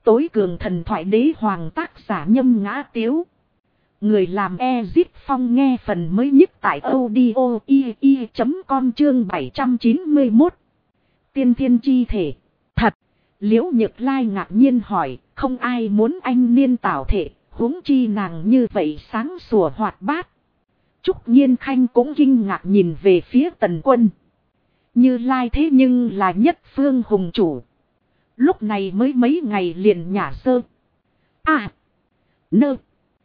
tối cường thần thoại đế hoàng tác giả Nhâm Ngã Tiếu. Người làm Ezip Phong nghe phần mới nhất tại audio.com chương 791. Tiên thiên chi thể. Thật. Liễu Nhược Lai ngạc nhiên hỏi, không ai muốn anh niên tảo thể, huống chi nàng như vậy sáng sủa hoạt bát. Trúc Nhiên Khanh cũng kinh ngạc nhìn về phía Tần Quân. Như Lai thế nhưng là nhất phương hùng chủ. Lúc này mới mấy ngày liền nhả sơ. Nơ.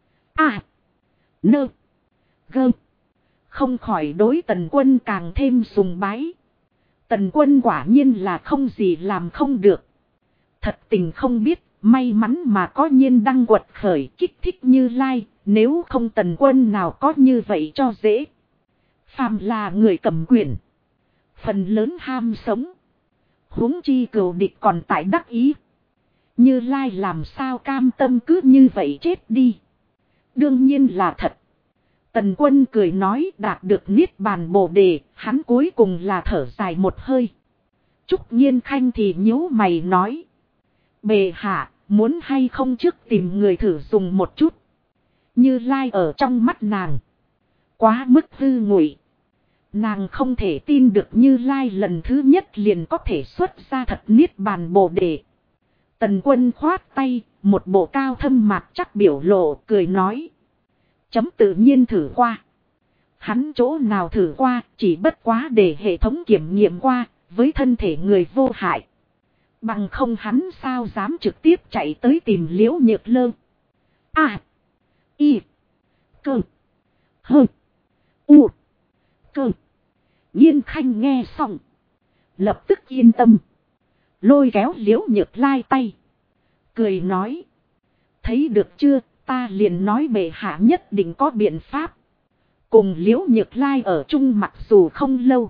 Nơ. Gơ. Không khỏi đối Tần Quân càng thêm sùng bái. Tần Quân quả nhiên là không gì làm không được. Thật tình không biết, may mắn mà có nhiên đăng quật khởi kích thích Như Lai, nếu không Tần Quân nào có như vậy cho dễ. Phàm là người cầm quyền, phần lớn ham sống. Huống chi cừu địch còn tại đắc ý. Như Lai làm sao cam tâm cứ như vậy chết đi. Đương nhiên là thật. Tần Quân cười nói đạt được Niết Bàn Bồ Đề, hắn cuối cùng là thở dài một hơi. Trúc Nhiên Khanh thì nhíu mày nói. Bệ hạ, muốn hay không trước tìm người thử dùng một chút. Như Lai ở trong mắt nàng quá mức hư ngụy. Nàng không thể tin được Như Lai lần thứ nhất liền có thể xuất ra thật Niết Bàn Bồ Đề. Tần Quân khoát tay, một bộ cao thâm mạc chắc biểu lộ, cười nói. Chấm tự nhiên thử qua. Hắn chỗ nào thử qua, chỉ bất quá để hệ thống kiểm nghiệm qua, với thân thể người vô hại. Bằng không hắn sao dám trực tiếp chạy tới tìm Liễu Nhược Lơ. I. Cơ. Hơ. U. Cơ. Nhiên Khanh nghe xong, lập tức yên tâm. Lôi kéo Liễu Nhược Lai tay, cười nói. Thấy được chưa, ta liền nói bệ hạ nhất định có biện pháp. Cùng Liễu Nhược Lai ở chung mặc dù không lâu,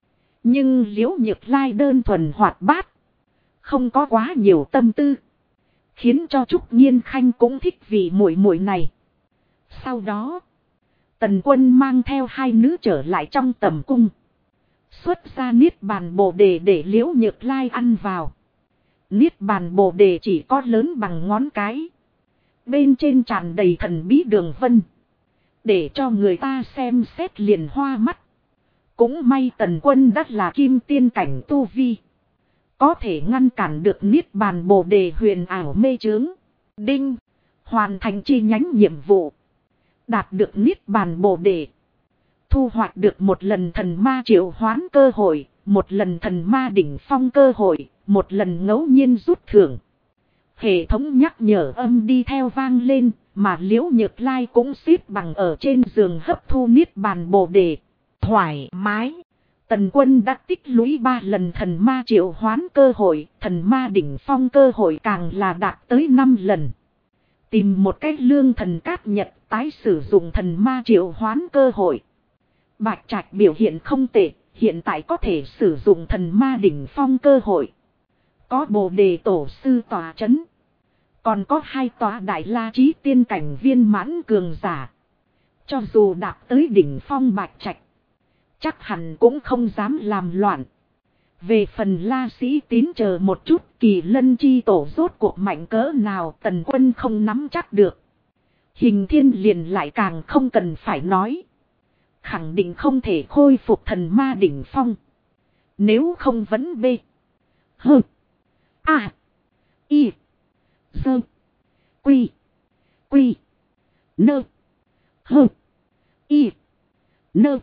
nhưng Liễu Nhược Lai đơn thuần hoạt bát, không có quá nhiều tâm tư, khiến cho Trúc Nhiên Khanh cũng thích vị muội muội này. Sau đó, Tần Quân mang theo hai nữ trở lại trong tầm cung, xuất ra Niết Bàn Bồ Đề để Liễu Nhược Lai ăn vào. Niết Bàn Bồ Đề chỉ có lớn bằng ngón cái, bên trên tràn đầy thần bí đường vân, để cho người ta xem xét liền hoa mắt. Cũng may Tần Quân đắt là kim tiên cảnh tu vi, có thể ngăn cản được Niết Bàn Bồ Đề huyền ảo mê chướng. Đinh, hoàn thành chi nhánh nhiệm vụ, đạt được Niết Bàn Bồ Đề, thu hoạch được một lần thần ma triệu hoán cơ hội, một lần thần ma đỉnh phong cơ hội, một lần ngẫu nhiên rút thưởng. Hệ thống nhắc nhở âm đi theo vang lên, mà Liễu Nhược Lai cũng xếp bằng ở trên giường hấp thu Niết Bàn Bồ Đề. Thoải mái. Tần Quân đã tích lũy 3 lần thần ma triệu hoán cơ hội, thần ma đỉnh phong cơ hội càng là đạt tới 5 lần. Tìm một cách lương thần cát nhật tái sử dụng thần ma triệu hoán cơ hội. Bạch Trạch biểu hiện không tệ, hiện tại có thể sử dụng thần ma đỉnh phong cơ hội. Có Bồ Đề tổ sư tòa chấn, còn có 2 tòa đại la chí tiên cảnh viên mãn cường giả. Cho dù đạt tới đỉnh phong Bạch Trạch, chắc hẳn cũng không dám làm loạn. Về phần La Sĩ Tín chờ một chút, Kỳ Lân chi tổ rốt cuộc mạnh cỡ nào Tần Quân không nắm chắc được. Hình Thiên liền lại càng không cần phải nói, khẳng định không thể khôi phục thần ma đỉnh phong. Nếu không vẫn B. Hơ. A. I. Dơ. Quy. Quy. Nơ. Hơ. I. Nơ.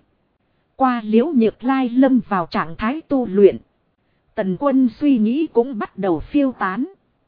Qua Liễu Nhược Lai lâm vào trạng thái tu luyện, Tần Quân suy nghĩ cũng bắt đầu phiêu tán.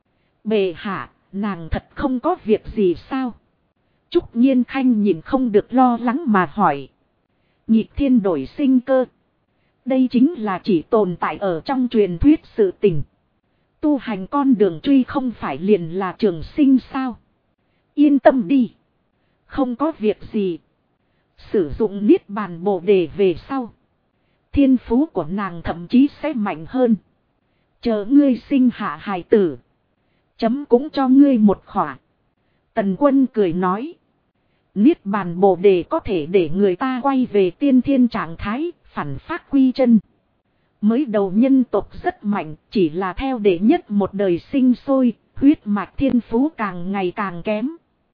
Bệ hạ, nàng thật không có việc gì sao? Trúc Nhiên Khanh nhìn không được lo lắng mà hỏi. Nhịp thiên đổi sinh cơ, đây chính là chỉ tồn tại ở trong truyền thuyết sự tình. Tu hành con đường truy không phải liền là trường sinh sao? Yên tâm đi, không có việc gì. Sử dụng Niết Bàn Bồ Đề về sau, thiên phú của nàng thậm chí sẽ mạnh hơn. Chờ ngươi sinh hạ hài tử, chấm cũng cho ngươi một khỏa. Tần Quân cười nói. Niết Bàn Bồ Đề có thể để người ta quay về tiên thiên trạng thái, phản phát quy chân. Mới đầu nhân tộc rất mạnh, chỉ là theo đệ nhất một đời sinh sôi, Huyết mạch thiên phú càng ngày càng kém.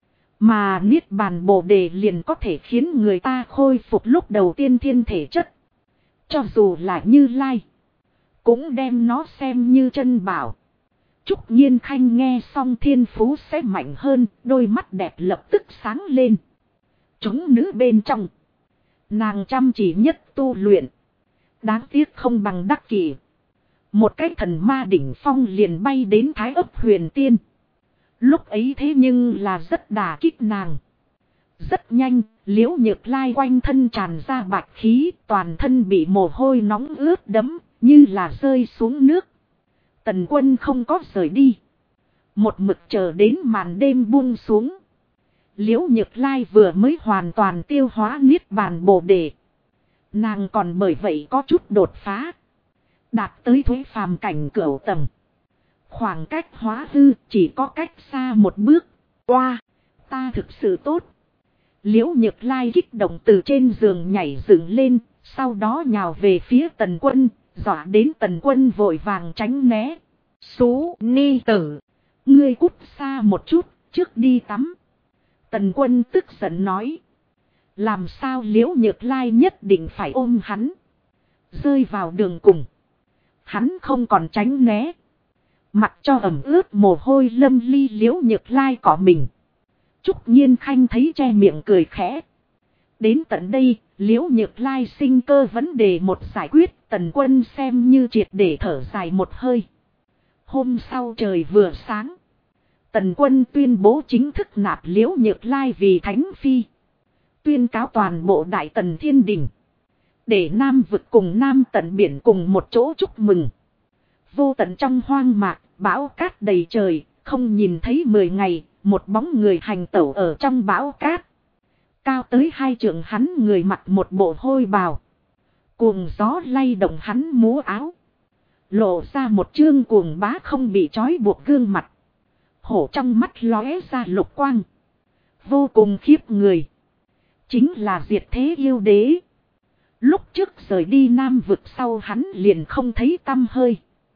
Mà Niết Bàn Bồ Đề liền có thể khiến người ta khôi phục lúc đầu tiên thiên thể chất. Cho dù là Như Lai, cũng đem nó xem như chân bảo. Trúc Nhiên Khanh nghe xong thiên phú sẽ mạnh hơn, đôi mắt đẹp lập tức sáng lên. Chúng nữ bên trong, nàng chăm chỉ nhất tu luyện. Đáng tiếc không bằng Đắc Kỷ. Một cái thần ma đỉnh phong liền bay đến Thái Ấp Huyền Tiên. Lúc ấy thế nhưng là rất đả kích nàng. Rất nhanh, Liễu Nhược Lai quanh thân tràn ra bạch khí, toàn thân bị mồ hôi nóng ướt đẫm, như là rơi xuống nước. Tần Quân không có rời đi. Một mực chờ đến màn đêm buông xuống. Liễu Nhược Lai vừa mới hoàn toàn tiêu hóa Niết Bàn Bồ Đề. Nàng còn bởi vậy có chút đột phá. Đạt tới thuế phàm cảnh cửu tầng. Khoảng cách hóa hư chỉ có cách xa một bước. Oa, ta thực sự tốt. Liễu Nhược Lai kích động từ trên giường nhảy dựng lên, sau đó nhào về phía Tần Quân, dọa đến Tần Quân vội vàng tránh né. Xú ni tử, ngươi cút xa một chút, trước đi tắm. Tần Quân tức giận nói. Làm sao Liễu Nhược Lai nhất định phải ôm hắn. Rơi vào đường cùng. Hắn không còn tránh né. Mặc cho ẩm ướt mồ hôi lâm ly Liễu Nhược Lai cỏ mình. Trúc Nhiên Khanh thấy che miệng cười khẽ. Đến tận đây, Liễu Nhược Lai sinh cơ vấn đề một giải quyết, Tần Quân xem như triệt để thở dài một hơi. Hôm sau trời vừa sáng, Tần Quân tuyên bố chính thức nạp Liễu Nhược Lai vì Thánh Phi. Tuyên cáo toàn bộ Đại Tần Thiên Đình. Để Nam vực cùng Nam tận biển cùng một chỗ chúc mừng. Vô tận trong hoang mạc, bão cát đầy trời, không nhìn thấy 10 ngày, một bóng người hành tẩu ở trong bão cát. Cao tới 2 trượng hắn người mặc một bộ hôi bào. Cuồng gió lay động hắn múa áo. Lộ ra một trương cuồng bá không bị trói buộc gương mặt. Hổ trong mắt lóe ra lục quang. Vô cùng khiếp người. Chính là Diệt Thế Yêu Đế. Lúc trước rời đi Nam vực sau hắn liền không thấy tăm hơi.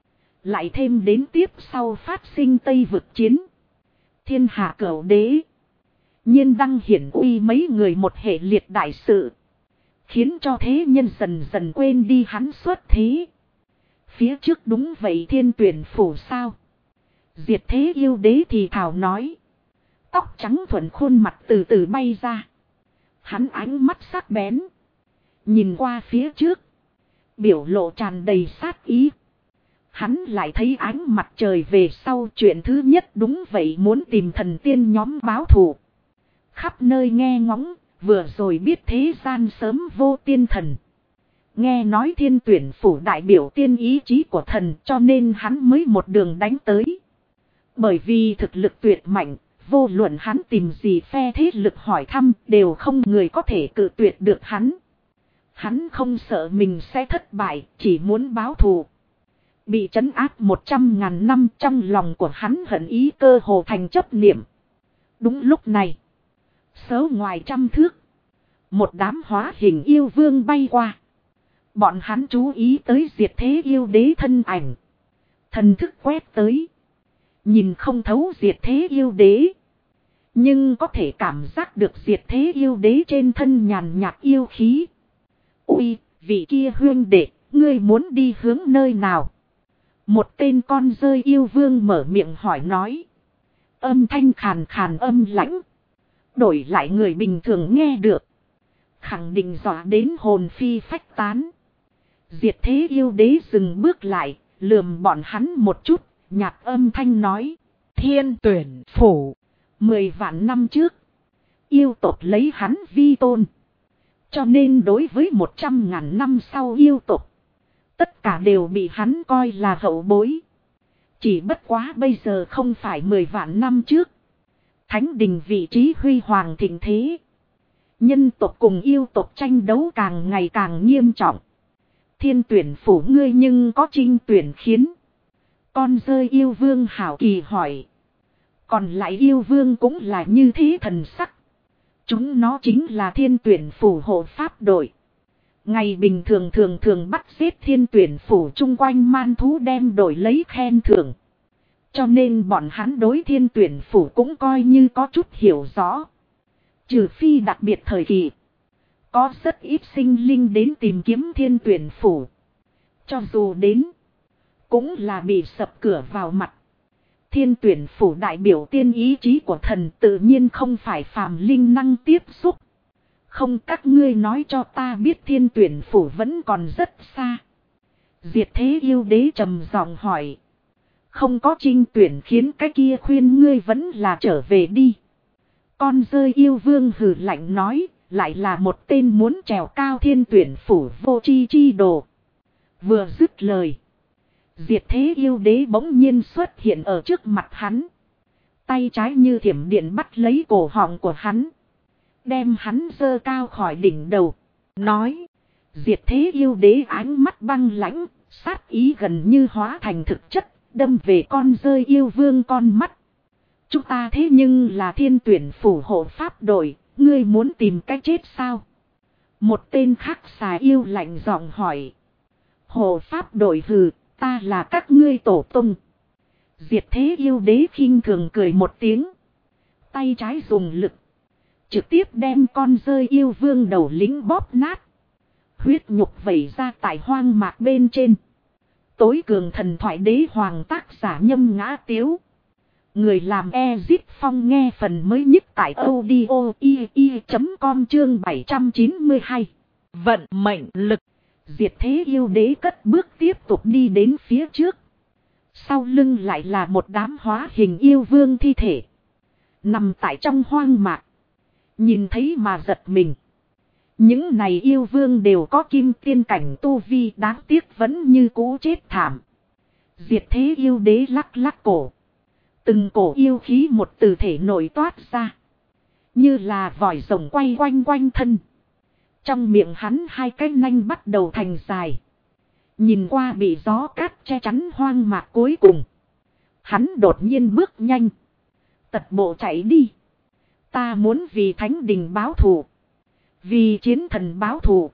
Lại thêm đến tiếp sau phát sinh Tây vực chiến. Thiên hạ cửu đế. Nhiên đăng hiển uy mấy người một hệ liệt đại sự. Khiến cho thế nhân dần dần quên đi hắn xuất thế. Phía trước đúng vậy Thiên Tuyển phủ sao. Diệt Thế Yêu Đế thì thảo nói. Tóc trắng thuần khuôn mặt từ từ bay ra. Hắn ánh mắt sắc bén. Nhìn qua phía trước. Biểu lộ tràn đầy sát ý. Hắn lại thấy ánh mặt trời về sau, chuyện thứ nhất đúng vậy muốn tìm thần tiên nhóm báo thù. Khắp nơi nghe ngóng, vừa rồi biết thế gian sớm vô tiên thần. Nghe nói Thiên Tuyển phủ đại biểu tiên ý chí của thần, cho nên hắn mới một đường đánh tới. Bởi vì thực lực tuyệt mạnh, vô luận hắn tìm gì phe thế lực hỏi thăm, đều không người có thể cự tuyệt được hắn. Hắn không sợ mình sẽ thất bại, chỉ muốn báo thù. Bị trấn áp 100.000 năm, trong lòng của hắn hận ý cơ hồ thành chấp niệm. Đúng lúc này, sớ ngoài 100 thước, một đám hóa hình yêu vương bay qua. Bọn hắn chú ý tới Diệt Thế Yêu Đế thân ảnh. Thần thức quét tới. Nhìn không thấu Diệt Thế Yêu Đế. Nhưng có thể cảm giác được Diệt Thế Yêu Đế trên thân nhàn nhạt yêu khí. Ui, vị kia huyên đệ, ngươi muốn đi hướng nơi nào? Một tên con rơi yêu vương mở miệng hỏi nói. Âm thanh khàn khàn âm lãnh. Đổi lại người bình thường nghe được. Khẳng định dọa đến hồn phi phách tán. Diệt Thế Yêu Đế dừng bước lại, lườm bọn hắn một chút, nhạt âm thanh nói. Thiên Tuyển phủ. 10 vạn năm trước, yêu tộc lấy hắn vi tôn. Cho nên đối với 100.000 năm sau yêu tộc, tất cả đều bị hắn coi là hậu bối. Chỉ bất quá bây giờ không phải 10 vạn năm trước. Thánh đình vị trí huy hoàng thịnh thế. Nhân tộc cùng yêu tộc tranh đấu càng ngày càng nghiêm trọng. Thiên Tuyển phủ ngươi nhưng có trinh tuyển khiến. Con rơi yêu vương hảo kỳ hỏi. Còn lại yêu vương cũng là như thế thần sắc. Chúng nó chính là Thiên Tuyển phủ hộ pháp đội. Ngày bình thường thường bắt giết Thiên Tuyển phủ chung quanh man thú đem đổi lấy khen thưởng. Cho nên bọn hắn đối Thiên Tuyển Phủ cũng coi như có chút hiểu rõ. Trừ phi đặc biệt thời kỳ, có rất ít sinh linh đến tìm kiếm Thiên Tuyển Phủ. Cho dù đến, cũng là bị sập cửa vào mặt. Thiên Tuyển Phủ đại biểu tiên ý chí của thần, tự nhiên không phải phàm linh năng tiếp xúc. Không, các ngươi nói cho ta biết Thiên Tuyển Phủ vẫn còn rất xa. Diệt Thế Yêu Đế trầm giọng hỏi. Không có trinh tuyển khiến cái kia khuyên ngươi vẫn là trở về đi. Con rơi yêu vương hừ lạnh nói, lại là một tên muốn trèo cao Thiên Tuyển Phủ vô chi chi đồ. Vừa dứt lời, Diệt Thế Yêu Đế bỗng nhiên xuất hiện ở trước mặt hắn. Tay trái như thiểm điện bắt lấy cổ họng của hắn, đem hắn giơ cao khỏi đỉnh đầu. Nói, Diệt Thế Yêu Đế ánh mắt băng lãnh, sát ý gần như hóa thành thực chất, đâm về con rơi yêu vương con mắt. Chúng ta thế nhưng là Thiên Tuyển Phủ hộ pháp đội, ngươi muốn tìm cách chết sao? Một tên khác xà yêu lạnh giọng hỏi. Hộ pháp đội hừ, ta là các ngươi tổ tung. Diệt Thế Yêu Đế khinh thường cười một tiếng. Tay trái dùng lực, trực tiếp đem con rơi yêu vương đầu lính bóp nát. Huyết nhục vẩy ra tại hoang mạc bên trên. Tối cường thần thoại đế hoàng tác giả Nhâm Ngã Tiếu. Người làm Ezit Phong nghe phần mới nhất tại audio.com chương 792. Vận mệnh lực. Diệt Thế Yêu Đế cất bước tiếp tục đi đến phía trước. Sau lưng lại là một đám hóa hình yêu vương thi thể. Nằm tại trong hoang mạc. Nhìn thấy mà giật mình. Những này yêu vương đều có kim tiên cảnh tu vi, đáng tiếc vẫn như cũ chết thảm. Diệt Thế Yêu Đế lắc lắc cổ. Từng cổ yêu khí một từ thể nổi toát ra. Như là vòi rồng quay quanh quanh thân. Trong miệng hắn hai cái nanh bắt đầu thành dài. Nhìn qua bị gió cát che chắn hoang mạc cuối cùng. Hắn đột nhiên bước nhanh. Tật bộ chạy đi. Ta muốn vì thánh đình báo thù. Vì chiến thần báo thù.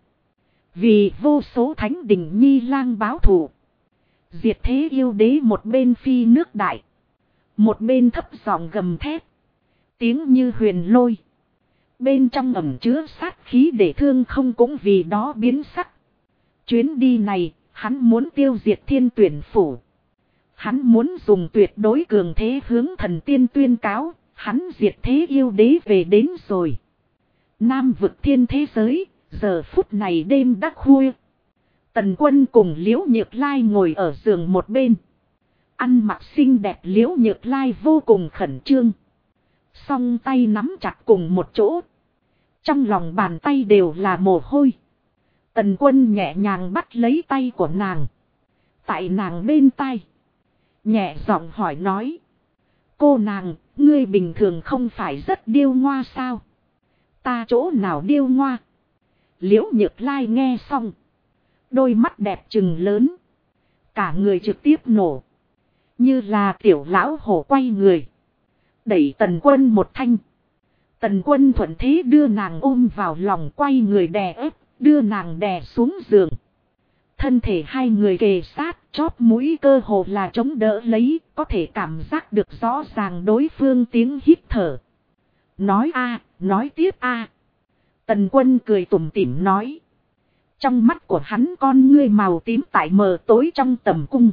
Vì vô số thánh đình nhi lang báo thù. Diệt Thế Yêu Đế một bên phi nước đại. Một bên thấp giọng gầm thét. Tiếng như huyền lôi. Bên trong ẩm chứa sát khí để thương không cũng vì đó biến sắc. Chuyến đi này, hắn muốn tiêu diệt Thiên Tuyển Phủ. Hắn muốn dùng tuyệt đối cường thế hướng thần tiên tuyên cáo. Hắn Diệt Thế Yêu Đế về đến rồi. Nam vực thiên thế giới, giờ phút này đêm đắc khuya. Tần Quân cùng Liễu Nhược Lai ngồi ở giường một bên. Ăn mặc xinh đẹp Liễu Nhược Lai vô cùng khẩn trương. Song tay nắm chặt cùng một chỗ. Trong lòng bàn tay đều là mồ hôi. Tần Quân nhẹ nhàng bắt lấy tay của nàng. Tại nàng bên tai. Nhẹ giọng hỏi nói. Cô nàng, ngươi bình thường không phải rất điêu ngoa sao? Ta chỗ nào điêu ngoa? Liễu Nhược Lai nghe xong. Đôi mắt đẹp trừng lớn. Cả người trực tiếp nổ. Như là tiểu lão hổ quay người. Đẩy Tần Quân một thanh. Tần Quân thuận thế đưa nàng ôm vào lòng, quay người đè ép, đưa nàng đè xuống giường. Thân thể hai người kề sát, chóp mũi cơ hồ là chống đỡ lấy, có thể cảm giác được rõ ràng đối phương tiếng hít thở. Nói a, nói tiếp a. Tần Quân cười tủm tỉm nói. Trong mắt của hắn con ngươi màu tím tại mờ tối trong tầm cung.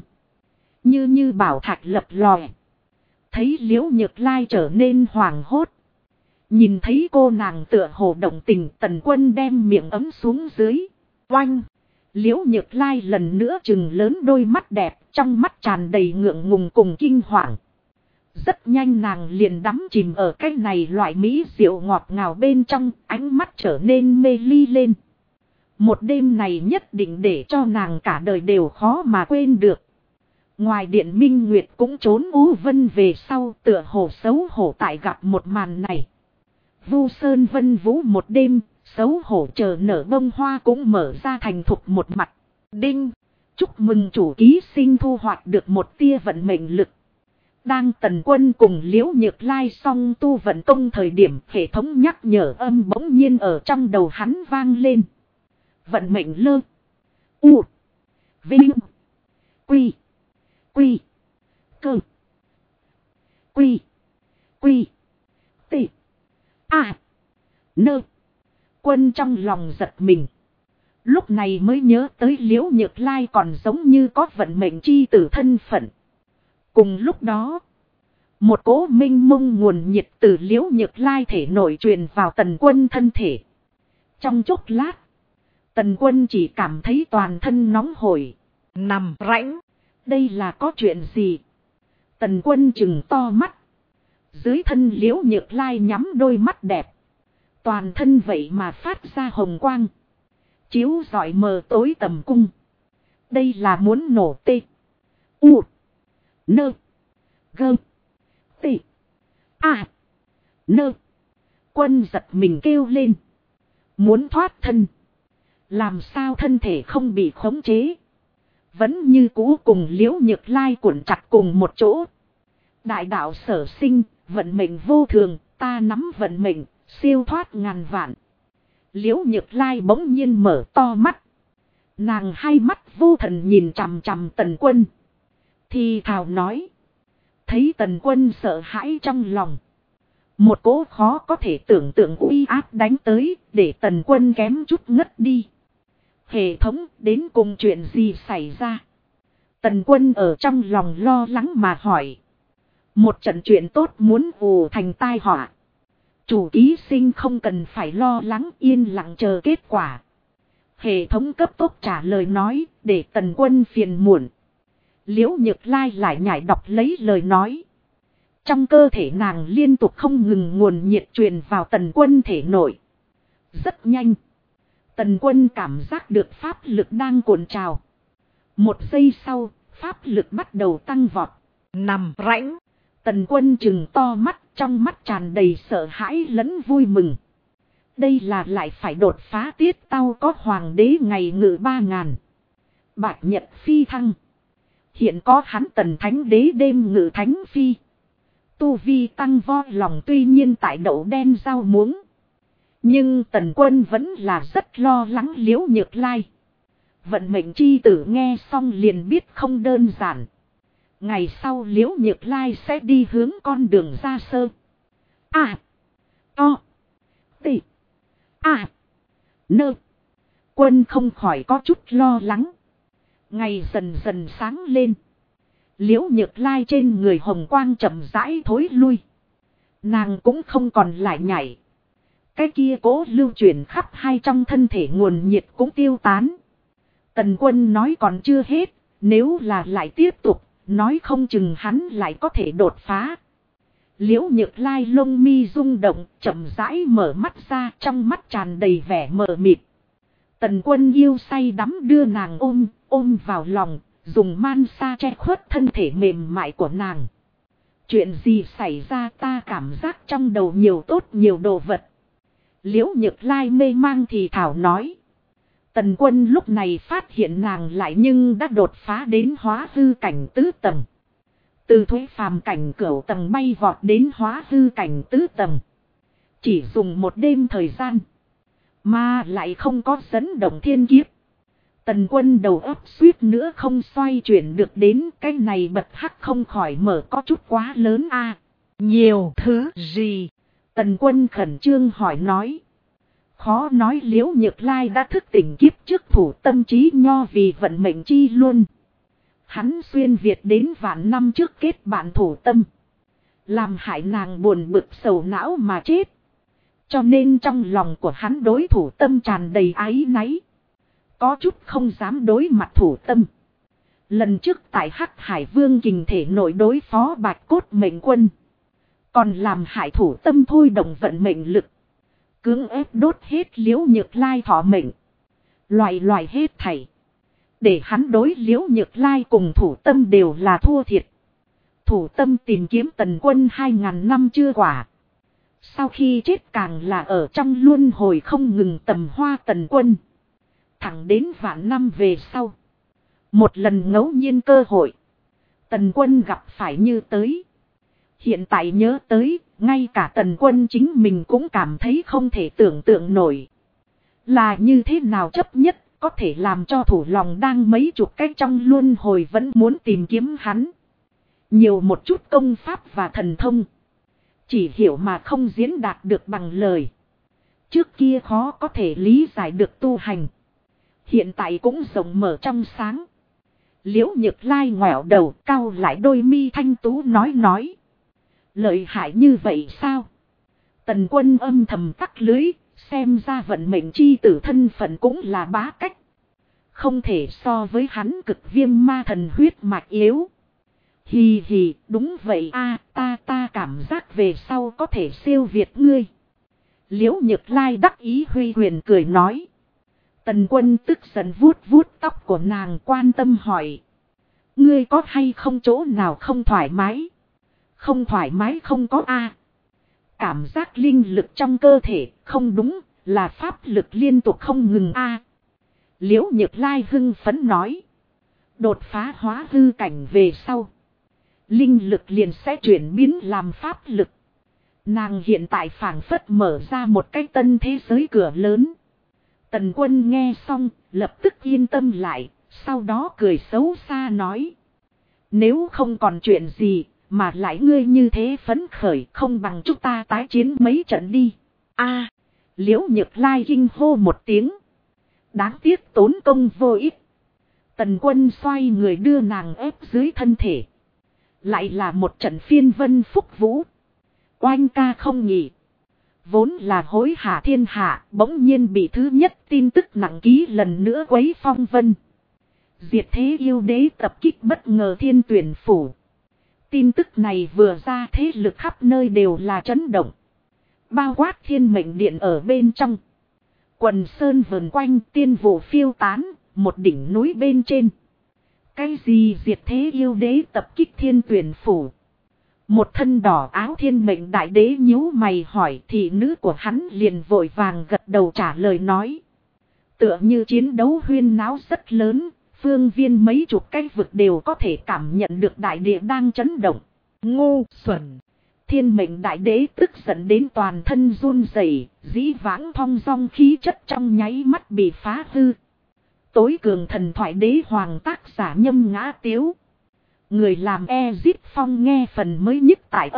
Như bảo thạch lập lòe. Thấy Liễu Nhược Lai trở nên hoảng hốt. Nhìn thấy cô nàng tựa hồ động tình, Tần Quân đem miệng ấm xuống dưới. Oanh! Liễu Nhược Lai lần nữa trừng lớn đôi mắt đẹp, trong mắt tràn đầy ngượng ngùng cùng kinh hoàng. Rất nhanh nàng liền đắm chìm ở cái này loại mỹ diệu ngọt ngào bên trong, ánh mắt trở nên mê ly lên. Một đêm này nhất định để cho nàng cả đời đều khó mà quên được. Ngoài điện Minh Nguyệt cũng trốn Ú Vân về sau, tựa hồ xấu hổ tại gặp một màn này. Vu Sơn Vân Vũ một đêm, xấu hổ chờ nở bông hoa cũng mở ra thành thục một mặt. Đinh! Chúc mừng chủ ký sinh thu hoạch được một tia vận mệnh lực. Đang Tần Quân cùng Liễu Nhược Lai song tu vận công thời điểm, hệ thống nhắc nhở âm bỗng nhiên ở trong đầu hắn vang lên. Vận mệnh lơ. U. Vinh. Quy. Quy. Cơ. Quy. Quy. Tị. A. Nơ. Quân trong lòng giật mình. Lúc này mới nhớ tới Liễu Nhược Lai còn giống như có vận mệnh chi tử thân phận. Cùng lúc đó, một cỗ minh mông nguồn nhiệt từ Liễu Nhược Lai thể nội truyền vào Tần Quân thân thể. Trong chốc lát, Tần Quân chỉ cảm thấy toàn thân nóng hổi, nằm rãnh. Đây là có chuyện gì? Tần Quân trừng to mắt. Dưới thân Liễu Nhược Lai nhắm đôi mắt đẹp. Toàn thân vậy mà phát ra hồng quang. Chiếu rọi mờ tối tầm cung. Đây là muốn nổ tê. U. Nơ. Gơ. Tê. A. Nơ. Quân giật mình kêu lên. Muốn thoát thân. Làm sao thân thể không bị khống chế. Vẫn như cũ cùng Liễu Nhược Lai cuộn chặt cùng một chỗ. Đại đạo sở sinh, vận mệnh vô thường, ta nắm vận mệnh, siêu thoát ngàn vạn. Liễu Nhược Lai bỗng nhiên mở to mắt. Nàng hai mắt vô thần nhìn chằm chằm Tần Quân. Thì thào nói. Thấy Tần Quân sợ hãi trong lòng. Một cỗ khó có thể tưởng tượng uy áp đánh tới, để Tần Quân kém chút ngất đi. Hệ thống, đến cùng chuyện gì xảy ra? Tần Quân ở trong lòng lo lắng mà hỏi. Một trận chuyện tốt muốn ù thành tai họa. Chủ ký sinh không cần phải lo lắng, yên lặng chờ kết quả. Hệ thống cấp tốc trả lời nói, để Tần Quân phiền muộn. Liễu Nhược Lai lại nhảy đọc lấy lời nói. Trong cơ thể nàng liên tục không ngừng nguồn nhiệt truyền vào Tần Quân thể nội. Rất nhanh. Tần Quân cảm giác được pháp lực đang cuộn trào. Một giây sau, pháp lực bắt đầu tăng vọt. Nằm rãnh. Tần Quân trừng to mắt, trong mắt tràn đầy sợ hãi lẫn vui mừng. Đây là lại phải đột phá tiết tao có hoàng đế ngày ngự 3000. Bạch nhật phi thăng. Hiện có hắn Tần Thánh Đế đêm ngự thánh phi. Tu vi tăng vo lòng tuy nhiên tại đậu đen rau muống. Nhưng Tần Quân vẫn là rất lo lắng Liễu Nhược Lai. Vận mệnh chi tử nghe xong liền biết không đơn giản. Ngày sau Liễu Nhược Lai sẽ đi hướng con đường ra sơ. A. O. Tị. A. Nơ. Quân không khỏi có chút lo lắng. Ngày dần dần sáng lên. Liễu Nhược Lai trên người hồng quang chậm rãi thối lui. Nàng cũng không còn lại nhảy. Cái kia cố lưu chuyển khắp hai trong thân thể nguồn nhiệt cũng tiêu tán. Tần Quân nói còn chưa hết. Nếu là lại tiếp tục, nói không chừng hắn lại có thể đột phá. Liễu Nhược Lai lông mi rung động, chậm rãi mở mắt ra, trong mắt tràn đầy vẻ mờ mịt. Tần Quân yêu say đắm đưa nàng ôm vào lòng, dùng man sa che khuất thân thể mềm mại của nàng. Chuyện gì xảy ra, ta cảm giác trong đầu nhiều tốt nhiều đồ vật. Liễu Nhược Lai mê mang thì thảo nói. Tần Quân lúc này phát hiện nàng lại nhưng đã đột phá đến hóa hư cảnh tứ tầng. Từ thuế phàm cảnh cửu tầng bay vọt đến hóa hư cảnh tứ tầng. Chỉ dùng một đêm thời gian. Mà lại không có dẫn động thiên kiếp. Tần Quân đầu óc suýt nữa không xoay chuyển được đến cái này bật hắc không khỏi mở có chút quá lớn a. Nhiều thứ gì? Tần Quân khẩn trương hỏi nói. Khó nói Liễu Nhược Lai đã thức tỉnh kiếp trước thủ tâm trí nho vì vận mệnh chi luôn. Hắn xuyên Việt đến vạn năm trước kết bạn thủ tâm. Làm hại nàng buồn bực sầu não mà chết. Cho nên trong lòng của hắn đối thủ tâm tràn đầy áy náy. Có chút không dám đối mặt thủ tâm. Lần trước tại Hắc Hải Vương kình thể nội đối phó Bạch Cốt Mệnh Quân. Còn làm hại thủ tâm thôi động vận mệnh lực. Cưỡng ép đốt hết Liễu Nhược Lai thọ mệnh. Loại hết thảy. Để hắn đối Liễu Nhược Lai cùng thủ tâm đều là thua thiệt. Thủ tâm tìm kiếm Tần Quân 2000 năm chưa quả. Sau khi chết càng là ở trong luân hồi không ngừng tầm hoa Tần Quân. Thẳng đến vạn năm về sau. Một lần ngẫu nhiên cơ hội. Tần Quân gặp phải như tới. Hiện tại nhớ tới, ngay cả Tần Quân chính mình cũng cảm thấy không thể tưởng tượng nổi. Là như thế nào chấp nhất, có thể làm cho thủ lòng đang mấy chục cách trong luân hồi vẫn muốn tìm kiếm hắn. Nhiều một chút công pháp và thần thông. Chỉ hiểu mà không diễn đạt được bằng lời. Trước kia khó có thể lý giải được tu hành. Hiện tại cũng rộng mở trong sáng. Liễu Nhược Lai ngoẹo đầu cau lại đôi mi thanh tú nói. Lợi hại như vậy sao? Tần Quân âm thầm tắc lưới, xem ra vận mệnh chi tử thân phận cũng là bá cách. Không thể so với hắn cực viêm ma thần huyết mạch yếu. Hì hì, đúng vậy a, ta cảm giác về sau có thể siêu việt ngươi. Liễu Nhược Lai đắc ý huy quyền cười nói. Tần Quân tức giận vuốt vuốt tóc của nàng quan tâm hỏi. Ngươi có hay không chỗ nào không thoải mái? Không thoải mái không có a. Cảm giác linh lực trong cơ thể không đúng, là pháp lực liên tục không ngừng a. Liễu Nhược Lai hưng phấn nói. Đột phá hóa hư cảnh về sau. Linh lực liền sẽ chuyển biến làm pháp lực. Nàng hiện tại phảng phất mở ra một cái tân thế giới cửa lớn. Tần Quân nghe xong, lập tức yên tâm lại, sau đó cười xấu xa nói. Nếu không còn chuyện gì, mà lại ngươi như thế phấn khởi, không bằng chúng ta tái chiến mấy trận đi. A, Liễu Nhược Lai kinh hô một tiếng. Đáng tiếc tốn công vô ích. Tần Quân xoay người đưa nàng ép dưới thân thể. Lại là một trận phiên vân phúc vũ. Oanh ca không nhỉ. Vốn là hối hả thiên hạ, bỗng nhiên bị thứ nhất tin tức nặng ký lần nữa quấy phong vân. Diệt thế yêu đế tập kích bất ngờ Thiên Tuyển phủ. Tin tức này vừa ra thế lực khắp nơi đều là chấn động. Bao quát Thiên Mệnh Điện ở bên trong. Quần sơn vần quanh tiên vụ phiêu tán, một đỉnh núi bên trên. Cái gì diệt thế yêu đế tập kích Thiên Tuyển phủ? Một thân đỏ áo Thiên Mệnh Đại Đế nhíu mày hỏi, thị nữ của hắn liền vội vàng gật đầu trả lời nói. Tựa như chiến đấu huyên náo rất lớn, phương viên mấy chục cái vực đều có thể cảm nhận được đại địa đang chấn động. Ngu xuẩn! Thiên Mệnh Đại Đế tức giận đến toàn thân run rẩy, dĩ vãng thong dong khí chất trong nháy mắt bị phá hư. Tối cường thần thoại đế hoàng tác giả Nhâm Ngã Tiếu. Người làm Ezip Phong nghe phần mới nhất tại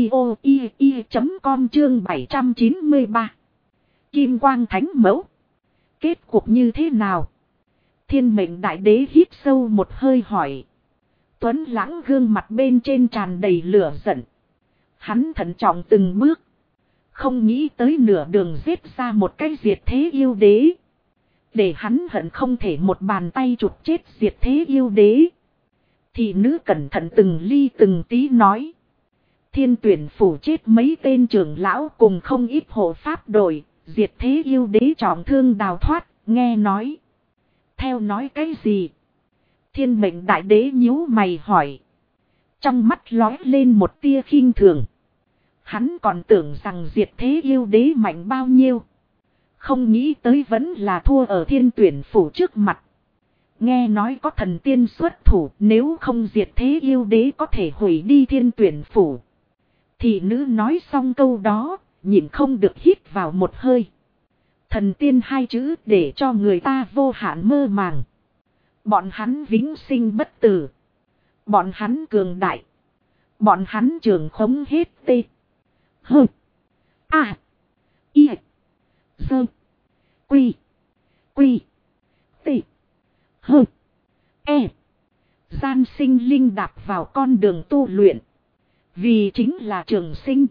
audio.com chương 793. Kim Quang Thánh Mẫu. Kết cục như thế nào? Thiên Mệnh Đại Đế hít sâu một hơi hỏi. Tuấn Lãng gương mặt bên trên tràn đầy lửa giận. Hắn thận trọng từng bước. Không nghĩ tới nửa đường giết ra một cái diệt thế yêu đế. Để hắn hận không thể một bàn tay chụp chết diệt thế yêu đế. Thị nữ cẩn thận từng ly từng tí nói. Thiên Tuyển phủ chết mấy tên trưởng lão cùng không ít hộ pháp đội. Diệt thế yêu đế trọng thương đào thoát, nghe nói. Theo nói cái gì? Thiên Mệnh Đại Đế nhíu mày hỏi. Trong mắt lóe lên một tia khinh thường. Hắn còn tưởng rằng diệt thế yêu đế mạnh bao nhiêu. Không nghĩ tới vẫn là thua ở Thiên Tuyển phủ trước mặt. Nghe nói có thần tiên xuất thủ, nếu không diệt thế yêu đế có thể hủy đi Thiên Tuyển phủ. Thị nữ nói xong câu đó, nhịn không được hít vào một hơi. Thần tiên hai chữ để cho người ta vô hạn mơ màng. Bọn hắn vĩnh sinh bất tử. Bọn hắn cường đại. Bọn hắn trường khống hết tê. Hơ. A. Y. Sơ. Quy. Quy. Tê. Hơ. E. Gian sinh linh đạp vào con đường tu luyện. Vì chính là trường sinh.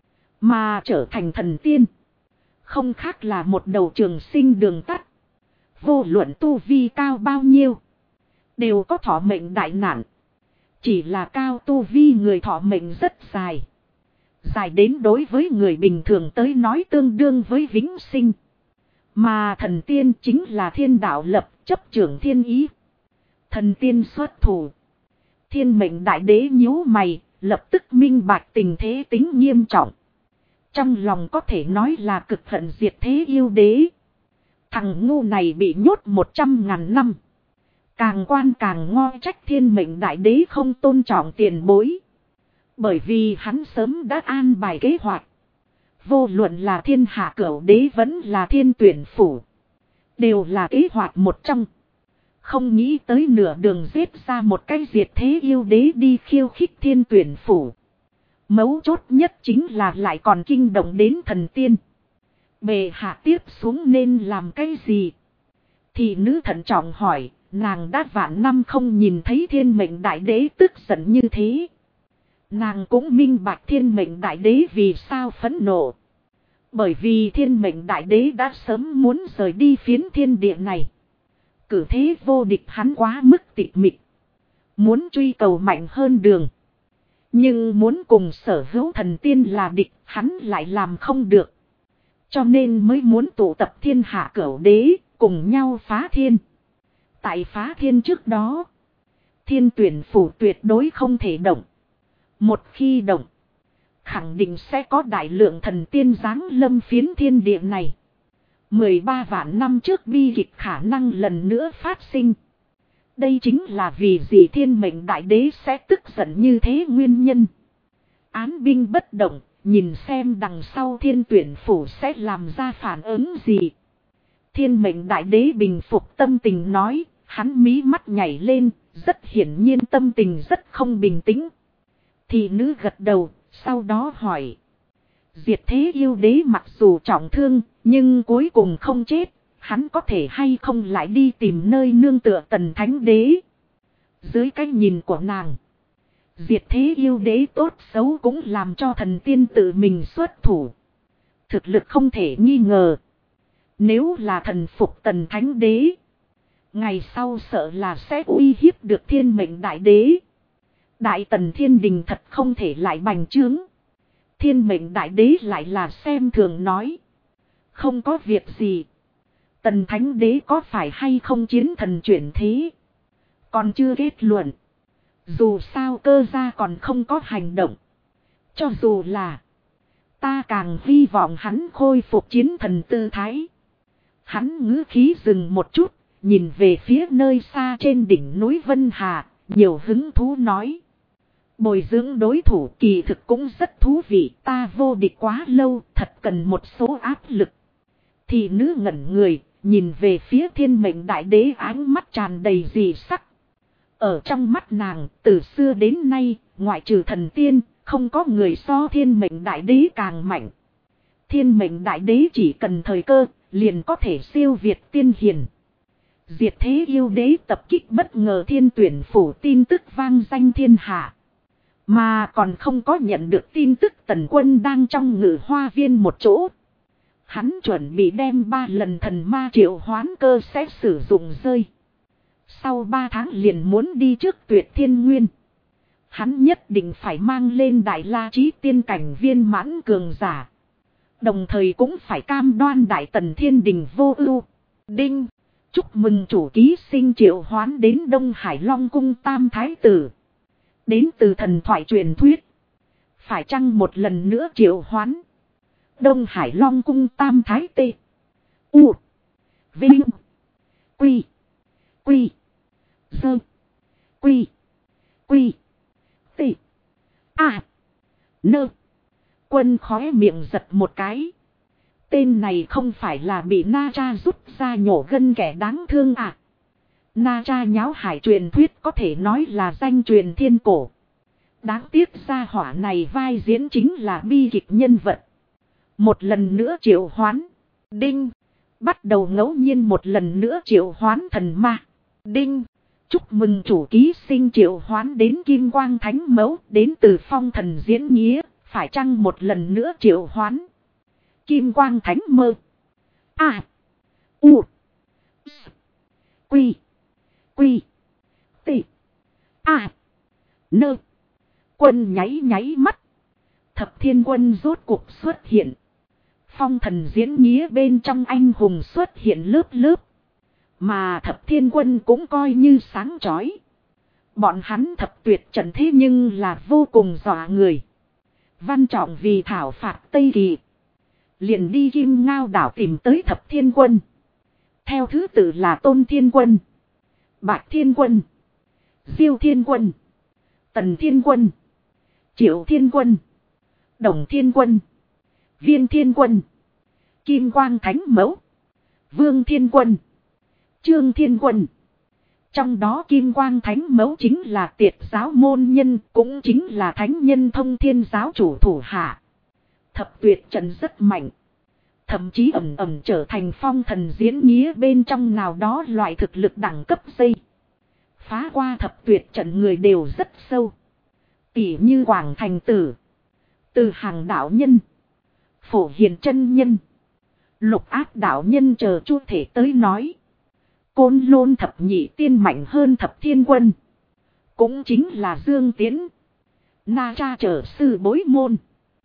Mà trở thành thần tiên. Không khác là một đầu trường sinh đường tắt. Vô luận tu vi cao bao nhiêu. Đều có thọ mệnh đại nạn. Chỉ là cao tu vi người thọ mệnh rất dài. Dài đến đối với người bình thường tới nói tương đương với vĩnh sinh. Mà thần tiên chính là thiên đạo lập chấp trưởng thiên ý. Thần tiên xuất thủ. Thiên Mệnh Đại Đế nhíu mày, lập tức minh bạch tình thế tính nghiêm trọng. Trong lòng có thể nói là cực hận diệt thế yêu đế. Thằng ngu này bị nhốt 100.000 năm. Càng quan càng ngo trách Thiên Mệnh Đại Đế không tôn trọng tiền bối. Bởi vì hắn sớm đã an bài kế hoạch. Vô luận là Thiên Hạ Cửu Đế vẫn là Thiên Tuyển phủ. Đều là kế hoạch một trong. Không nghĩ tới nửa đường giết ra một cái diệt thế yêu đế đi khiêu khích Thiên Tuyển Phủ. Mấu chốt nhất chính là lại còn kinh động đến thần tiên. Bệ hạ tiếp xuống nên làm cái gì? Thị nữ thận trọng hỏi, nàng đã vạn năm không nhìn thấy Thiên Mệnh Đại Đế tức giận như thế. Nàng cũng minh bạch Thiên Mệnh Đại Đế vì sao phẫn nộ. Bởi vì Thiên Mệnh Đại Đế đã sớm muốn rời đi phiến thiên địa này. Cử thế vô địch hắn quá mức tịch mịch. Muốn truy cầu mạnh hơn đường. Nhưng muốn cùng sở hữu thần tiên là địch hắn lại làm không được. Cho nên mới muốn tụ tập thiên hạ cửu đế cùng nhau phá thiên. Tại phá thiên trước đó. Thiên Tuyển Phủ tuyệt đối không thể động. Một khi động. Khẳng định sẽ có đại lượng thần tiên giáng lâm phiến thiên địa này. 13 vạn năm trước bi kịch khả năng lần nữa phát sinh. Đây chính là vì gì Thiên Mệnh Đại Đế sẽ tức giận như thế nguyên nhân. Án binh bất động, nhìn xem đằng sau Thiên Tuyển Phủ sẽ làm ra phản ứng gì. Thiên Mệnh Đại Đế bình phục tâm tình nói, hắn mí mắt nhảy lên, rất hiển nhiên tâm tình rất không bình tĩnh. Thị nữ gật đầu, sau đó hỏi. Diệt thế yêu đế mặc dù trọng thương, nhưng cuối cùng không chết, hắn có thể hay không lại đi tìm nơi nương tựa Tần Thánh Đế. Dưới cái nhìn của nàng, diệt thế yêu đế tốt xấu cũng làm cho thần tiên tự mình xuất thủ. Thực lực không thể nghi ngờ. Nếu là thần phục Tần Thánh Đế, ngày sau sợ là sẽ uy hiếp được Thiên Mệnh Đại Đế. Đại Tần Thiên Đình thật không thể lại bành trướng. Thiên Mệnh Đại Đế lại là xem thường nói. Không có việc gì. Tần Thánh Đế có phải hay không chiến thần chuyển thế? Còn chưa kết luận. Dù sao cơ gia còn không có hành động. Cho dù là. Ta càng hy vọng hắn khôi phục chiến thần tư thái. Hắn ngữ khí dừng một chút. Nhìn về phía nơi xa trên đỉnh núi Vân Hà. Nhiều hứng thú nói. Bồi dưỡng đối thủ kỳ thực cũng rất thú vị. Ta vô địch quá lâu. Thật cần một số áp lực. Thị nữ ngẩn người. Nhìn về phía Thiên Mệnh Đại Đế ánh mắt tràn đầy dị sắc. Ở trong mắt nàng, từ xưa đến nay, ngoại trừ thần tiên, không có người so Thiên Mệnh Đại Đế càng mạnh. Thiên Mệnh Đại Đế chỉ cần thời cơ, liền có thể siêu việt tiên hiền. Diệt thế yêu đế tập kích bất ngờ Thiên Tuyển Phủ tin tức vang danh thiên hạ. Mà còn không có nhận được tin tức Tần Quân đang trong Ngự Hoa Viên một chỗ. Hắn chuẩn bị đem 3 lần thần ma triệu hoán cơ sẽ sử dụng rơi. Sau 3 tháng liền muốn đi trước Tuyệt Thiên Nguyên. Hắn nhất định phải mang lên Đại La Chí tiên cảnh viên mãn cường giả. Đồng thời cũng phải cam đoan Đại Tần Thiên Đình vô ưu. Đinh, chúc mừng chủ ký sinh triệu hoán đến Đông Hải Long Cung Tam Thái Tử. Đến từ thần thoại truyền thuyết. Phải chăng một lần nữa triệu hoán. Đông Hải Long Cung Tam Thái Tê. U. Vinh. Quy. Quy. Dơ. Quy. Quy. Tê. A. Nơ. Quân khóe miệng giật một cái. Tên này không phải là bị Na Cha rút ra nhổ gân kẻ đáng thương à. Na Cha nháo hải truyền thuyết có thể nói là danh truyền thiên cổ. Đáng tiếc gia hỏa này vai diễn chính là bi kịch nhân vật. Một lần nữa triệu hoán. Đinh. Bắt đầu ngẫu nhiên một lần nữa triệu hoán thần ma. Đinh. Chúc mừng chủ ký sinh triệu hoán đến Kim Quang Thánh Mẫu. Đến từ Phong Thần Diễn Nghĩa. Phải chăng một lần nữa triệu hoán. Kim Quang Thánh Mơ. A. U. S. Quy. Quy. T. A. Nơ. Quân nháy nháy mắt. Thập Thiên Quân rốt cuộc xuất hiện. Phong Thần Diễn Nghĩa bên trong anh hùng xuất hiện lớp lớp. Mà Thập Thiên Quân cũng coi như sáng chói. Bọn hắn thập tuyệt trận thế nhưng là vô cùng dọa người. Văn Trọng vì thảo phạt Tây Kỳ. Liền đi Kim Ngao đảo tìm tới Thập Thiên Quân. Theo thứ tự là Tôn Thiên Quân, Bạch Thiên Quân, Diêu Thiên Quân, Tần Thiên Quân, Triệu Thiên Quân, Đồng Thiên Quân, Viên Thiên Quân, Kim Quang Thánh Mẫu, Vương Thiên Quân, Trương Thiên Quân, Trong đó Kim Quang Thánh Mẫu chính là Tiệt giáo môn nhân, cũng chính là thánh nhân Thông Thiên giáo chủ thủ hạ. Thập tuyệt trận rất mạnh. Thậm chí ẩn ẩn trở thành phong thần diễn nghĩa bên trong nào đó loại thực lực đẳng cấp dây. Phá qua thập tuyệt trận người đều rất sâu. Tỉ như Quảng Thành Tử, Từ Hàng đạo nhân, Phổ Hiền chân nhân, Lục Ác đạo nhân chờ chu thể tới nói. Côn Lôn thập nhị tiên mạnh hơn thập thiên quân. Cũng chính là Dương Tiễn, Na Cha trở sư bối môn.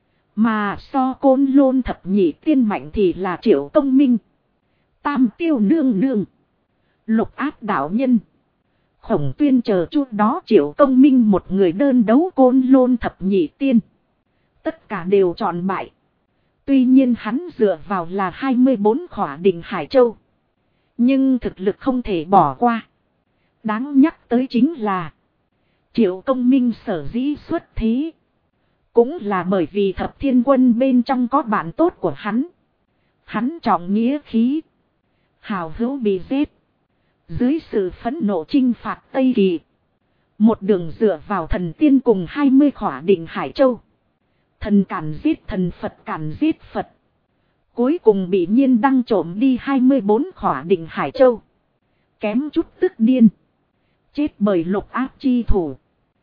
Mà so Côn Lôn thập nhị tiên mạnh thì là Triệu Công Minh, Tam Tiêu nương nương, Lục Ác đạo nhân, Khổng Tuyên chờ chút đó. Triệu Công Minh một người đơn đấu Côn Lôn thập nhị tiên. Tất cả đều tròn bại. Tuy nhiên hắn dựa vào là 24 khỏa đỉnh Hải Châu. Nhưng thực lực không thể bỏ qua. Đáng nhắc tới chính là Triệu Công Minh sở dĩ xuất thế. Cũng là bởi vì thập thiên quân bên trong có bạn tốt của hắn. Hắn trọng nghĩa khí, hào hữu bị giết. Dưới sự phẫn nộ chinh phạt Tây Kỳ, một đường dựa vào thần tiên cùng 20 khỏa đỉnh Hải Châu. Thần cản giết thần, Phật cản giết Phật. Cuối cùng bị Nhiên Đăng trộm đi 24 khỏa đỉnh Hải Châu. Kém chút tức điên. Chết bởi Lục Ác chi thủ.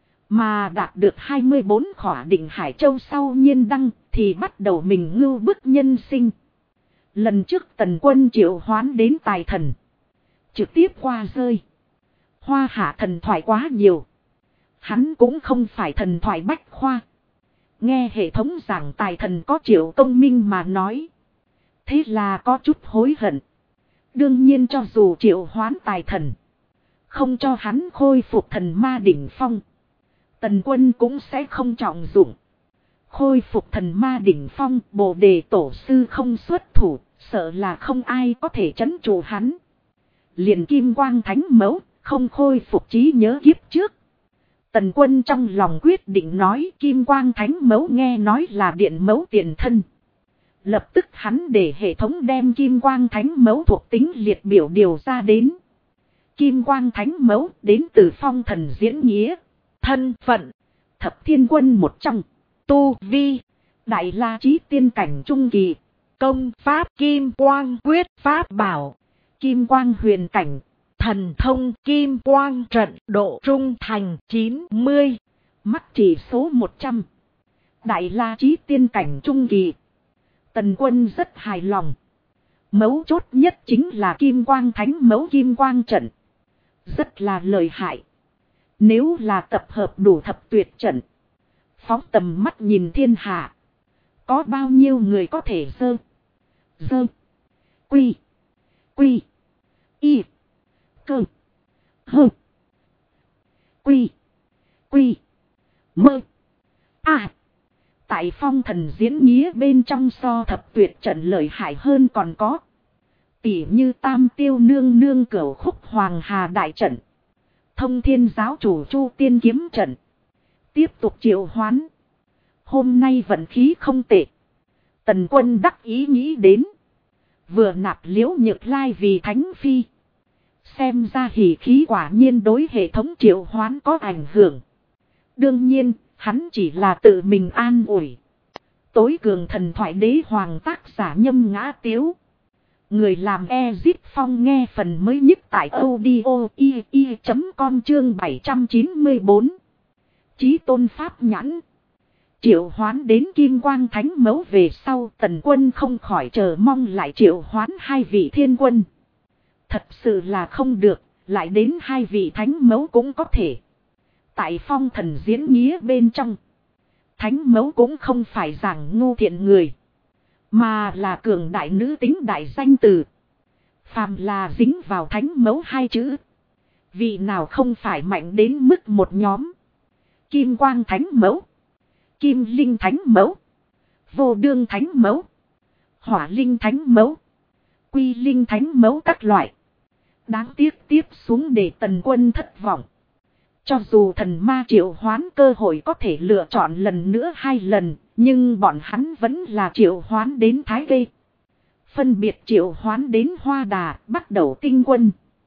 Mà đạt được 24 khỏa đỉnh Hải Châu sau Nhiên Đăng thì bắt đầu mình ngưu bức nhân sinh. Lần trước Tần Quân triệu hoán đến Tài Thần, trực tiếp qua rơi. Hoa Hạ thần thoại quá nhiều. Hắn cũng không phải thần thoại bách khoa. Nghe hệ thống giảng Tài Thần có Triệu Công Minh mà nói. Thế là có chút hối hận. Đương nhiên cho dù triệu hoán Tài Thần, không cho hắn khôi phục thần ma đỉnh phong, Tần Quân cũng sẽ không trọng dụng. Khôi phục thần ma đỉnh phong, Bồ Đề tổ sư không xuất thủ, sợ là không ai có thể trấn trụ hắn. Liền Kim Quang Thánh Mẫu không khôi phục trí nhớ kiếp trước. Tần Quân trong lòng quyết định nói Kim Quang Thánh Mẫu nghe nói là điện mẫu tiền thân. Lập tức hắn để hệ thống đem Kim Quang Thánh Mẫu thuộc tính liệt biểu điều ra đến. Kim Quang Thánh Mẫu đến từ phong thần diễn nghĩa. Thân phận thập thiên quân một trong. Tu vi Đại La Chí tiên cảnh trung kỳ. Công pháp Kim Quang quyết pháp bảo. Kim Quang huyền cảnh. Thần thông Kim Quang trận. Độ trung thành 90. Mắt chỉ số 100. Đại La Chí tiên cảnh trung kỳ. Tần Quân rất hài lòng. Mấu chốt nhất chính là Kim Quang Thánh Mẫu Kim Quang trận. Rất là lợi hại. Nếu là tập hợp đủ thập tuyệt trận, phóng tầm mắt nhìn thiên hạ, có bao nhiêu người có thể dơ quy y cơ hơ quy mơ tại phong thần diễn nghĩa bên trong so thập tuyệt trận lợi hại hơn còn có tỉ như Tam Tiêu nương nương Cửu Khúc Hoàng Hà đại trận, Thông Thiên giáo chủ Chu Tiên kiếm trận. Tiếp tục triệu hoán. Hôm nay vận khí không tệ. Tần Quân đắc ý nghĩ đến. Vừa nạp Liễu Nhược Lai vì thánh phi. Xem ra hỉ khí quả nhiên đối hệ thống triệu hoán có ảnh hưởng. Đương nhiên, hắn chỉ là tự mình an ủi. Tối cường thần thoại đế hoàng tác giả Nhâm Ngã Tiếu. Người làm Ezit Phong nghe phần mới nhất tại audio.com chương 794. Chí tôn pháp nhãn. Triệu hoán đến Kim Quang Thánh Mẫu về sau, Tần Quân không khỏi chờ mong lại triệu hoán hai vị thiên quân. Thật sự là không được, lại đến hai vị Thánh Mẫu cũng có thể. Tại phong thần diễn nghĩa bên trong, Thánh Mẫu cũng không phải giảng ngu thiện người, mà là cường đại nữ tính đại danh từ. Phàm là dính vào Thánh Mẫu hai chữ, vị nào không phải mạnh đến mức một nhóm. Kim Quang Thánh Mẫu, Kim Linh Thánh Mẫu, Vô Đương Thánh Mẫu, Hỏa Linh Thánh Mẫu, Quy Linh Thánh Mẫu các loại. Đáng tiếc tiếp xuống để Tần Quân thất vọng. Cho dù thần ma triệu hoán cơ hội có thể lựa chọn lần nữa 2 lần, nhưng bọn hắn vẫn là triệu hoán đến Thái Gây. Phân biệt triệu hoán đến Hoa Đà, bắt đầu tinh quân.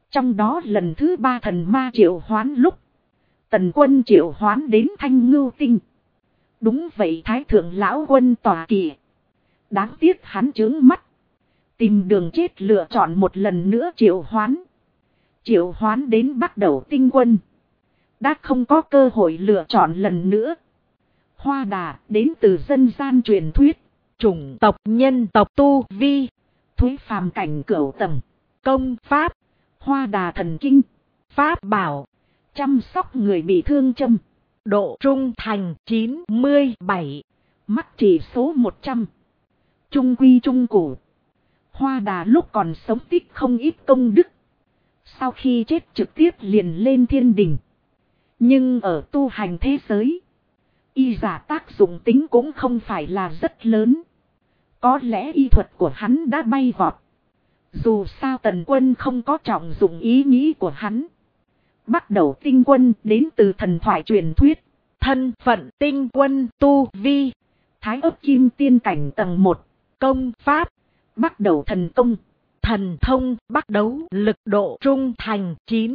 Trong đó lần thứ 3 thần ma triệu hoán lúc, Tần Quân triệu hoán đến Thanh Ngưu Tinh. Đúng vậy, Thái Thượng Lão Quân tòa kỳ. Đáng tiếc hắn chướng mắt. Tìm đường chết, lựa chọn một lần nữa triệu hoán. Triệu hoán đến Bắc Đầu Tinh Quân. Đã không có cơ hội lựa chọn lần nữa. Hoa Đà đến từ dân gian truyền thuyết. Chủng tộc nhân tộc tu vi. Thúy phàm cảnh cửu tầng. Công pháp. Hoa Đà thần kinh. Pháp bảo. Chăm sóc người bị thương châm. Độ trung thành 97. Mắc chỉ số 100. Trung quy trung củ. Hoa Đà lúc còn sống tích không ít công đức. Sau khi chết trực tiếp liền lên thiên đình. Nhưng ở tu hành thế giới, y giả tác dụng tính cũng không phải là rất lớn. Có lẽ y thuật của hắn đã bay vọt. Dù sao Tần Quân không có trọng dụng ý nghĩ của hắn. Bắt đầu Tinh Quân đến từ thần thoại truyền thuyết. Thân phận Tinh Quân tu vi. Thái ấp kim tiên cảnh tầng 1. Công pháp. Bắt đầu thần công. Thần thông bắt đấu lực độ trung thành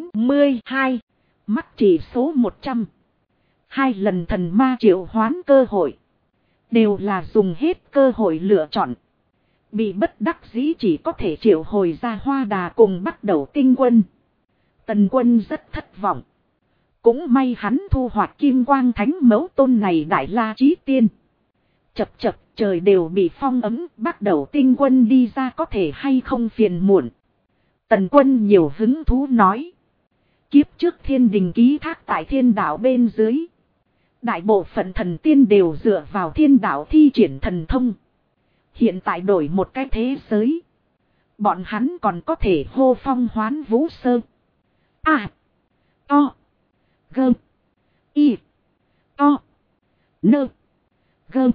92. Mắc chỉ số 100. 2 lần thần ma triệu hoán cơ hội. Đều là dùng hết cơ hội lựa chọn. Bị bất đắc dĩ chỉ có thể triệu hồi ra Hoa Đà cùng Bắt đầu Tinh Quân. Tần Quân rất thất vọng. Cũng may hắn thu hoạch Kim Quang Thánh Mẫu Tôn này Đại La Chí Tiên. Chập chập trời đều bị phong ấm, Bắt đầu Tinh Quân đi ra có thể hay không phiền muộn. Tần Quân nhiều hứng thú nói. Kiếp trước thiên đình ký thác tại thiên đạo bên dưới. Đại bộ phận thần tiên đều dựa vào thiên đạo thi triển thần thông. Hiện tại đổi một cái thế giới. Bọn hắn còn có thể hô phong hoán vũ sơ. A. To. Gơ. Y. To. Nơ. Gơ.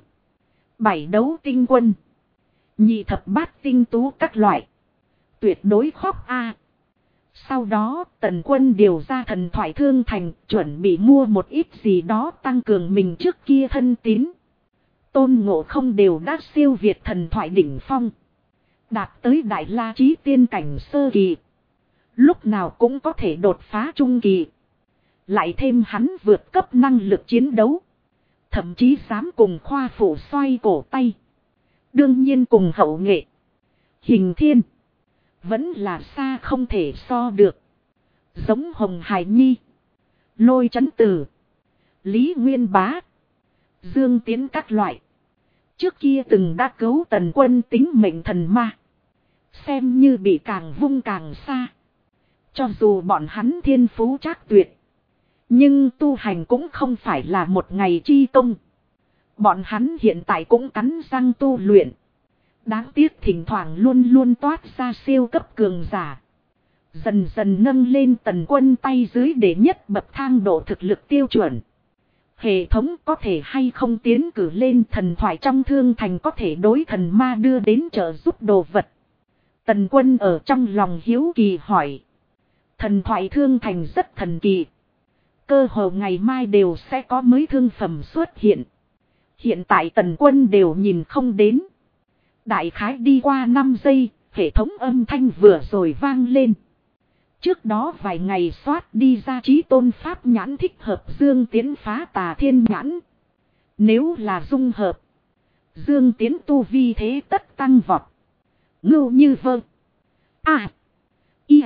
7 đấu tinh quân. Nhị thập bát tinh tú các loại. Tuyệt đối khóc a. Sau đó Tần Quân điều ra thần thoại thương thành, chuẩn bị mua một ít gì đó tăng cường mình trước kia thân tín. Tôn Ngộ Không đều đã siêu việt thần thoại đỉnh phong. Đạt tới Đại La Chí Tiên cảnh sơ kỳ. Lúc nào cũng có thể đột phá trung kỳ. Lại thêm hắn vượt cấp năng lực chiến đấu. Thậm chí dám cùng khoa phủ xoay cổ tay. Đương nhiên cùng hậu nghệ. Hình thiên. Vẫn là xa không thể so được. Giống Hồng Hải Nhi. Lôi Chấn Tử. Lý Nguyên Bá. Dương Tiến các loại. Trước kia từng đã cứu Tần Quân tính mệnh thần ma. Xem như bị càng vung càng xa. Cho dù bọn hắn thiên phú trác tuyệt. Nhưng tu hành cũng không phải là một ngày chi công. Bọn hắn hiện tại cũng cắn răng tu luyện. Đáng tiếc thỉnh thoảng luôn luôn toát ra siêu cấp cường giả. Dần dần nâng lên Tần Quân tay dưới để nhất bậc thang độ thực lực tiêu chuẩn. Hệ thống có thể hay không tiến cử lên thần thoại trong thương thành có thể đối thần ma đưa đến trợ giúp đồ vật. Tần Quân ở trong lòng hiếu kỳ hỏi. Thần thoại thương thành rất thần kỳ. Cơ hồ ngày mai đều sẽ có mới thương phẩm xuất hiện. Hiện tại Tần Quân đều nhìn không đến. Đại khái đi qua 5 giây, hệ thống âm thanh vừa rồi vang lên. Trước đó vài ngày soát đi ra Chí Tôn Pháp nhãn thích hợp Dương Tiến phá tà thiên nhãn. Nếu là dung hợp, Dương Tiến tu vi thế tất tăng vọt. Ngưu như vơ. A. Y.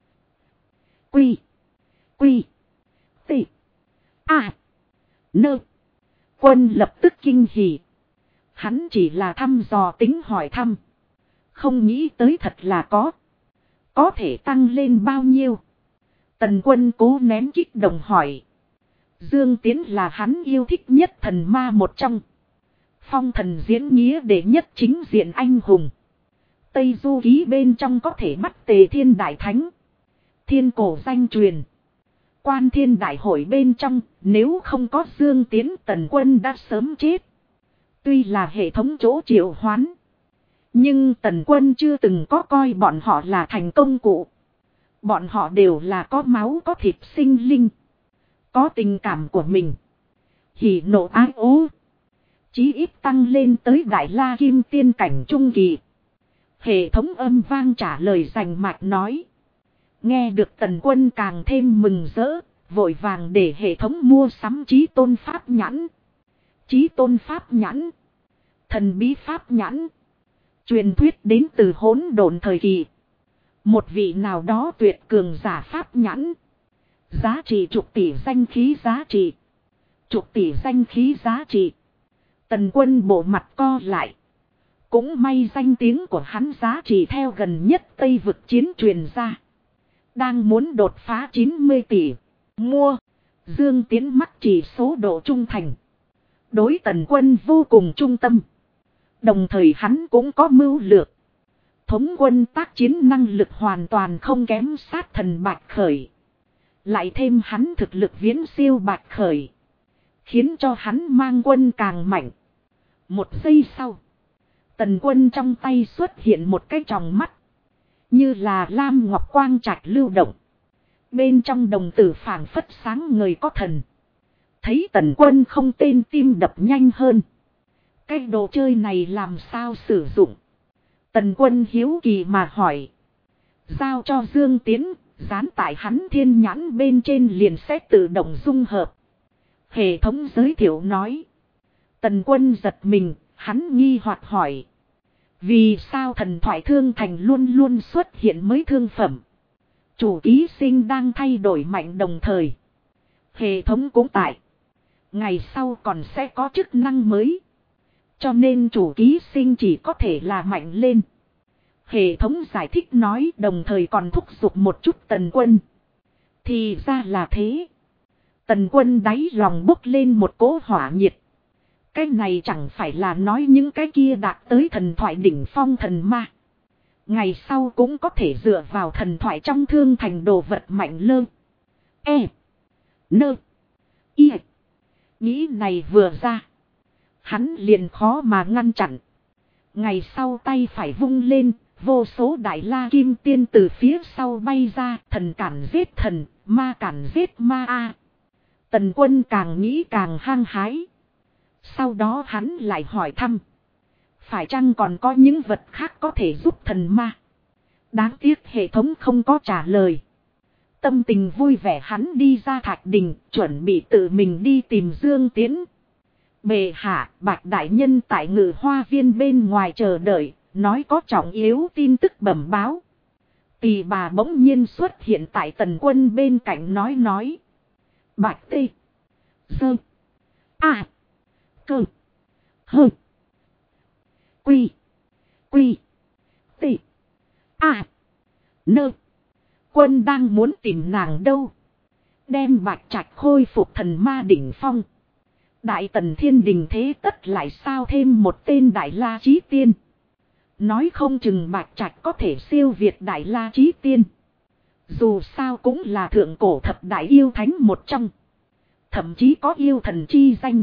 Quy. Quy. T. A. Nơ. Quân lập tức kinh hỉ. Hắn chỉ là thăm dò tính hỏi thăm. Không nghĩ tới thật là có. Có thể tăng lên bao nhiêu? Tần Quân cố nén kích động hỏi. Dương Tiến là hắn yêu thích nhất thần ma một trong. Phong thần diễn nghĩa đệ nhất chính diện anh hùng. Tây Du Ký bên trong có thể bắt Tề Thiên Đại Thánh. Thiên cổ danh truyền. Quan Thiên Đại Hội bên trong, nếu không có Dương Tiến Tần Quân đã sớm chết. Tuy là hệ thống chỗ triệu hoán. Nhưng Tần Quân chưa từng có coi bọn họ là thành công cụ. Bọn họ đều là có máu có thịt sinh linh. Có tình cảm của mình. Hỉ nộ ái ố. Chí ít tăng lên tới Đại La Kim Tiên cảnh trung kỳ. Hệ thống âm vang trả lời rành mạch nói. Nghe được Tần Quân càng thêm mừng rỡ, vội vàng để hệ thống mua sắm Chí Tôn Pháp Nhãn. Chí Tôn Pháp Nhãn, thần bí Pháp Nhãn, truyền thuyết đến từ hỗn độn thời kỳ. Một vị nào đó tuyệt cường giả Pháp Nhãn, giá trị chục tỷ danh khí giá trị. Chục tỷ danh khí giá trị. Tần Quân bộ mặt co lại. Cũng may danh tiếng của hắn giá trị theo gần nhất Tây vực chiến truyền ra. Đang muốn đột phá 90 tỷ. Mua. Dương Tiến mắc chỉ số độ trung thành. Đối Tần Quân vô cùng trung tâm. Đồng thời hắn cũng có mưu lược. Thống quân tác chiến năng lực hoàn toàn không kém sát thần Bạch Khởi. Lại thêm hắn thực lực viễn siêu Bạch Khởi. Khiến cho hắn mang quân càng mạnh. Một giây sau. Tần Quân trong tay xuất hiện một cái tròng mắt. Như là lam ngọc quang trạch lưu động. Bên trong đồng tử phảng phất sáng ngời có thần. Thấy Tần Quân không tên tim đập nhanh hơn. Cái đồ chơi này làm sao sử dụng? Tần Quân hiếu kỳ mà hỏi. Giao cho Dương Tiến, dán tại hắn thiên nhãn bên trên liền sẽ tự động dung hợp. Hệ thống giới thiệu nói. Tần Quân giật mình, hắn nghi hoặc hỏi. Vì sao thần thoại thương thành luôn luôn xuất hiện mới thương phẩm? Chủ ký sinh đang thay đổi mạnh đồng thời. Hệ thống cũng tại. Ngày sau còn sẽ có chức năng mới. Cho nên chủ ký sinh chỉ có thể là mạnh lên. Hệ thống giải thích nói đồng thời còn thúc giục một chút Tần Quân. Thì ra là thế. Tần Quân đáy lòng bốc lên một cỗ hỏa nhiệt. Cái này chẳng phải là nói những cái kia đạt tới thần thoại đỉnh phong thần ma. Ngày sau cũng có thể dựa vào thần thoại trong thương thành đồ vật mạnh lơ. E. Nơ. Y. Nghĩ này vừa ra. Hắn liền khó mà ngăn chặn. Ngày sau tay phải vung lên. Vô số đại la kim tiên từ phía sau bay ra. Thần cản giết thần. Ma cản giết ma a. Tần Quân càng nghĩ càng hăng hái. Sau đó hắn lại hỏi thăm. Phải chăng còn có những vật khác có thể giúp thần ma? Đáng tiếc hệ thống không có trả lời. Tâm tình vui vẻ hắn đi ra thạch đình. Chuẩn bị tự mình đi tìm Dương Tiến. Bệ hạ, Bạch đại nhân tại Ngự Hoa Viên bên ngoài chờ đợi. Nói có trọng yếu tin tức bẩm báo. Tỳ bà bỗng nhiên xuất hiện tại Tần Quân bên cạnh nói. Bạch tê. Sơ. A. Cơ. Hơ. Quy. Quy. Tê. A. Nơ. Quân đang muốn tìm nàng đâu. Đem Bạch Trạch khôi phục thần ma đỉnh phong. Đại Tần Thiên Đình thế tất lại sao thêm một tên Đại La Chí Tiên. Nói không chừng Bạch Trạch có thể siêu việt Đại La Chí Tiên. Dù sao cũng là thượng cổ thập đại yêu thánh một trong. Thậm chí có yêu thần chi danh.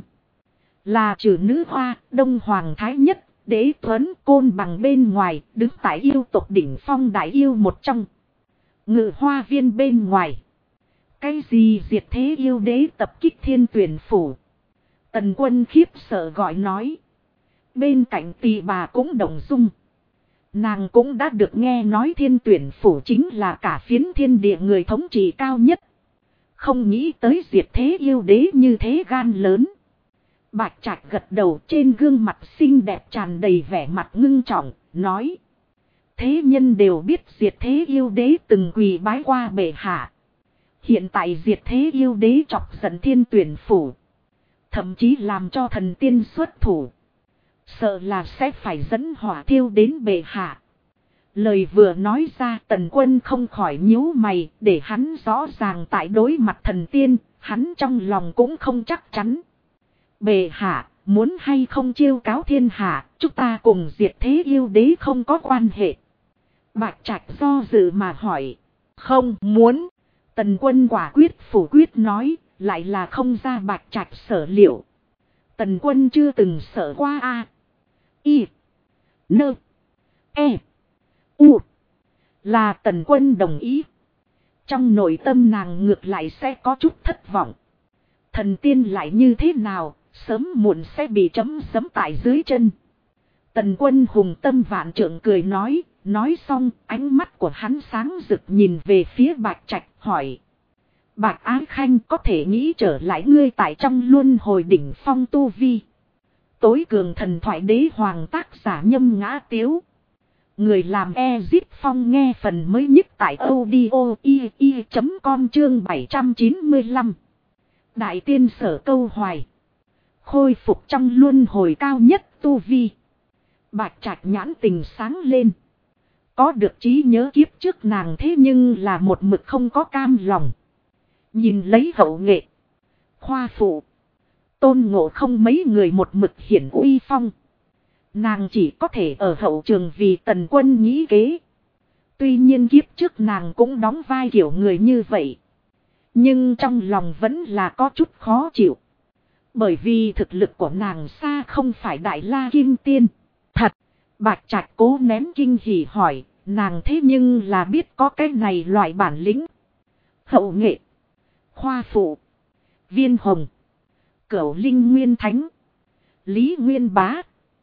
Là trừ nữ hoa, đông hoàng thái nhất, đế tuấn côn bằng bên ngoài, đứng tại yêu tộc đỉnh phong đại yêu một trong. Ngự Hoa Viên bên ngoài. Cái gì diệt thế yêu đế tập kích Thiên Tuyển phủ. Tần Quân khiếp sợ gọi nói. Bên cạnh tỳ bà cũng động dung. Nàng cũng đã được nghe nói Thiên Tuyển phủ chính là cả phiến thiên địa người thống trị cao nhất. Không nghĩ tới diệt thế yêu đế như thế gan lớn. Bạch Trạch gật đầu, trên gương mặt xinh đẹp tràn đầy vẻ mặt ngưng trọng, nói. Thế nhân đều biết diệt thế yêu đế từng quỳ bái qua bệ hạ. Hiện tại diệt thế yêu đế chọc giận Thiên Tuyển phủ. Thậm chí làm cho thần tiên xuất thủ. Sợ là sẽ phải dẫn hỏa thiêu đến bệ hạ. Lời vừa nói ra Tần Quân không khỏi nhíu mày, để hắn rõ ràng tại đối mặt thần tiên, hắn trong lòng cũng không chắc chắn. Bệ hạ, muốn hay không chiêu cáo thiên hạ, chúng ta cùng diệt thế yêu đế không có quan hệ. Bạch Trạch do dự mà hỏi. Không muốn. Tần Quân quả quyết phủ quyết nói, lại là không ra Bạch Trạch sở liệu. Tần Quân chưa từng sợ qua a. Y. Nơ. E. U. Là Tần Quân đồng ý. Trong nội tâm nàng ngược lại sẽ có chút thất vọng. Thần tiên lại như thế nào, sớm muộn sẽ bị chấm giẫm tại dưới chân. Tần Quân hùng tâm vạn trượng cười nói, Nói xong, ánh mắt của hắn sáng rực nhìn về phía Bạch Trạch hỏi. Bạch Ái Khanh có thể nghĩ trở lại ngươi tại trong luân hồi đỉnh phong tu vi. Tối cường thần thoại đế hoàng tác giả Nhâm Ngã Tiếu. Người làm Ezip Phong nghe phần mới nhất tại audio.com chương 795. Đại tiên sở câu hoài. Khôi phục trong luân hồi cao nhất tu vi. Bạch Trạch nhãn tình sáng lên. Có được trí nhớ kiếp trước nàng thế nhưng là một mực không có cam lòng. Nhìn lấy hậu nghệ. Khoa phụ. Tôn Ngộ Không mấy người một mực hiển uy phong. Nàng chỉ có thể ở hậu trường vì Tần Quân nghĩ kế. Tuy nhiên kiếp trước nàng cũng đóng vai kiểu người như vậy. Nhưng trong lòng vẫn là có chút khó chịu. Bởi vì thực lực của nàng xa không phải Đại La Kim Tiên. Thật, Bạch Trạch cố nén kinh hỉ hỏi, nàng thế nhưng là biết có cái này loại bản lĩnh. Hậu nghệ, khoa phụ, Viên Hồng, Cửu Linh Nguyên Thánh, Lý Nguyên Bá,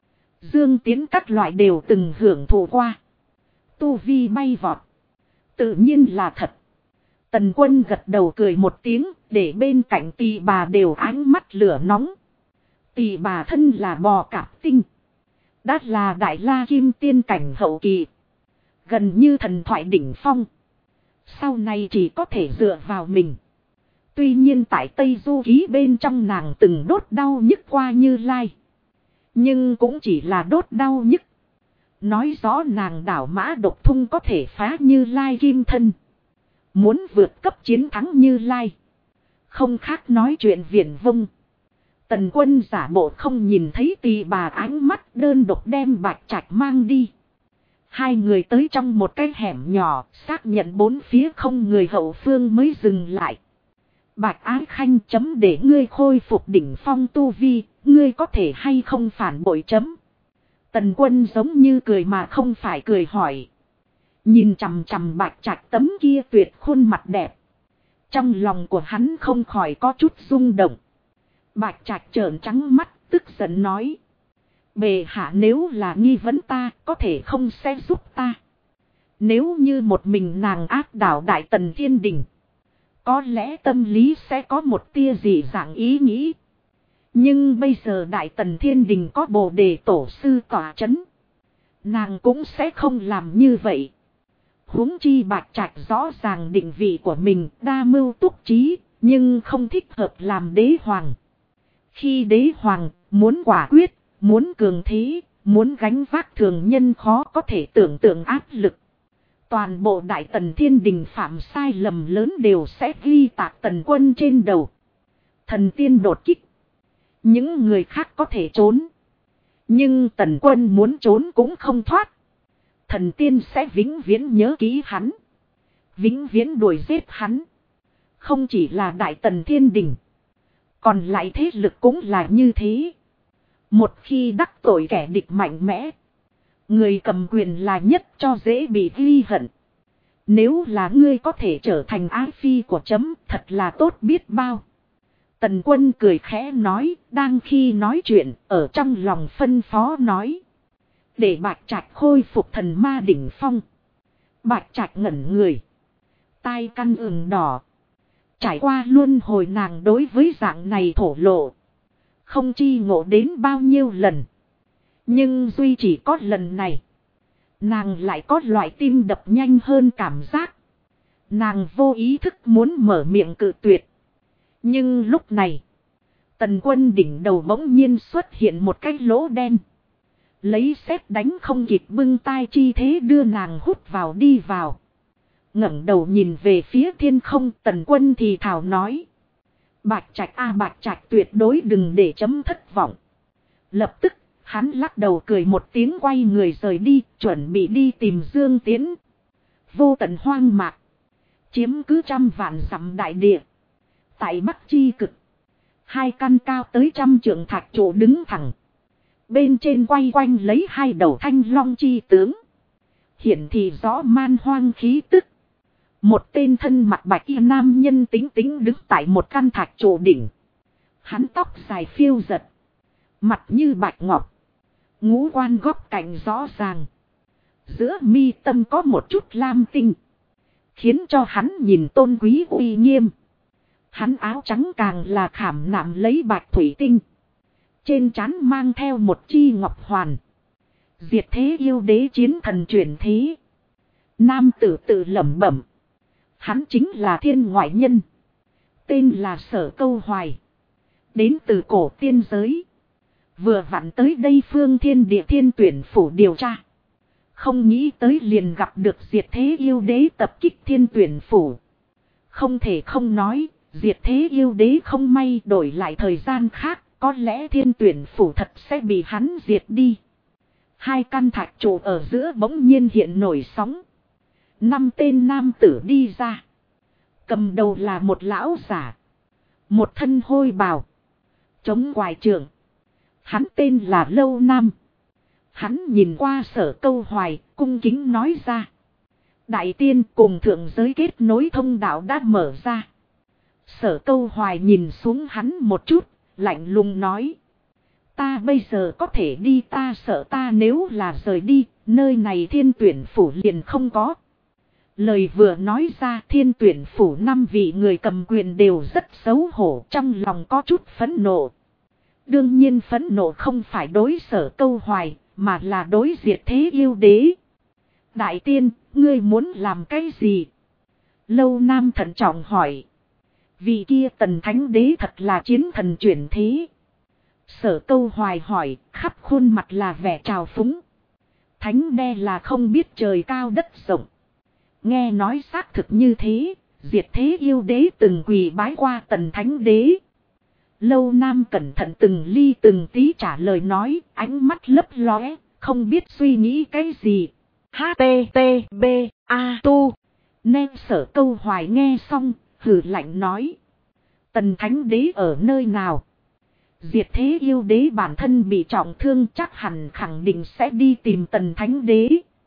Dương Tiến các loại đều từng hưởng thụ qua. Tu vi bay vọt. Tự nhiên là thật. Tần Quân gật đầu cười một tiếng, để bên cạnh Tỳ bà đều ánh mắt lửa nóng. Tỳ bà thân là bò cạp tinh. Đã là Đại La Kim Tiên cảnh hậu kỳ. Gần như thần thoại đỉnh phong. Sau này chỉ có thể dựa vào mình. Tuy nhiên tại Tây Du Ký bên trong nàng từng đốt đau nhức qua Như Lai. Nhưng cũng chỉ là đốt đau nhức. Nói rõ nàng đảo mã độc thung có thể phá Như Lai kim thân. Muốn vượt cấp chiến thắng Như Lai. Không khác nói chuyện viển vông. Tần Quân giả bộ không nhìn thấy Tỳ bà ánh mắt đơn độc đem Bạch Trạch mang đi. Hai người tới trong một cái hẻm nhỏ, xác nhận bốn phía không người hậu phương mới dừng lại. Bạch Ái Khanh chấm để ngươi khôi phục đỉnh phong tu vi, ngươi có thể hay không phản bội chấm. Tần Quân giống như cười mà không phải cười hỏi. Nhìn chằm chằm Bạch Trạch tấm kia tuyệt khuôn mặt đẹp. Trong lòng của hắn không khỏi có chút rung động. Bạch Trạch trợn trắng mắt, tức giận nói. Bệ hạ nếu là nghi vấn ta, có thể không sẽ giúp ta. Nếu như một mình nàng áp đảo Đại Tần Thiên Đình. Có lẽ tâm lý sẽ có một tia gì dạng ý nghĩ. Nhưng bây giờ Đại Tần Thiên Đình có Bồ Đề Tổ Sư tỏa chấn. Nàng cũng sẽ không làm như vậy. Huống chi Bạch Trạch rõ ràng định vị của mình đa mưu túc trí, nhưng không thích hợp làm đế hoàng. Khi đế hoàng muốn quả quyết, muốn cường thế, muốn gánh vác thường nhân khó có thể tưởng tượng áp lực. Toàn bộ Đại Tần Thiên Đình phạm sai lầm lớn đều sẽ ghi tạc Tần Quân trên đầu. Thần tiên đột kích. Những người khác có thể trốn. Nhưng Tần Quân muốn trốn cũng không thoát. Thần tiên sẽ vĩnh viễn nhớ kỹ hắn. Vĩnh viễn đuổi giết hắn. Không chỉ là Đại Tần Thiên Đình. Còn lại thế lực cũng là như thế. Một khi đắc tội kẻ địch mạnh mẽ. Người cầm quyền là nhất cho dễ bị ghi hận. Nếu là ngươi có thể trở thành ái phi của chấm, thật là tốt biết bao. Tần Quân cười khẽ nói, đang khi nói chuyện, ở trong lòng phân phó nói. Để Bạch Trạch khôi phục thần ma đỉnh phong. Bạch Trạch ngẩn người. Tai căn ửng đỏ. Trải qua luân hồi nàng đối với dạng này thổ lộ. Không chi ngộ đến bao nhiêu lần. Nhưng duy chỉ có lần này. Nàng lại có loại tim đập nhanh hơn cảm giác. Nàng vô ý thức muốn mở miệng cự tuyệt. Nhưng lúc này. Tần Quân đỉnh đầu bỗng nhiên xuất hiện một cái lỗ đen. Lấy sét đánh không kịp bưng tai chi thế đưa nàng hút vào đi vào. Ngẩng đầu nhìn về phía thiên không, Tần Quân thì thào nói. Bạch Trạch a Bạch Trạch tuyệt đối đừng để chấm thất vọng. Lập tức, hắn lắc đầu cười một tiếng quay người rời đi, chuẩn bị đi tìm Dương Tiến. Vô tận hoang mạc. Chiếm cứ 100 vạn dặm đại địa. Tại Bắc Chi Cực. Hai căn cao tới 100 trượng thạch trụ đứng thẳng. Bên trên quay quanh lấy hai đầu thanh long chi tướng. Hiển thị rõ man hoang khí tức. Một tên thân mặt bạch y nam nhân tính tính đứng tại một căn thạch trụ đỉnh. Hắn tóc dài phiêu giật. Mặt như bạch ngọc. Ngũ quan góc cạnh rõ ràng. Giữa mi tâm có một chút lam tinh. Khiến cho hắn nhìn tôn quý uy nghiêm. Hắn áo trắng càng là khảm nạm lấy bạch thủy tinh. Trên trán mang theo một chi ngọc hoàn. Diệt thế yêu đế chiến thần chuyển thế. Nam tử tự lẩm bẩm. Hắn chính là thiên ngoại nhân. Tên là Sở Câu Hoài. Đến từ cổ tiên giới. Vừa vặn tới đây phương thiên địa thiên tuyển phủ điều tra. Không nghĩ tới liền gặp được diệt thế yêu đế tập kích thiên tuyển phủ. Không thể không nói, diệt thế yêu đế không may đổi lại thời gian khác, có lẽ thiên tuyển phủ thật sẽ bị hắn diệt đi. Hai căn thạch trụ ở giữa bỗng nhiên hiện nổi sóng. 5 tên nam tử đi ra. Cầm đầu là một lão giả. Một thân hôi bào. Chống quài trưởng. Hắn tên là Lâu Nam. Hắn nhìn qua Sở Câu Hoài, cung kính nói ra. Đại tiên cùng thượng giới kết nối thông đạo đã mở ra. Sở Câu Hoài nhìn xuống hắn một chút, lạnh lùng nói. Ta bây giờ có thể đi, ta sợ ta nếu là rời đi, nơi này thiên tuyển phủ liền không có. Lời vừa nói ra, thiên tuyển phủ 5 vị người cầm quyền đều rất xấu hổ, trong lòng có chút phẫn nộ. Đương nhiên phẫn nộ không phải đối Sở Câu Hoài, mà là đối diệt thế yêu đế. Đại tiên, ngươi muốn làm cái gì? Lâu Nam thận trọng hỏi. Vị kia Tần Thánh Đế thật là chiến thần chuyển thế. Sở Câu Hoài hỏi, khắp khuôn mặt là vẻ trào phúng. Thánh Đế là không biết trời cao đất rộng. Nghe nói xác thực như thế, diệt thế yêu đế từng quỳ bái qua Tần Thánh Đế. Lâu Nam cẩn thận từng ly từng tí trả lời nói, ánh mắt lấp lóe, không biết suy nghĩ cái gì. HTTB tu. Nên Sở Câu Hoài nghe xong, hừ lạnh nói. Tần Thánh Đế ở nơi nào? Diệt thế yêu đế bản thân bị trọng thương, chắc hẳn khẳng định sẽ đi tìm Tần Thánh Đế.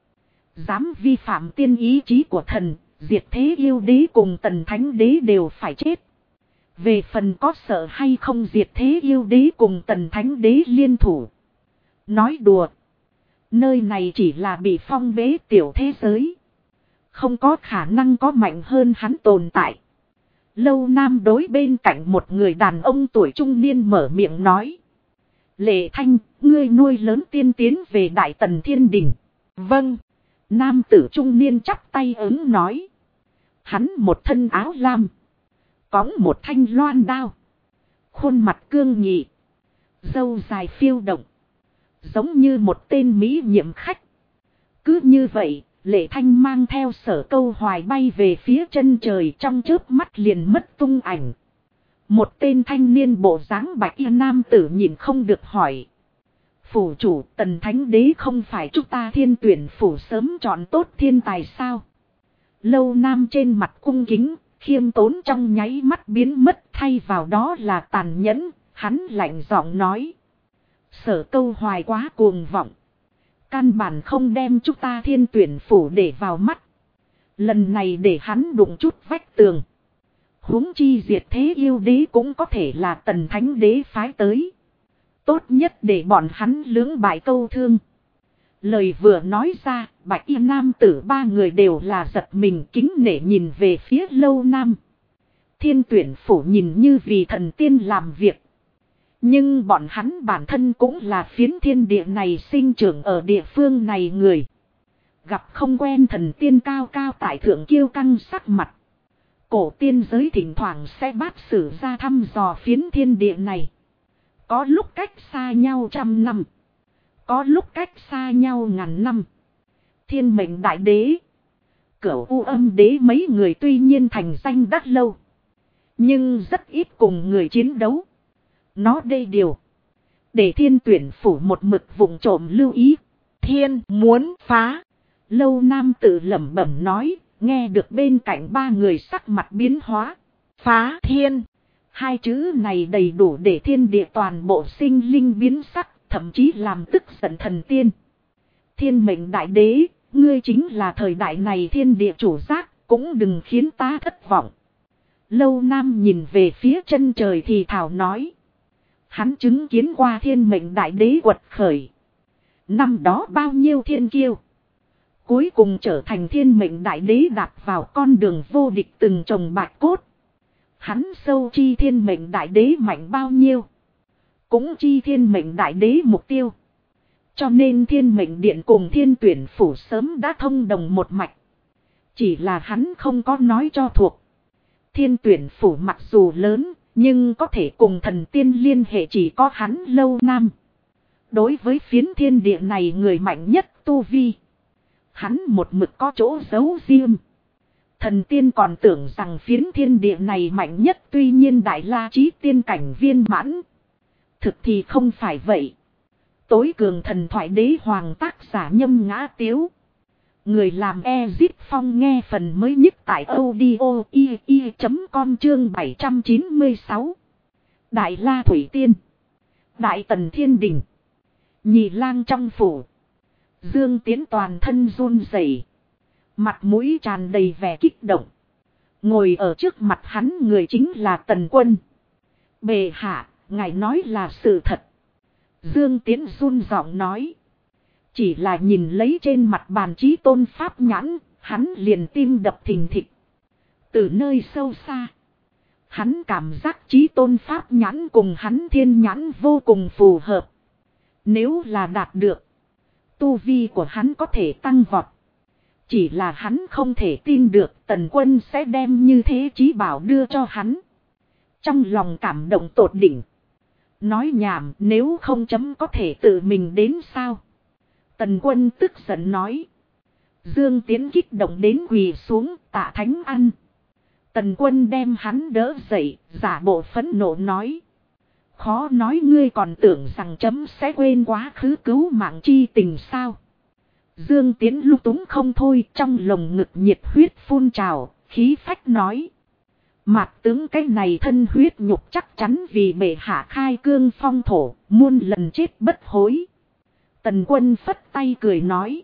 Dám vi phạm tiên ý chí của thần, diệt thế yêu đế cùng Tần Thánh Đế đều phải chết. Về phần có sợ hay không diệt thế yêu đế cùng Tần Thánh Đế liên thủ. Nói đùa. Nơi này chỉ là bị phong bế tiểu thế giới. Không có khả năng có mạnh hơn hắn tồn tại. Lâu Nam đối bên cạnh một người đàn ông tuổi trung niên mở miệng nói. Lệ Thanh, ngươi nuôi lớn tiên tiến về Đại Tần Thiên Đình. Vâng. Nam tử trung niên chắp tay ứng nói. Hắn một thân áo lam. Cõng một thanh loan đao. Khuôn mặt cương nghị. Râu dài phiêu động. Giống như một tên mỹ nhiệm khách. Cứ như vậy, Lệ Thanh mang theo Sở Câu Hoài bay về phía chân trời, trong chớp mắt liền mất tung ảnh. Một tên thanh niên bộ dáng bạch y nam tử nhìn không được hỏi. Phủ chủ Tần Thánh Đế không phải chúng ta thiên tuyển phủ sớm chọn tốt thiên tài sao? Lâu Nam trên mặt cung kính, khiêm tốn trong nháy mắt biến mất, thay vào đó là tàn nhẫn, hắn lạnh giọng nói. Sở Câu Hoài quá cuồng vọng. Căn bản không đem chúng ta thiên tuyển phủ để vào mắt. Lần này để hắn đụng chút vách tường. Huống chi diệt thế yêu đế cũng có thể là Tần Thánh Đế phái tới. Tốt nhất để bọn hắn lưỡng bại câu thương. Lời vừa nói ra, bạch y nam tử 3 người đều là giật mình kính nể nhìn về phía Lâu Nam. Thiên tuyển phủ nhìn như vì thần tiên làm việc. Nhưng bọn hắn bản thân cũng là phiến thiên địa này sinh trưởng ở địa phương này người. Gặp không quen thần tiên cao cao tại thượng kiêu căng sắc mặt. Cổ tiên giới thỉnh thoảng sẽ bát sử ra thăm dò phiến thiên địa này. Có lúc cách xa nhau 100 năm. Có lúc cách xa nhau 1000 năm. Thiên mệnh đại đế. Cửu u âm đế mấy người tuy nhiên thành danh đắt lâu. Nhưng rất ít cùng người chiến đấu. Nó đây điều. Để thiên tuyển phủ một mực vùng trộm lưu ý. Thiên muốn phá. Lâu Nam tự lẩm bẩm nói. Nghe được bên cạnh 3 người sắc mặt biến hóa. Phá thiên. 2 chữ này đầy đủ để thiên địa toàn bộ sinh linh biến sắc. Thậm chí làm tức giận thần tiên. Thiên mệnh đại đế. Ngươi chính là thời đại này thiên địa chủ giác. Cũng đừng khiến ta thất vọng. Lâu Nam nhìn về phía chân trời thì thảo nói. Hắn chứng kiến qua thiên mệnh đại đế quật khởi. Năm đó bao nhiêu thiên kiêu. Cuối cùng trở thành thiên mệnh đại đế đạp vào con đường vô địch từng trồng bạch cốt. Hắn sâu chi thiên mệnh đại đế mạnh bao nhiêu. Cũng chi thiên mệnh đại đế mục tiêu. Cho nên thiên mệnh điện cùng thiên tuyển phủ sớm đã thông đồng một mạch. Chỉ là hắn không có nói cho thuộc. Thiên tuyển phủ mặc dù lớn, nhưng có thể cùng thần tiên liên hệ chỉ có hắn Lâu Nam. Đối với phiến thiên địa này người mạnh nhất tu vi. Hắn một mực có chỗ giấu riêng. Thần tiên còn tưởng rằng phiến thiên địa này mạnh nhất, tuy nhiên đại la chí tiên cảnh viên mãn. Thực thì không phải vậy. Tối cường thần thoại đế hoàng tác giả Nhâm Ngã Tiếu. Người làm Ezit Phong nghe phần mới nhất tại audio.com chương 796. Đại La Thủy Tiên. Đại Tần Thiên Đình. Nhị lang trong phủ. Dương Tiến toàn thân run rẩy, mặt mũi tràn đầy vẻ kích động. Ngồi ở trước mặt hắn người chính là Tần Quân. Bệ hạ, ngài nói là sự thật. Dương Tiến run giọng nói. Chỉ là nhìn lấy trên mặt bàn Chí Tôn pháp nhãn, hắn liền tim đập thình thịch. Từ nơi sâu xa, hắn cảm giác Chí Tôn pháp nhãn cùng hắn thiên nhãn vô cùng phù hợp. Nếu là đạt được, tu vi của hắn có thể tăng vọt. Chỉ là hắn không thể tin được Tần Quân sẽ đem như thế chí bảo đưa cho hắn. Trong lòng cảm động tột đỉnh. Nói nhảm, nếu không chấm có thể tự mình đến sao? Tần Quân tức giận nói. Dương Tiến kích động đến quỳ xuống tạ thánh ăn. Tần Quân đem hắn đỡ dậy, giả bộ phẫn nộ nói. Khó nói ngươi còn tưởng rằng chấm sẽ quên quá khứ cứu mạng chi tình sao? Dương Tiến lung túng không thôi, trong lồng ngực nhiệt huyết phun trào, khí phách nói. Mạc tướng cái này thân huyết nhục chắc chắn vì bệ hạ khai cương phong thổ, muôn lần chết bất hối. Tần Quân phất tay cười nói.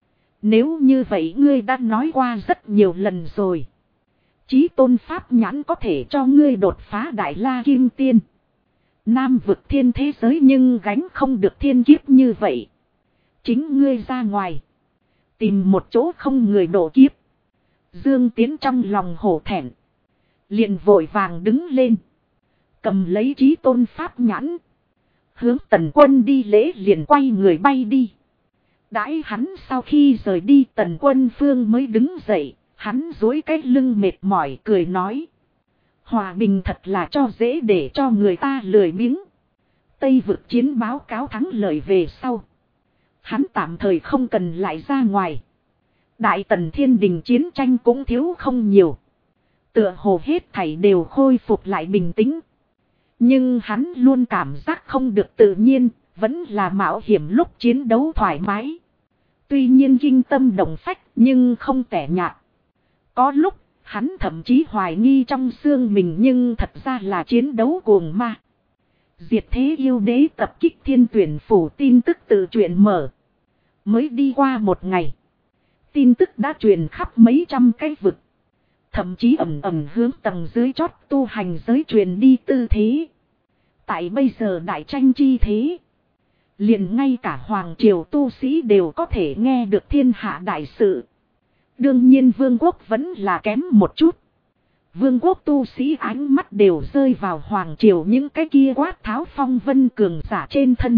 Nếu như vậy ngươi đã nói qua rất nhiều lần rồi. Chí Tôn pháp nhãn có thể cho ngươi đột phá đại la kim tiên. Nam vực thiên thế giới nhưng gánh không được thiên kiếp như vậy. Chính ngươi ra ngoài. Tìm một chỗ không người độ kiếp. Dương Tiến trong lòng hổ thẹn. Liền vội vàng đứng lên. Cầm lấy Chí Tôn pháp nhãn. Hướng Tần Quân đi lễ liền quay người bay đi. Đãi hắn sau khi rời đi Tần Quân Phương mới đứng dậy. Hắn duỗi cái lưng mệt mỏi cười nói. Hòa bình thật là cho dễ để cho người ta lười biếng. Tây vực chiến báo cáo thắng lợi về sau. Hắn tạm thời không cần lại ra ngoài. Đại Tần Thiên Đình chiến tranh cũng thiếu không nhiều. Tựa hồ hết thảy đều khôi phục lại bình tĩnh. Nhưng hắn luôn cảm giác không được tự nhiên, vẫn là mạo hiểm lúc chiến đấu thoải mái. Tuy nhiên kinh tâm động phách nhưng không tẻ nhạt. Có lúc, hắn thậm chí hoài nghi trong xương mình nhưng thật ra là chiến đấu cuồng ma. Diệt thế yêu đế tập kích thiên tuyển phủ tin tức tự truyện mở. Mới đi qua một ngày. Tin tức đã truyền khắp mấy trăm cái vực. Thậm chí ẩm ẩm hướng tầng dưới chót tu hành giới truyền đi tư thế. Tại bây giờ đại tranh chi thế. Liền ngay cả hoàng triều tu sĩ đều có thể nghe được thiên hạ đại sự. Đương nhiên vương quốc vẫn là kém một chút. Vương quốc tu sĩ ánh mắt đều rơi vào hoàng triều những cái kia quát tháo phong vân cường giả trên thân.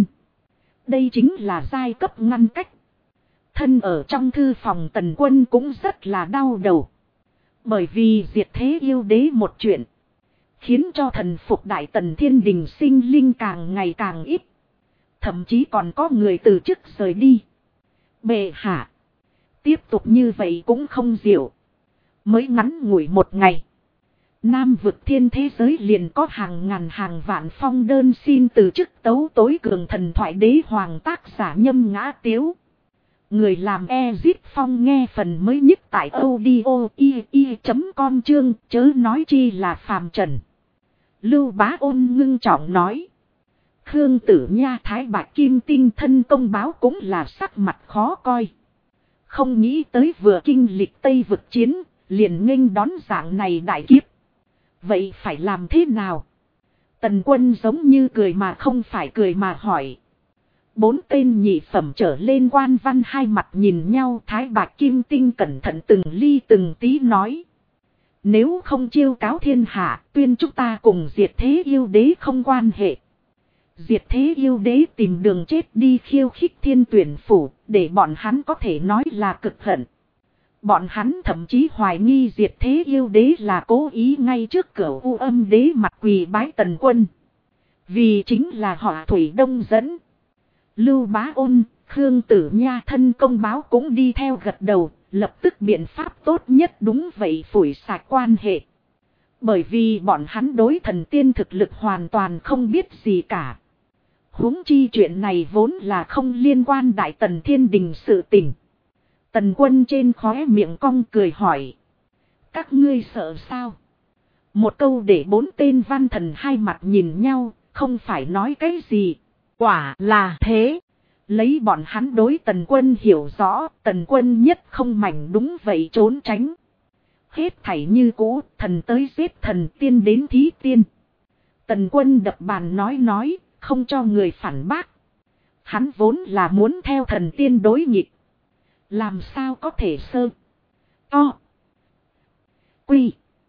Đây chính là giai cấp ngăn cách. Thân ở trong thư phòng Tần Quân cũng rất là đau đầu. Bởi vì diệt thế yêu đế một chuyện. Khiến cho thần phục Đại Tần Thiên Đình sinh linh càng ngày càng ít. Thậm chí còn có người từ chức rời đi. Bệ hạ. Tiếp tục như vậy cũng không diệu. Mới ngắn ngủi một ngày. Nam vực thiên thế giới liền có hàng ngàn hàng vạn phong đơn xin từ chức tấu tối cường thần thoại đế hoàng tác giả Nhâm Ngã Tiếu. Người làm Ezit Phong nghe phần mới nhất tại audio.com chương chớ nói chi là phàm trần. Lưu Bá Ôn ngưng trọng nói. Khương Tử Nha Thái Bạch Kim Tinh thân công báo cũng là sắc mặt khó coi. Không nghĩ tới vừa kinh lịch Tây vực chiến, liền nghênh đón dạng này đại kiếp. Vậy phải làm thế nào? Tần Quân giống như cười mà không phải cười mà hỏi. 4 tên nhị phẩm trở lên quan văn hai mặt nhìn nhau, Thái Bạch Kim Tinh cẩn thận từng ly từng tí nói. Nếu không chiêu cáo thiên hạ, tuyên chúng ta cùng Diệt Thế Yêu Đế không quan hệ. Diệt Thế Yêu Đế tìm đường chết đi khiêu khích Thiên Tuyển Phủ, để bọn hắn có thể nói là cực hận. Bọn hắn thậm chí hoài nghi Diệt Thế Yêu Đế là cố ý ngay trước cửa U Âm Đế mặt quỳ bái Tần Quân. Vì chính là họ Thủy Đông dẫn. Lưu Bá Ôn, Khương Tử Nha thân công báo cũng đi theo gật đầu, lập tức biện pháp tốt nhất đúng vậy phủi sạch quan hệ. Bởi vì bọn hắn đối thần tiên thực lực hoàn toàn không biết gì cả. Huống chi chuyện này vốn là không liên quan Đại Tần Thiên Đình sự tình. Tần Quân trên khóe miệng cong cười hỏi. Các ngươi sợ sao? Một câu để 4 tên văn thần hai mặt nhìn nhau, không phải nói cái gì. Quả là thế. Lấy bọn hắn đối Tần Quân hiểu rõ, Tần Quân nhất không mảnh đúng vậy trốn tránh. Hết thảy như cũ, thần tới giết thần, tiên đến thí tiên. Tần Quân đập bàn nói, không cho người phản bác. Hắn vốn là muốn theo thần tiên đối nghịch. Làm sao có thể sơ. To. Quy.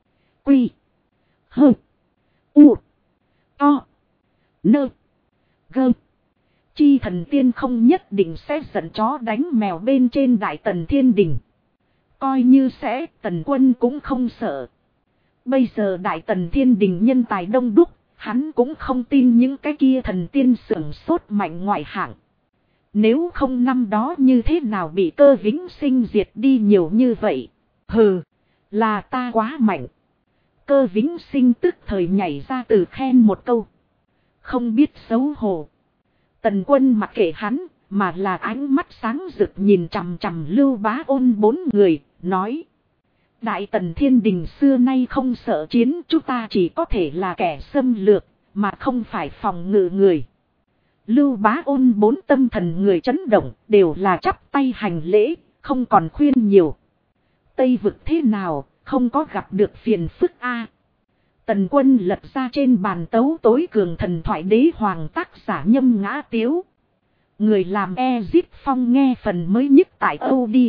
Hơ. U. To. Nơ. Gơ. Chi thần tiên không nhất định sẽ giận chó đánh mèo bên trên Đại Tần Thiên Đình. Coi như sẽ, Tần Quân cũng không sợ. Bây giờ Đại Tần Thiên Đình nhân tài đông đúc, hắn cũng không tin những cái kia thần tiên sưởng sốt mạnh ngoại hạng. Nếu không năm đó như thế nào bị Cơ Vĩnh Sinh diệt đi nhiều như vậy. Hừ, là ta quá mạnh. Cơ Vĩnh Sinh tức thời nhảy ra từ khen một câu. Không biết xấu hổ. Tần Quân mặc kệ hắn, mà là ánh mắt sáng rực nhìn chằm chằm Lưu Bá Ôn 4 người, nói. Đại Tần Thiên Đình xưa nay không sợ chiến, chúng ta chỉ có thể là kẻ xâm lược, mà không phải phòng ngự người. Lưu Bá Ôn 4 tâm thần người chấn động, đều là chắp tay hành lễ, không còn khuyên nhiều. Tây vực thế nào, không có gặp được phiền phức a. Tần Quân lật ra trên bàn tấu tối cường thần thoại đế hoàng tác giả Nhâm Ngã Tiếu. Người làm Ezip Phong nghe phần mới nhất tại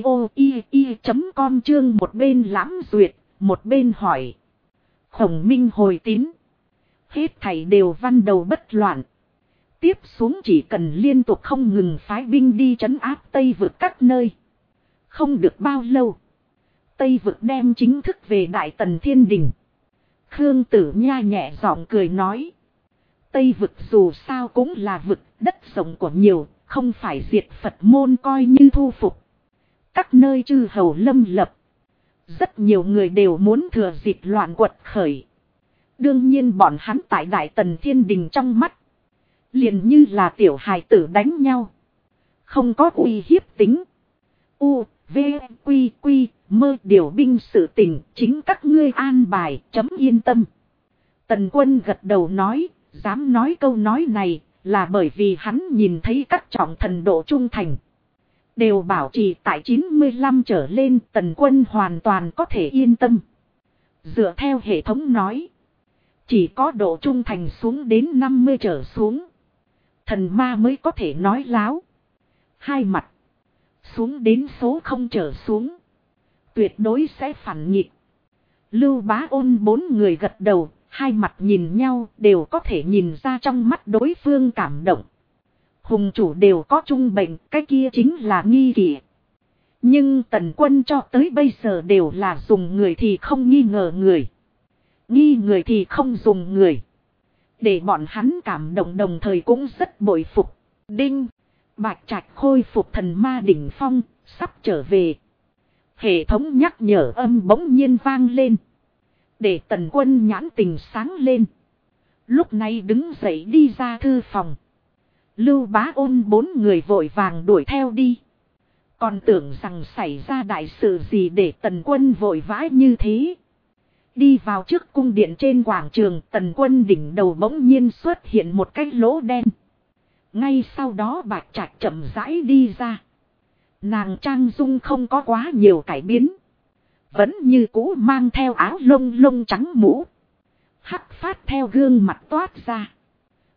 audio.com chương một bên lãm duyệt, một bên hỏi. Khổng Minh hồi tín. Hết thảy đều văn đầu bất loạn. Tiếp xuống chỉ cần liên tục không ngừng phái binh đi trấn áp Tây vực các nơi. Không được bao lâu. Tây vực đem chính thức về Đại Tần Thiên Đình. Khương Tử Nha nhẹ giọng cười nói. Tây vực dù sao cũng là vực, đất rộng của nhiều, không phải diệt Phật môn coi như thu phục. Các nơi chư hầu lâm lập. Rất nhiều người đều muốn thừa dịp loạn quật khởi. Đương nhiên bọn hắn tại Đại Tần Thiên Đình trong mắt. Liền như là tiểu hài tử đánh nhau. Không có uy hiếp tính. U, V, Quy, Quy, mơ điều binh sự tình, chính các ngươi an bài, chấm yên tâm. Tần Quân gật đầu nói, dám nói câu nói này, là bởi vì hắn nhìn thấy các trọng thần độ trung thành. Đều bảo trì tại 95 trở lên, Tần Quân hoàn toàn có thể yên tâm. Dựa theo hệ thống nói, chỉ có độ trung thành xuống đến 50 trở xuống. Thần ma mới có thể nói láo. Hai mặt. Xuống đến số không trở xuống. Tuyệt đối sẽ phản nghịch. Lưu Bá Ôn 4 người gật đầu. Hai mặt nhìn nhau đều có thể nhìn ra trong mắt đối phương cảm động. Hùng chủ đều có chung bệnh. Cái kia chính là nghi kỵ. Nhưng Tần Quân cho tới bây giờ đều là dùng người thì không nghi ngờ người. Nghi người thì không dùng người. Để bọn hắn cảm động đồng thời cũng rất bội phục. Đinh. Bạch Trạch khôi phục thần ma đỉnh phong. Sắp trở về. Hệ thống nhắc nhở âm bỗng nhiên vang lên. Để Tần Quân nhãn tình sáng lên. Lúc này đứng dậy đi ra thư phòng. Lưu Bá Ôn 4 người vội vàng đuổi theo đi. Còn tưởng rằng xảy ra đại sự gì để Tần Quân vội vã như thế. Đi vào trước cung điện trên quảng trường, Tần Quân đỉnh đầu bỗng nhiên xuất hiện một cái lỗ đen. Ngay sau đó Bạch Trạch chậm rãi đi ra. Nàng trang dung không có quá nhiều cải biến. Vẫn như cũ mang theo áo lông lông trắng mũ. Hắc phát theo gương mặt toát ra.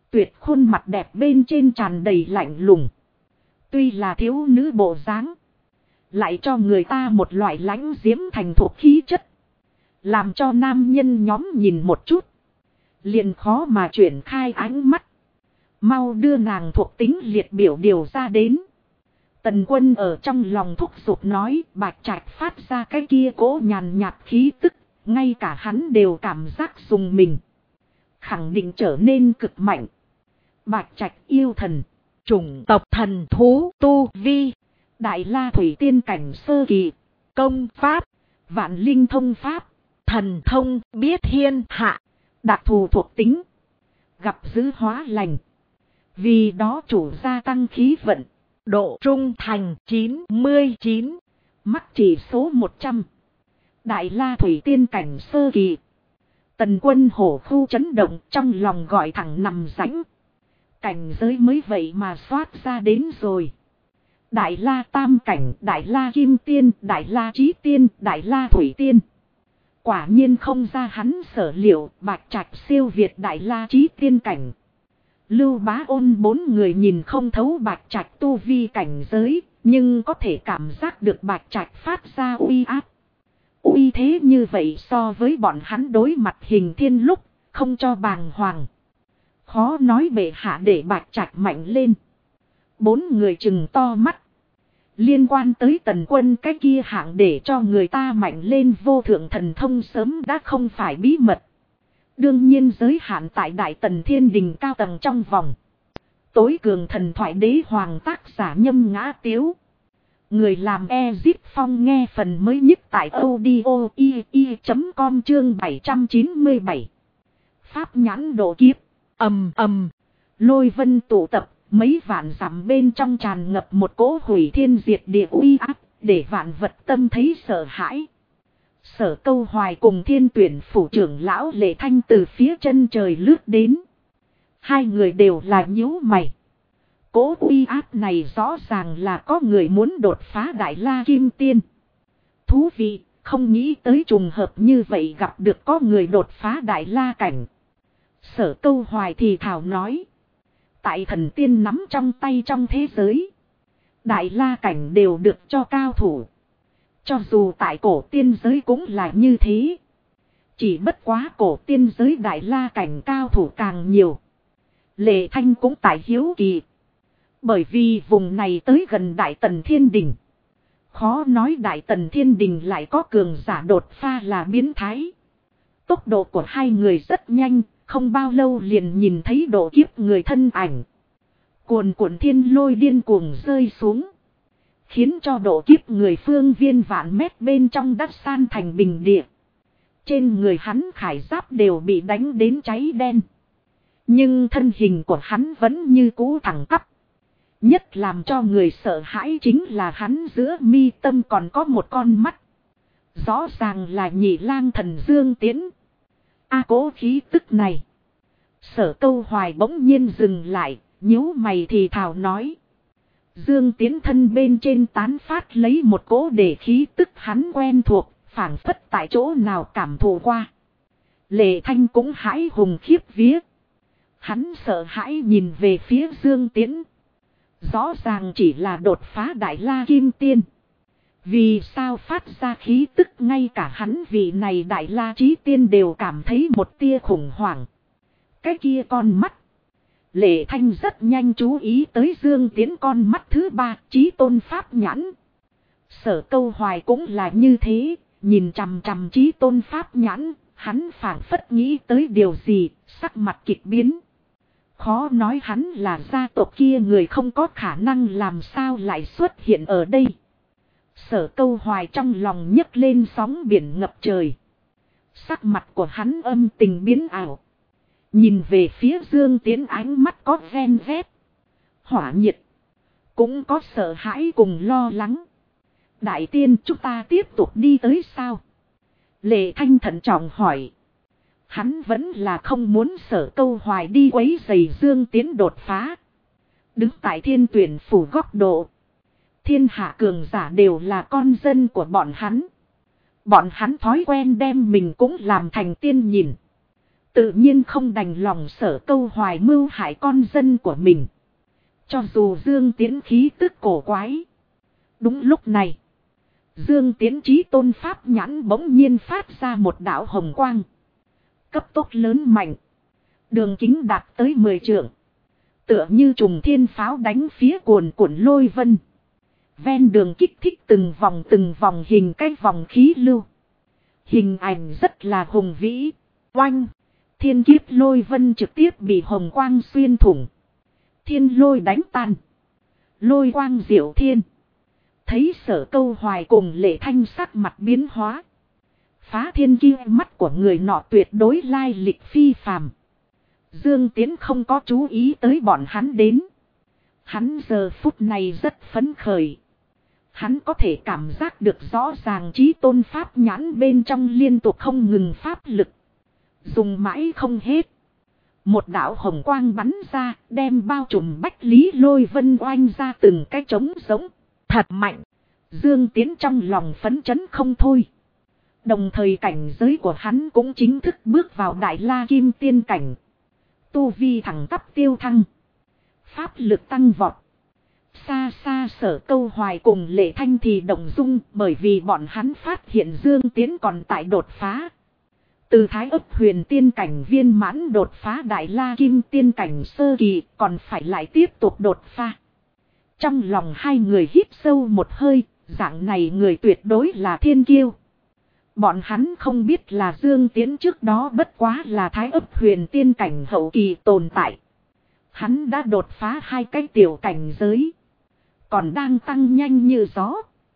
Tuyệt khuôn mặt đẹp bên trên tràn đầy lạnh lùng. Tuy là thiếu nữ bộ dáng, lại cho người ta một loại lãnh diễm thành thục khí chất. Làm cho nam nhân nhóm nhìn một chút, liền khó mà chuyển khai ánh mắt. Mau đưa nàng thuộc tính liệt biểu điều ra đến. Tần Quân ở trong lòng thúc giục nói, Bạch Trạch phát ra cái kia cỗ nhàn nhạt khí tức, ngay cả hắn đều cảm giác dùng mình. Khẳng định trở nên cực mạnh. Bạch Trạch yêu thần, chủng tộc thần thú tu vi, Đại La Thủy Tiên cảnh sơ kỳ, công pháp, Vạn Linh thông pháp, thần thông biết thiên hạ, đặc thù thuộc tính, gặp dữ hóa lành. Vì đó chủ gia tăng khí vận, độ trung thành 99, mắc chỉ số 100. Đại La Thủy Tiên cảnh sơ kỳ. Tần Quân hổ khu chấn động, trong lòng gọi thẳng nằm rãnh. Cảnh giới mới vậy mà xoát ra đến rồi. Đại La Tam cảnh, Đại La Kim Tiên, Đại La Chí Tiên, Đại La Thủy Tiên. Quả nhiên không ra hắn sở liệu, Bạch Trạch siêu việt Đại La Chí Tiên cảnh. Lưu Bá Ôn bốn người nhìn không thấu Bạch Trạch tu vi cảnh giới, nhưng có thể cảm giác được Bạch Trạch phát ra uy áp. Uy thế như vậy so với bọn hắn đối mặt Hình Thiên lúc, không cho bàng hoàng. Khó nói bệ hạ để Bạch Trạch mạnh lên. Bốn người chừng to mắt. Liên quan tới Tần Quân cái kia hạng để cho người ta mạnh lên vô thượng thần thông sớm đã không phải bí mật. Đương nhiên giới hạn tại Đại Tần Thiên Đình cao tầng trong vòng. Tối cường thần thoại đế hoàng tác giả Nhâm Ngã Tiếu. Người làm Ezip Phong nghe phần mới nhất tại audio.com chương 797. Pháp nhãn độ kiếp. Lôi vân tụ tập, mấy vạn dặm bên trong tràn ngập một cỗ hủy thiên diệt địa uy áp, để vạn vật tâm thấy sợ hãi. Sở Câu Hoài cùng Thiên Tuyển phủ trưởng lão Lệ Thanh từ phía chân trời lướt đến. Hai người đều là nhíu mày. Cỗ uy áp này rõ ràng là có người muốn đột phá Đại La Kim Tiên. Thú vị, không nghĩ tới trùng hợp như vậy gặp được có người đột phá Đại La cảnh. Sở Câu Hoài thì thảo nói. Tại thần tiên nắm trong tay trong thế giới, Đại La cảnh đều được cho cao thủ. Cho dù tại cổ tiên giới cũng là như thế. Chỉ bất quá cổ tiên giới Đại La cảnh cao thủ càng nhiều. Lệ Thanh cũng tại hiếu kỳ. Bởi vì vùng này tới gần Đại Tần Thiên Đình. Khó nói Đại Tần Thiên Đình lại có cường giả đột phá là biến thái. Tốc độ của hai người rất nhanh, không bao lâu liền nhìn thấy độ kiếp người thân ảnh. Cuồn cuộn thiên lôi điên cuồng rơi xuống. Khiến cho độ kiếp người phương viên vạn mét bên trong đất san thành bình địa. Trên người hắn khải giáp đều bị đánh đến cháy đen. Nhưng thân hình của hắn vẫn như cũ thẳng tắp. Nhất làm cho người sợ hãi chính là hắn giữa mi tâm còn có một con mắt. Rõ ràng là Nhị Lang Thần Dương Tiễn. Cố khí tức này. Sở Câu Hoài bỗng nhiên dừng lại, nhíu mày thì thào nói. Dương Tiễn thân bên trên tán phát lấy một cỗ để khí tức hắn quen thuộc, phảng phất tại chỗ nào cảm thụ qua. Lệ Thanh cũng hãi hùng khiếp vía. Hắn sợ hãi nhìn về phía Dương Tiễn. Rõ ràng chỉ là đột phá Đại La Kim Tiên. Vì sao phát ra khí tức ngay cả hắn vị này Đại La Chí Tiên đều cảm thấy một tia khủng hoảng. Cái kia con mắt. Lệ Thanh rất nhanh chú ý tới Dương Tiễn con mắt thứ ba, Chí Tôn Pháp nhãn. Sở Câu Hoài cũng là như thế, nhìn chằm chằm Chí Tôn Pháp nhãn, hắn phảng phất nghĩ tới điều gì, sắc mặt kịch biến. Khó nói hắn là gia tộc kia người không có khả năng làm sao lại xuất hiện ở đây. Sở Câu Hoài trong lòng nhấc lên sóng biển ngập trời. Sắc mặt của hắn âm tình biến ảo. Nhìn về phía Dương Tiễn ánh mắt có ghen ghét, hỏa nhiệt, cũng có sợ hãi cùng lo lắng. Đại tiên, chúng ta tiếp tục đi tới sao? Lệ Thanh thận trọng hỏi. Hắn vẫn là không muốn Sở Câu Hoài đi quấy rầy Dương Tiễn đột phá. Đứng tại Thiên Tuyển phủ góc độ, thiên hạ cường giả đều là con dân của bọn hắn. Bọn hắn thói quen đem mình cũng làm thành tiên nhìn. Tự nhiên không đành lòng Sở Câu Hoài mưu hại con dân của mình. Cho dù Dương Tiễn khí tức cổ quái. Đúng lúc này, Dương Tiễn chí tôn pháp nhãn bỗng nhiên phát ra một đạo hồng quang. Cấp tốc lớn mạnh. Đường kính đạt tới 10 trượng. Tựa như trùng thiên pháo đánh phía cuồn cuộn lôi vân. Ven đường kích thích từng vòng hình cái vòng khí lưu. Hình ảnh rất là hùng vĩ. Oanh! Thiên kiếp lôi vân trực tiếp bị hồng quang xuyên thủng. Thiên lôi đánh tan. Lôi quang diệu thiên. Thấy Sở Câu Hoài cùng Lệ Thanh sắc mặt biến hóa. Phá thiên kia mắt của người nọ tuyệt đối lai lịch phi phàm. Dương Tiễn không có chú ý tới bọn hắn đến. Hắn giờ phút này rất phấn khởi. Hắn có thể cảm giác được rõ ràng chí tôn pháp nhãn bên trong liên tục không ngừng pháp lực. Dùng mãi không hết. Một đạo hồng quang bắn ra, đem bao trùm bách lý lôi vân oanh ra từng cái trống giống. Thật mạnh. Dương Tiễn trong lòng phấn chấn không thôi. Đồng thời cảnh giới của hắn cũng chính thức bước vào Đại La Kim Tiên cảnh. Tu vi thẳng tắp tiêu thăng. Pháp lực tăng vọt. Xa xa Sở Câu Hoài cùng Lệ Thanh thì động dung bởi vì bọn hắn phát hiện Dương Tiễn còn tại đột phá. Từ Thái Ấp Huyền Tiên cảnh viên mãn đột phá Đại La Kim Tiên cảnh sơ kỳ còn phải lại tiếp tục đột phá. Trong lòng hai người hít sâu một hơi, dạng này người tuyệt đối là thiên kiêu. Bọn hắn không biết là Dương Tiễn trước đó bất quá là Thái Ấp Huyền Tiên cảnh hậu kỳ tồn tại. Hắn đã đột phá hai cái tiểu cảnh giới. Còn đang tăng nhanh như gió.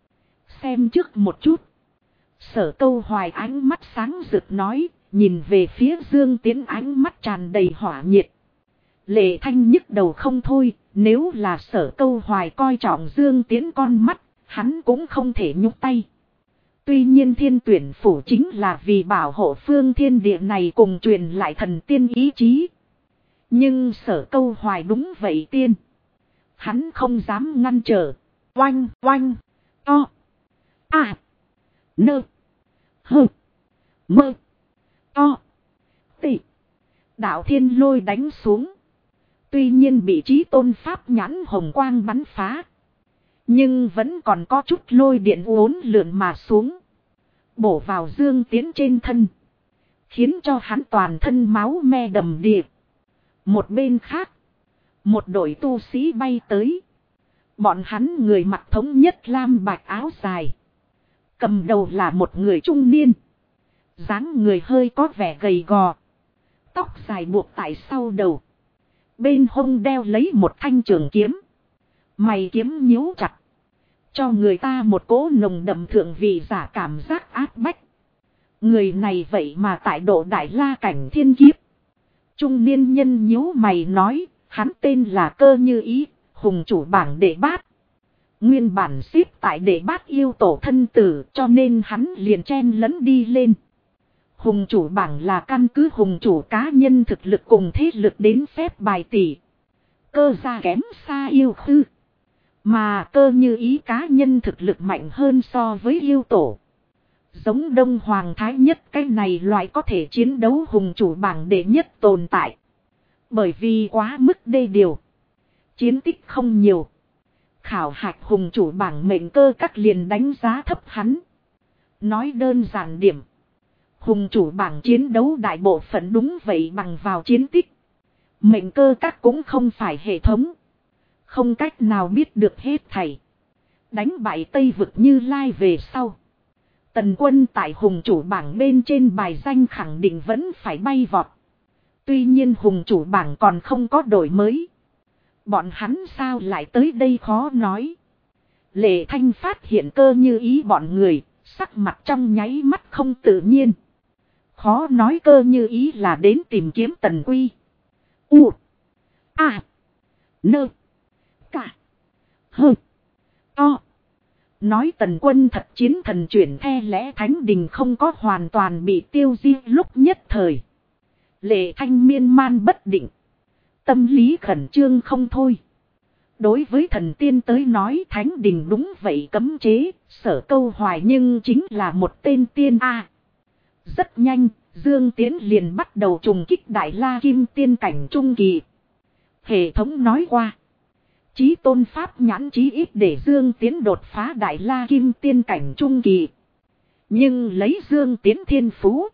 Xem trước một chút. Sở Câu Hoài ánh mắt sáng rực nói, nhìn về phía Dương Tiễn ánh mắt tràn đầy hỏa nhiệt. Lệ Thanh nhức đầu không thôi, nếu là Sở Câu Hoài coi trọng Dương Tiễn con mắt, hắn cũng không thể nhúc tay. Tuy nhiên Thiên Tuyển Phủ chính là vì bảo hộ phương thiên địa này cùng truyền lại thần tiên ý chí. Nhưng Sở Câu Hoài đúng vậy tiên. Hắn không dám ngăn trở. Oanh, oanh, to, à, nơ, hơ, mơ, to, tị. Đạo thiên lôi đánh xuống. Tuy nhiên bị chí tôn pháp nhãn hồng quang bắn phá. Nhưng vẫn còn có chút lôi điện uốn lượn mà xuống. Bổ vào Dương Tiễn trên thân. Khiến cho hắn toàn thân máu me đầm đìa. Một bên khác. Một đội tu sĩ bay tới. Bọn hắn người mặc thống nhất lam bạch áo dài. Cầm đầu là một người trung niên. Dáng người hơi có vẻ gầy gò. Tóc dài buộc tại sau đầu. Bên hông đeo lấy một thanh trường kiếm. Mày kiếm nhíu chặt. Cho người ta một cỗ nồng đậm thượng vị giả cảm giác áp bách. Người này vậy mà tại độ Đại La cảnh thiên kiếp. Trung niên nhân nhíu mày nói, hắn tên là Cơ Như Ý, hùng chủ bảng đệ bát. Nguyên bản xếp tại đệ bát yêu tổ thân tử cho nên hắn liền chen lấn đi lên. Hùng chủ bảng là căn cứ hùng chủ cá nhân thực lực cùng thế lực đến phép bài tỷ. Cơ gia kém xa yêu khư. Mà Cơ Như Ý cá nhân thực lực mạnh hơn so với yêu tổ. Giống Đông Hoàng Thái Nhất cái này loại có thể chiến đấu hùng chủ bảng đệ nhất tồn tại. Bởi vì quá mức đê điều. Chiến tích không nhiều. Khảo hạch hùng chủ bảng mệnh cơ các liền đánh giá thấp hắn. Nói đơn giản điểm. Hùng chủ bảng chiến đấu đại bộ phận đúng vậy bằng vào chiến tích. Mệnh cơ các cũng không phải hệ thống. Không cách nào biết được hết thảy. Đánh bại Tây vực Như Lai về sau. Tần Quân tại hùng chủ bảng bên trên bài danh khẳng định vẫn phải bay vọt. Tuy nhiên hùng chủ bảng còn không có đổi mới. Bọn hắn sao lại tới đây khó nói. Lệ Thanh phát hiện Cơ Như Ý bọn người, sắc mặt trong nháy mắt không tự nhiên. Khó nói Cơ Như Ý là đến tìm kiếm Tần Quy. U. A. Nơ. Cả. Hơ. To. Nói Tần Quân thật chiến thần chuyển the lẽ thánh đình không có hoàn toàn bị tiêu diệt lúc nhất thời. Lệ Thanh miên man bất định. Tâm lý khẩn trương không thôi. Đối với thần tiên tới nói thánh đình đúng vậy cấm chế, Sở Câu Hoài nhưng chính là một tên tiên A. Rất nhanh, Dương Tiến liền bắt đầu trùng kích Đại La Kim Tiên cảnh trung kỳ. Hệ thống nói qua. Chí tôn pháp nhãn chí ít để Dương Tiến đột phá Đại La Kim Tiên cảnh trung kỳ. Nhưng lấy Dương Tiến thiên phú.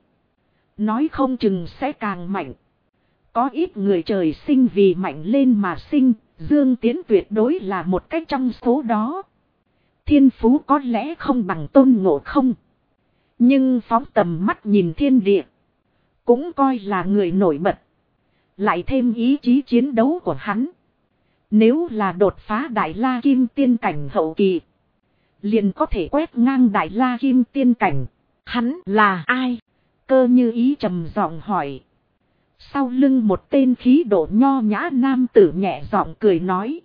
Nói không chừng sẽ càng mạnh. Có ít người trời sinh vì mạnh lên mà sinh. Dương Tiến tuyệt đối là một cách trong số đó. Thiên phú có lẽ không bằng Tôn Ngộ Không. Nhưng phóng tầm mắt nhìn thiên địa. Cũng coi là người nổi bật. Lại thêm ý chí chiến đấu của hắn. Nếu là đột phá Đại La Kim Tiên cảnh hậu kỳ. Liền có thể quét ngang Đại La Kim Tiên cảnh. Hắn là ai? Cơ Như Ý trầm giọng hỏi. Sau lưng một tên khí độ nho nhã nam tử nhẹ giọng cười nói.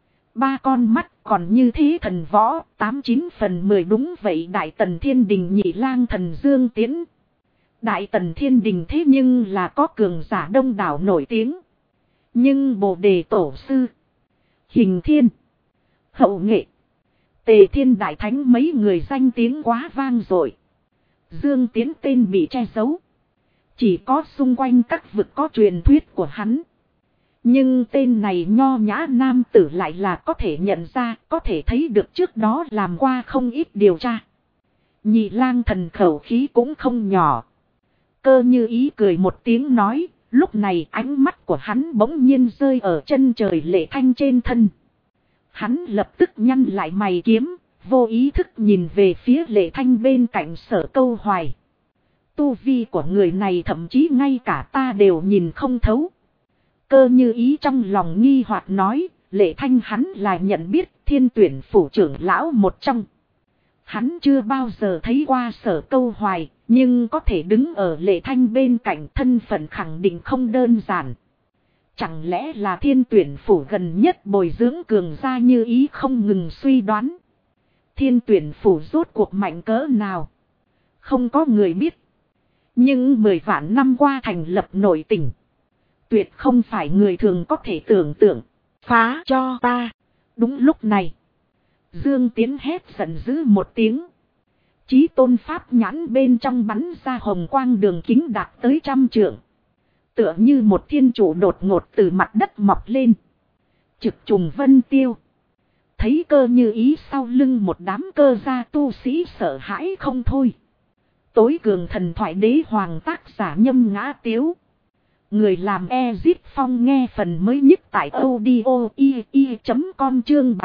Ba con mắt còn như thế thần võ, 89/10 đúng vậy. Đại Tần Thiên Đình nhị lang thần Dương Tiến. Đại Tần Thiên Đình thế nhưng là có cường giả đông đảo nổi tiếng. Nhưng Bồ Đề Tổ Sư, Hình Thiên, Hậu Nghệ, Tề Thiên Đại Thánh mấy người danh tiếng quá vang dội. Dương Tiến tên bị che giấu. Chỉ có xung quanh các vực có truyền thuyết của hắn. Nhưng tên này nho nhã nam tử lại là có thể nhận ra, có thể thấy được trước đó làm qua không ít điều tra. Nhị lang thần khẩu khí cũng không nhỏ. Cơ Như Ý cười một tiếng nói, lúc này ánh mắt của hắn bỗng nhiên rơi ở chân trời Lệ Thanh trên thân. Hắn lập tức nhăn lại mày kiếm, vô ý thức nhìn về phía Lệ Thanh bên cạnh Sở Câu Hoài. Tu vi của người này thậm chí ngay cả ta đều nhìn không thấu. Cơ Như Ý trong lòng nghi hoặc nói, Lệ Thanh hắn là nhận biết Thiên Tuyển phủ trưởng lão một trong. Hắn chưa bao giờ thấy qua Sở Câu Hoài, nhưng có thể đứng ở Lệ Thanh bên cạnh, thân phận khẳng định không đơn giản. Chẳng lẽ là Thiên Tuyển phủ gần nhất bồi dưỡng cường gia Như Ý không ngừng suy đoán. Thiên Tuyển phủ rốt cuộc mạnh cỡ nào? Không có người biết. Nhưng 10 vạn năm qua thành lập nội tình. Tuyệt không phải người thường có thể tưởng tượng. Phá cho ta. Đúng lúc này. Dương Tiến hét giận dữ một tiếng. Chí tôn pháp nhãn bên trong bắn ra hồng quang đường kính đạt tới 100 trượng. Tựa như một thiên trụ đột ngột từ mặt đất mọc lên. Trực trùng vân tiêu. Thấy Cơ Như Ý sau lưng một đám cơ gia tu sĩ sợ hãi không thôi. Tối cường thần thoại đế hoàng tác giả Nhâm Ngã Tiếu. Người làm Ezip Phong nghe phần mới nhất tại audio.com chương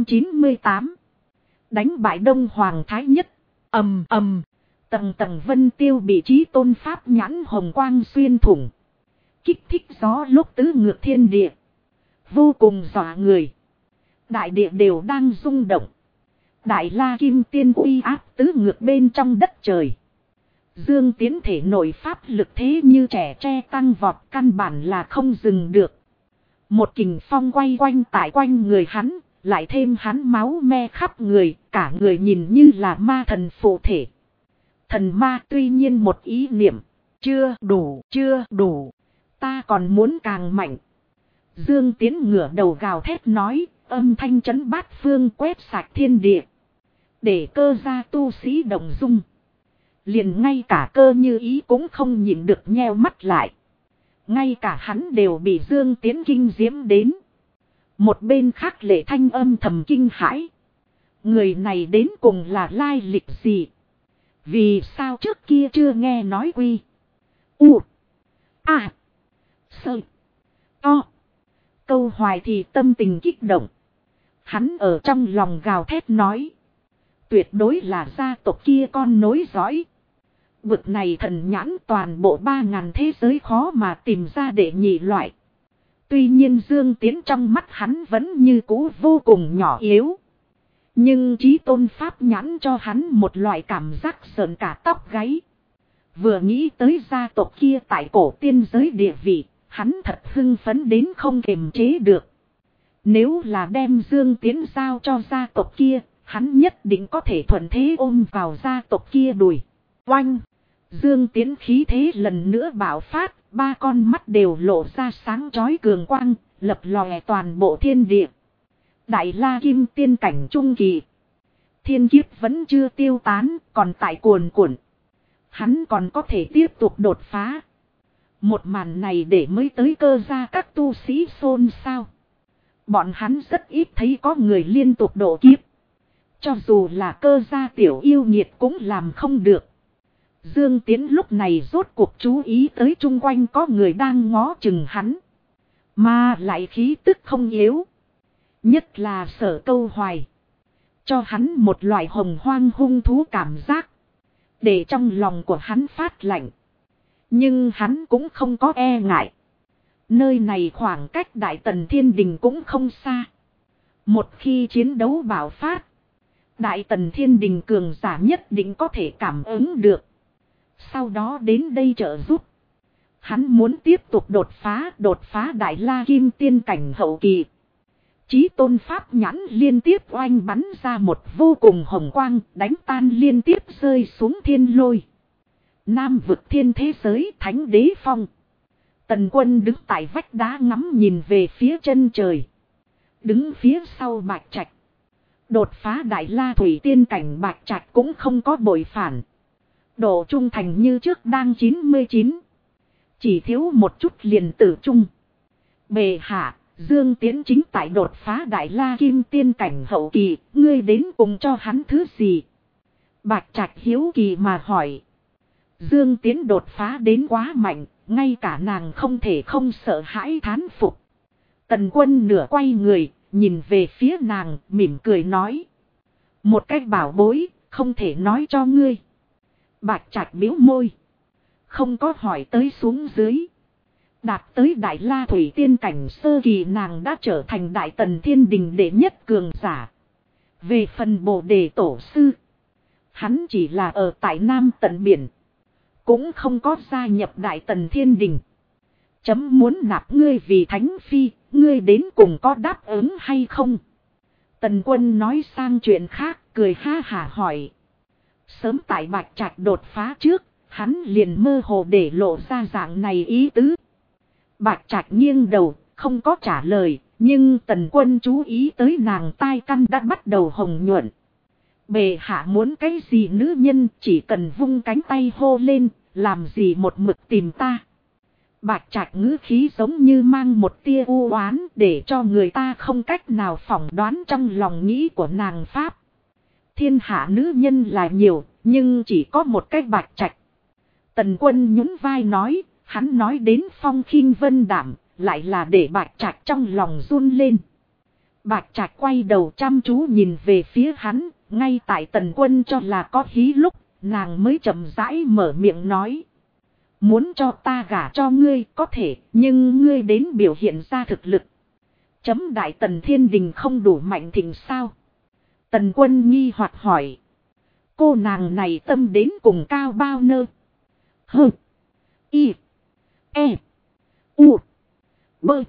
798. Đánh bại Đông Hoàng Thái Nhất. Ầm ầm. Tầng tầng vân tiêu bị chí tôn pháp nhãn hồng quang xuyên thủng. Kích thích gió lúc tứ ngược thiên địa. Vô cùng dọa người. Đại địa đều đang rung động. Đại La Kim Tiên uy áp tứ ngược bên trong đất trời. Dương Tiến thể nội pháp lực thế như trẻ tre tăng vọt, căn bản là không dừng được. Một kình phong quay quanh tại quanh người hắn, lại thêm hắn máu me khắp người, cả người nhìn như là ma thần phụ thể. Thần ma tuy nhiên một ý niệm, chưa đủ, ta còn muốn càng mạnh. Dương Tiến ngửa đầu gào thét nói, âm thanh chấn bát phương quét sạch thiên địa. Để cơ gia tu sĩ động dung. Liền ngay cả Cơ Như Ý cũng không nhịn được nheo mắt lại. Ngay cả hắn đều bị Dương Tiến kinh diễm đến. Một bên khác Lệ Thanh âm thầm kinh hãi. Người này đến cùng là lai lịch gì? Vì sao trước kia chưa nghe nói quy? U. A. Sơ. To. Câu Hoài thì tâm tình kích động. Hắn ở trong lòng gào thét nói. Tuyệt đối là gia tộc kia con nối dõi. Vực này thần nhãn toàn bộ 3000 thế giới khó mà tìm ra để nhị loại. Tuy nhiên Dương Tiến trong mắt hắn vẫn như cũ vô cùng nhỏ yếu. Nhưng chí tôn pháp nhãn cho hắn một loại cảm giác sờn cả tóc gáy. Vừa nghĩ tới gia tộc kia tại cổ tiên giới địa vị, hắn thật hưng phấn đến không kiềm chế được. Nếu là đem Dương Tiến giao cho gia tộc kia, hắn nhất định có thể thuận thế ôm vào gia tộc kia đùi. Oanh! Dương Tiến khí thế lần nữa bạo phát, ba con mắt đều lộ ra sáng chói cường quang, lập lòe toàn bộ thiên địa. Đại La Kim Tiên cảnh trung kỳ. Thiên kiếp vẫn chưa tiêu tán, còn tại cuồn cuộn. Hắn còn có thể tiếp tục đột phá. Một màn này để mới tới Cơ gia các tu sĩ xôn xao. Bọn hắn rất ít thấy có người liên tục độ kiếp. Cho dù là Cơ gia tiểu yêu nghiệt cũng làm không được. Dương Tiến lúc này rốt cuộc chú ý tới chung quanh có người đang ngó chừng hắn. Mà lại khí tức không yếu. Nhất là Sở Câu Hoài. Cho hắn một loại hồng hoang hung thú cảm giác. Để trong lòng của hắn phát lạnh. Nhưng hắn cũng không có e ngại. Nơi này khoảng cách Đại Tần Thiên Đình cũng không xa. Một khi chiến đấu bạo phát, Đại Tần Thiên Đình cường giả nhất định có thể cảm ứng được. Sau đó đến đây trợ giúp. Hắn muốn tiếp tục đột phá Đại La Kim Tiên cảnh hậu kỳ. Chí Tôn Pháp nhãn liên tiếp oanh bắn ra một vô cùng hồng quang, đánh tan liên tiếp rơi xuống thiên lôi. Nam vực thiên thế giới Thánh Đế Phong. Tần Quân đứng tại vách đá ngắm nhìn về phía chân trời. Đứng phía sau Bạch Trạch. Đột phá Đại La Thủy Tiên cảnh Bạch Trạch cũng không có bội phản. Độ trung thành như trước đang 99. Chỉ thiếu một chút liền tử trung. Bệ hạ, Dương Tiến chính tại đột phá Đại La Kim Tiên cảnh hậu kỳ, ngươi đến cùng cho hắn thứ gì? Bạch Trạch hiếu kỳ mà hỏi. Dương Tiến đột phá đến quá mạnh, ngay cả nàng không thể không sợ hãi thán phục. Tần Quân nửa quay người, nhìn về phía nàng, mỉm cười nói. Một cách bảo bối, không thể nói cho ngươi. Bạch Trạch biếu môi. Không có hỏi tới xuống dưới. Đạt tới Đại La Thủy Tiên cảnh sơ kỳ nàng đã trở thành Đại Tần Thiên Đình đệ nhất cường giả. Về phần Bồ Đề Tổ Sư, hắn chỉ là ở tại Nam Tận Biển. Cũng không có gia nhập Đại Tần Thiên Đình. Chấm muốn nạp ngươi vì Thánh Phi, ngươi đến cùng có đáp ứng hay không? Tần Quân nói sang chuyện khác, cười ha hả hỏi. Sớm tại Bạch Trạch đột phá trước, hắn liền mơ hồ để lộ ra dạng này ý tứ. Bạch Trạch nghiêng đầu, không có trả lời, nhưng Tần Quân chú ý tới nàng tai căn đã bắt đầu hồng nhuận. Bệ hạ muốn cái gì nữ nhân chỉ cần vung cánh tay hô lên, làm gì một mực tìm ta. Bạch Trạch ngữ khí giống như mang một tia u oán để cho người ta không cách nào phỏng đoán trong lòng nghĩ của nàng pháp. Thiên hạ nữ nhân là nhiều, nhưng chỉ có một cái Bạch Trạch. Tần Quân nhún vai nói, hắn nói đến phong khinh vân đảm, lại là để Bạch Trạch trong lòng run lên. Bạch Trạch quay đầu chăm chú nhìn về phía hắn, ngay tại Tần Quân cho là có hí lúc, nàng mới chậm rãi mở miệng nói. Muốn cho ta gả cho ngươi có thể, nhưng ngươi đến biểu hiện ra thực lực. Chấm Đại Tần Thiên Đình không đủ mạnh thịnh sao? Tần Quân nghi hoặc hỏi. Cô nàng này tâm đến cùng cao bao nơ? Hơ. Y. E. U. Bơ.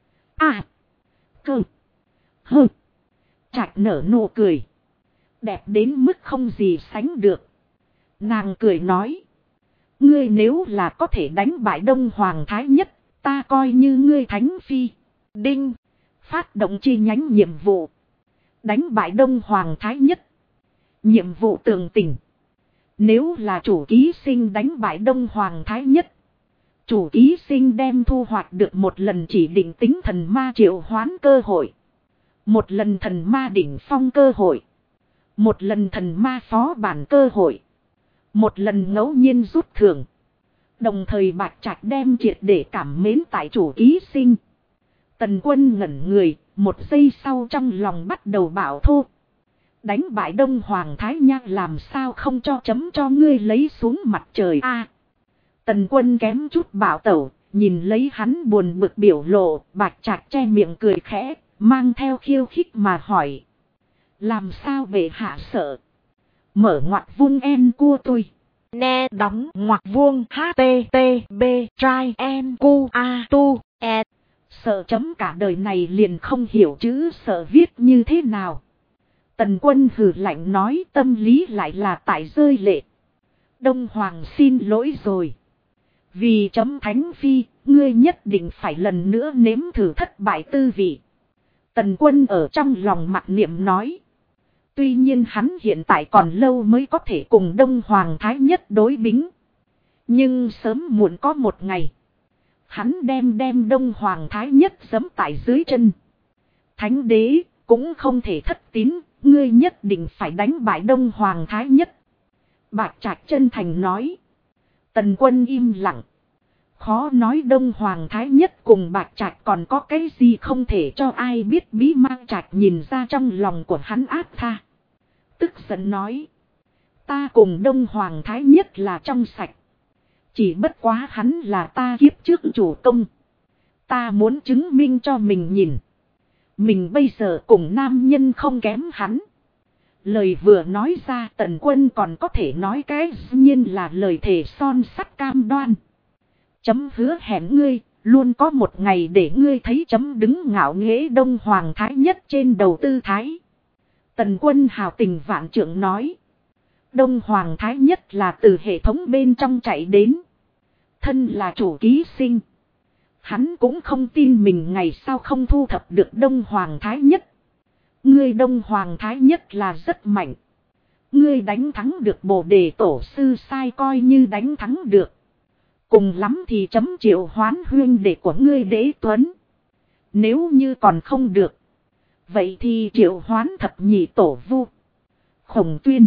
A. Cơ. Hơ. Trạch nở nụ cười. Đẹp đến mức không gì sánh được. Nàng cười nói. Ngươi nếu là có thể đánh bại Đông Hoàng Thái Nhất, ta coi như ngươi Thánh Phi. Đinh. Phát động chi nhánh nhiệm vụ. Đánh bại Đông Hoàng Thái Nhất. Nhiệm vụ tường tình. Nếu là chủ ký sinh đánh bại Đông Hoàng Thái Nhất, chủ ký sinh đem thu hoạch được một lần chỉ định tính thần ma triệu hoán cơ hội. Một lần thần ma đỉnh phong cơ hội. Một lần thần ma phó bản cơ hội. Một lần ngẫu nhiên rút thưởng. Đồng thời Bạch Trạch đem triệt để cảm mến tại chủ ký sinh. Tần Quân ngẩn người, một giây sau trong lòng bắt đầu bảo thô. Đánh bại Đông Hoàng Thái Nha làm sao không cho chấm cho ngươi lấy xuống mặt trời a. Tần Quân kém chút bảo tẩu, nhìn lấy hắn buồn bực biểu lộ, Bạch Trạch che miệng cười khẽ, mang theo khiêu khích mà hỏi. Làm sao bệ hạ sợ? Mở ngoặc vuông en cua tôi. Nè đóng ngoặc vuông HTTB trai en cu a tu et. Sợ chấm cả đời này liền không hiểu chữ sợ viết như thế nào. Tần Quân hừ lạnh nói tâm lý lại là tại rơi lệ. Đông Hoàng xin lỗi rồi. Vì chấm Thánh Phi, ngươi nhất định phải lần nữa nếm thử thất bại tư vị. Tần Quân ở trong lòng mặc niệm nói. Tuy nhiên hắn hiện tại còn lâu mới có thể cùng Đông Hoàng Thái Nhất đối bính. Nhưng sớm muộn có một ngày. Hắn đem Đông Hoàng Thái Nhất giẫm tại dưới chân. Thánh đế cũng không thể thất tín. Ngươi nhất định phải đánh bại Đông Hoàng Thái Nhất. Bạch Trạch chân thành nói. Tần Quân im lặng. Khó nói Đông Hoàng Thái Nhất cùng Bạch Trạch còn có cái gì không thể cho ai biết bí mang. Trạch nhìn ra trong lòng của hắn áp tha. Tức giận nói. Ta cùng Đông Hoàng Thái Nhất là trong sạch. Chỉ bất quá hắn là ta kiếp trước chủ công. Ta muốn chứng minh cho mình nhìn. Mình bây giờ cùng nam nhân không kém hắn. Lời vừa nói ra Tần Quân còn có thể nói cái nhiên là lời thề son sắt cam đoan. Chấm hứa hẹn ngươi, luôn có một ngày để ngươi thấy chấm đứng ngạo nghễ Đông Hoàng Thái Nhất trên đầu tư thái. Tần Quân hào tình vạn trượng nói. Đông Hoàng Thái Nhất là từ hệ thống bên trong chạy đến. Thân là chủ ký sinh. Hắn cũng không tin mình ngày sau không thu thập được Đông Hoàng Thái Nhất. Ngươi Đông Hoàng Thái Nhất là rất mạnh. Ngươi đánh thắng được Bồ Đề Tổ sư sai coi như đánh thắng được. Cùng lắm thì chấm triệu hoán huyên đệ của ngươi Đế Tuấn. Nếu như còn không được. Vậy thì triệu hoán thập nhị tổ vu. Khổng Tuyên.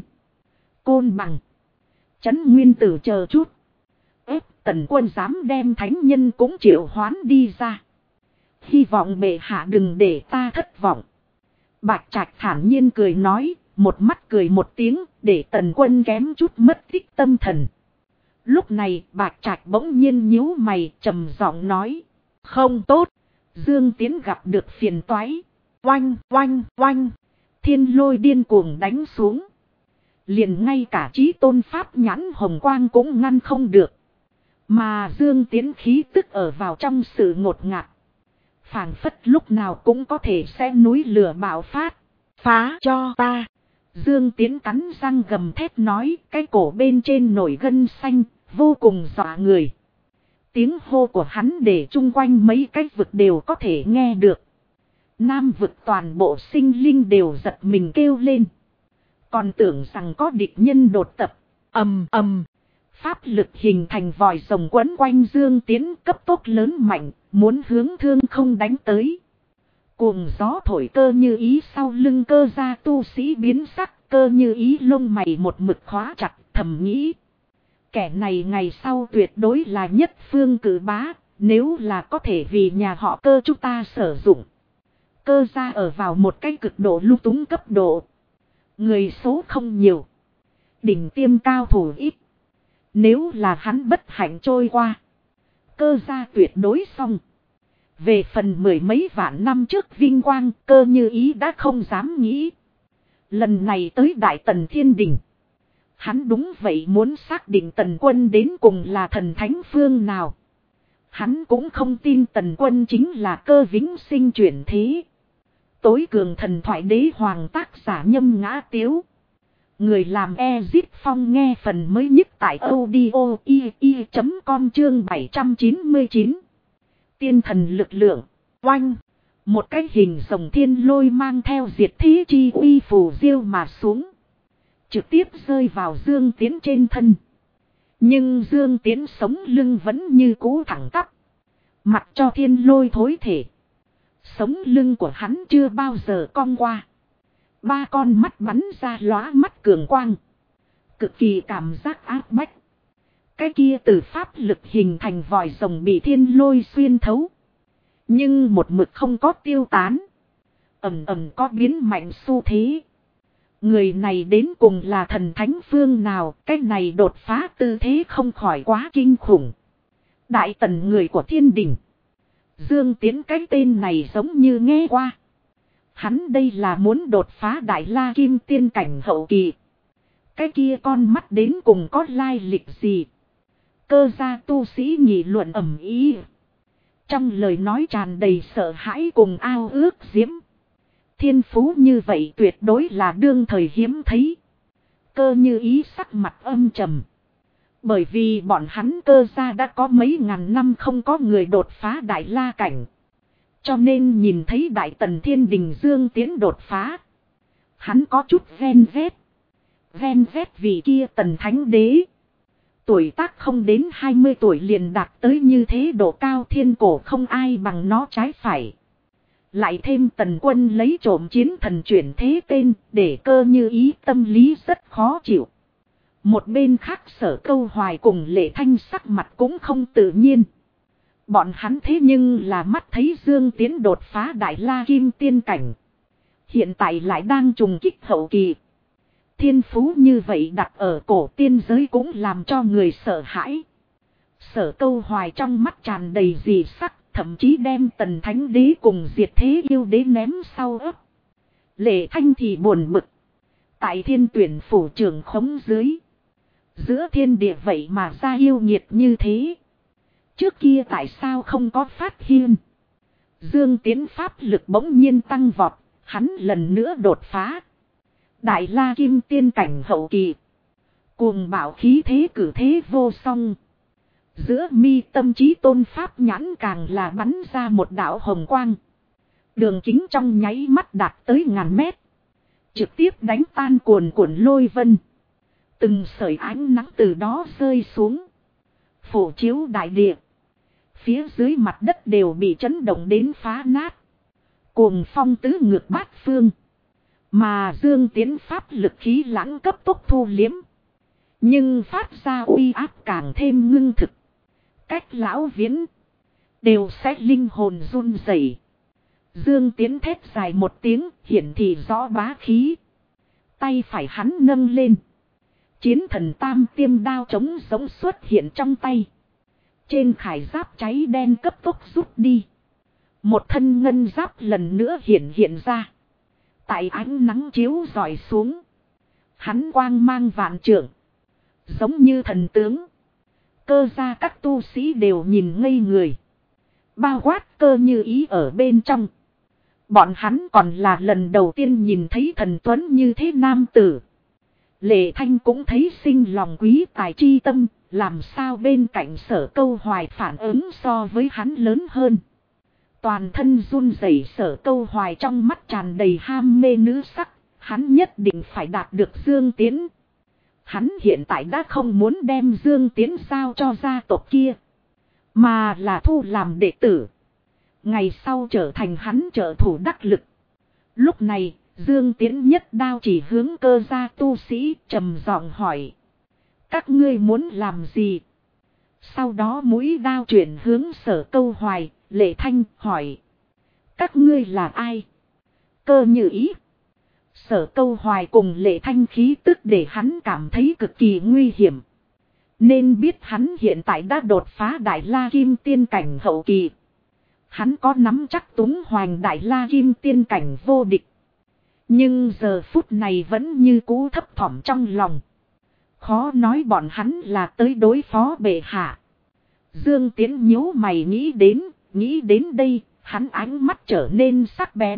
Côn Bằng. Trấn Nguyên Tử chờ chút. Ép Tần Quân dám đem thánh nhân cũng triệu hoán đi ra. Hy vọng bệ hạ đừng để ta thất vọng. Bạch Trạch thản nhiên cười nói. Một mắt cười một tiếng để Tần Quân kém chút mất tích tâm thần. Lúc này Bạch Trạch bỗng nhiên nhíu mày trầm giọng nói. Không tốt. Dương Tiến gặp được phiền toái. Oanh oanh oanh. Thiên lôi điên cuồng đánh xuống. Liền ngay cả Chí Tôn Pháp nhãn hồng quang cũng ngăn không được. Mà Dương Tiến khí tức ở vào trong sự ngột ngạt. Phảng phất lúc nào cũng có thể sẽ núi lửa bạo phát. Phá cho ta. Dương Tiến cắn răng gầm thét nói. Cái cổ bên trên nổi gân xanh. Vô cùng dọa người. Tiếng hô của hắn để chung quanh mấy cái vực đều có thể nghe được. Nam vực toàn bộ sinh linh đều giật mình kêu lên. Còn tưởng rằng có địch nhân đột tập. Ầm ầm. Pháp lực hình thành vòi rồng quấn quanh Dương Tiến cấp tốc lớn mạnh. Muốn hướng thương không đánh tới. Cuồng gió thổi Cơ Như Ý sau lưng Cơ gia tu sĩ biến sắc. Cơ Như Ý lông mày một mực khóa chặt thầm nghĩ. Kẻ này ngày sau tuyệt đối là nhất phương cử bá. Nếu là có thể vì nhà họ Cơ chúng ta sử dụng. Cơ gia ở vào một cái cực độ lung túng cấp độ. Người số không nhiều. Đỉnh tiêm cao thủ ít. Nếu là hắn bất hạnh trôi qua. Cơ gia tuyệt đối xong. Về phần mười mấy vạn năm trước vinh quang Cơ Như Ý đã không dám nghĩ. Lần này tới Đại Tần Thiên Đình. Hắn đúng vậy muốn xác định Tần Quân đến cùng là thần thánh phương nào. Hắn cũng không tin Tần Quân chính là Cơ vĩnh sinh chuyển thế. Tối cường thần thoại đế hoàng tác giả Nhâm Ngã Tiếu. Người làm Ezit Phong nghe phần mới nhất tại audio.com chương 799. Tiên thần lực lượng. Oanh. Một cái hình rồng thiên lôi mang theo diệt thế chi uy phù diêu mà xuống. Trực tiếp rơi vào Dương Tiến trên thân. Nhưng Dương Tiến sống lưng vẫn như cũ thẳng tắp. Mặc cho thiên lôi thối thể. Sống lưng của hắn chưa bao giờ cong qua. Ba con mắt bắn ra lóa mắt cường quang. Cực kỳ cảm giác áp bách. Cái kia từ pháp lực hình thành vòi rồng bị thiên lôi xuyên thấu. Nhưng một mực không có tiêu tán. Ầm ầm có biến mạnh xu thế. Người này đến cùng là thần thánh phương nào. Cái này đột phá tư thế không khỏi quá kinh khủng. Đại Tần người của Thiên Đình. Dương Tiến cái tên này giống như nghe qua. Hắn đây là muốn đột phá Đại La Kim Tiên cảnh hậu kỳ. Cái kia con mắt đến cùng có lai lịch gì? Cơ gia tu sĩ nghị luận ầm ĩ. Trong lời nói tràn đầy sợ hãi cùng ao ước diễm. Thiên phú như vậy tuyệt đối là đương thời hiếm thấy. Cơ Như Ý sắc mặt âm trầm. Bởi vì bọn hắn Cơ gia đã có mấy ngàn năm không có người đột phá Đại La cảnh. Cho nên nhìn thấy Đại Tần Thiên Đình Dương Tiến đột phá. Hắn có chút ghen ghét. Ghen ghét vì kia Tần Thánh Đế. Tuổi tác không đến 20 tuổi liền đạt tới như thế độ cao, thiên cổ không ai bằng nó trái phải. Lại thêm Tần Quân lấy trộm chiến thần chuyển thế tên, để Cơ Như Ý tâm lý rất khó chịu. Một bên khác Sở Câu Hoài cùng Lệ Thanh sắc mặt cũng không tự nhiên. Bọn hắn thế nhưng là mắt thấy Dương Tiến đột phá Đại La Kim Tiên cảnh. Hiện tại lại đang trùng kích hậu kỳ. Thiên phú như vậy đặt ở cổ tiên giới cũng làm cho người sợ hãi. Sở Câu Hoài trong mắt tràn đầy dị sắc, thậm chí đem Tần Thánh Đế cùng Diệt Thế Yêu Đế ném sau ấp. Lệ Thanh thì buồn bực. Tại Thiên Tuyển phủ trưởng khống dưới. Giữa thiên địa vậy mà ra yêu nghiệt như thế. Trước kia tại sao không có phát hiện? Dương Tiến pháp lực bỗng nhiên tăng vọt, hắn lần nữa đột phá. Đại La Kim Tiên cảnh hậu kỳ. Cuồng bạo khí thế cử thế vô song. Giữa mi tâm trí tôn pháp nhãn càng là bắn ra một đạo hồng quang. Đường kính trong nháy mắt đạt tới ngàn mét. Trực tiếp đánh tan cuồn cuộn lôi vân. Từng sợi ánh nắng từ đó rơi xuống. Phổ chiếu đại địa. Phía dưới mặt đất đều bị chấn động đến phá nát. Cuồng phong tứ ngược bát phương. Mà Dương Tiến pháp lực khí lãng cấp tốc thu liếm. Nhưng phát ra uy áp càng thêm ngưng thực. Cách lão viễn. Đều sẽ linh hồn run rẩy. Dương Tiến thét dài một tiếng, hiển thị rõ bá khí. Tay phải hắn nâng lên. Chiến thần tam tiêm đao trống giống xuất hiện trong tay. Trên khải giáp cháy đen cấp tốc rút đi. Một thân ngân giáp lần nữa hiện ra. Tại ánh nắng chiếu rọi xuống. Hắn quang mang vạn trượng. Giống như thần tướng. Cơ gia các tu sĩ đều nhìn ngây người. Bao quát Cơ Như Ý ở bên trong. Bọn hắn còn là lần đầu tiên nhìn thấy thần tuấn như thế nam tử. Lệ Thanh cũng thấy sinh lòng quý tài chi tâm. Làm sao bên cạnh Sở Câu Hoài phản ứng so với hắn lớn hơn. Toàn thân run rẩy Sở Câu Hoài trong mắt tràn đầy ham mê nữ sắc. Hắn nhất định phải đạt được Dương Tiến. Hắn hiện tại đã không muốn đem Dương Tiến giao cho gia tộc kia. Mà là thu làm đệ tử. Ngày sau trở thành hắn trợ thủ đắc lực. Lúc này, Dương Tiến nhất đao chỉ hướng Cơ gia tu sĩ trầm giọng hỏi. Các ngươi muốn làm gì? Sau đó mũi đao chuyển hướng Sở Câu Hoài, Lệ Thanh hỏi. Các ngươi là ai? Cơ Như Ý. Sở Câu Hoài cùng Lệ Thanh khí tức để hắn cảm thấy cực kỳ nguy hiểm. Nên biết hắn hiện tại đã đột phá Đại La Kim Tiên cảnh hậu kỳ. Hắn có nắm chắc túng hoành Đại La Kim Tiên cảnh vô địch. Nhưng giờ phút này vẫn như cũ thấp thỏm trong lòng. Khó nói bọn hắn là tới đối phó bệ hạ. Dương Tiến nhíu mày nghĩ đến đây, hắn ánh mắt trở nên sắc bén.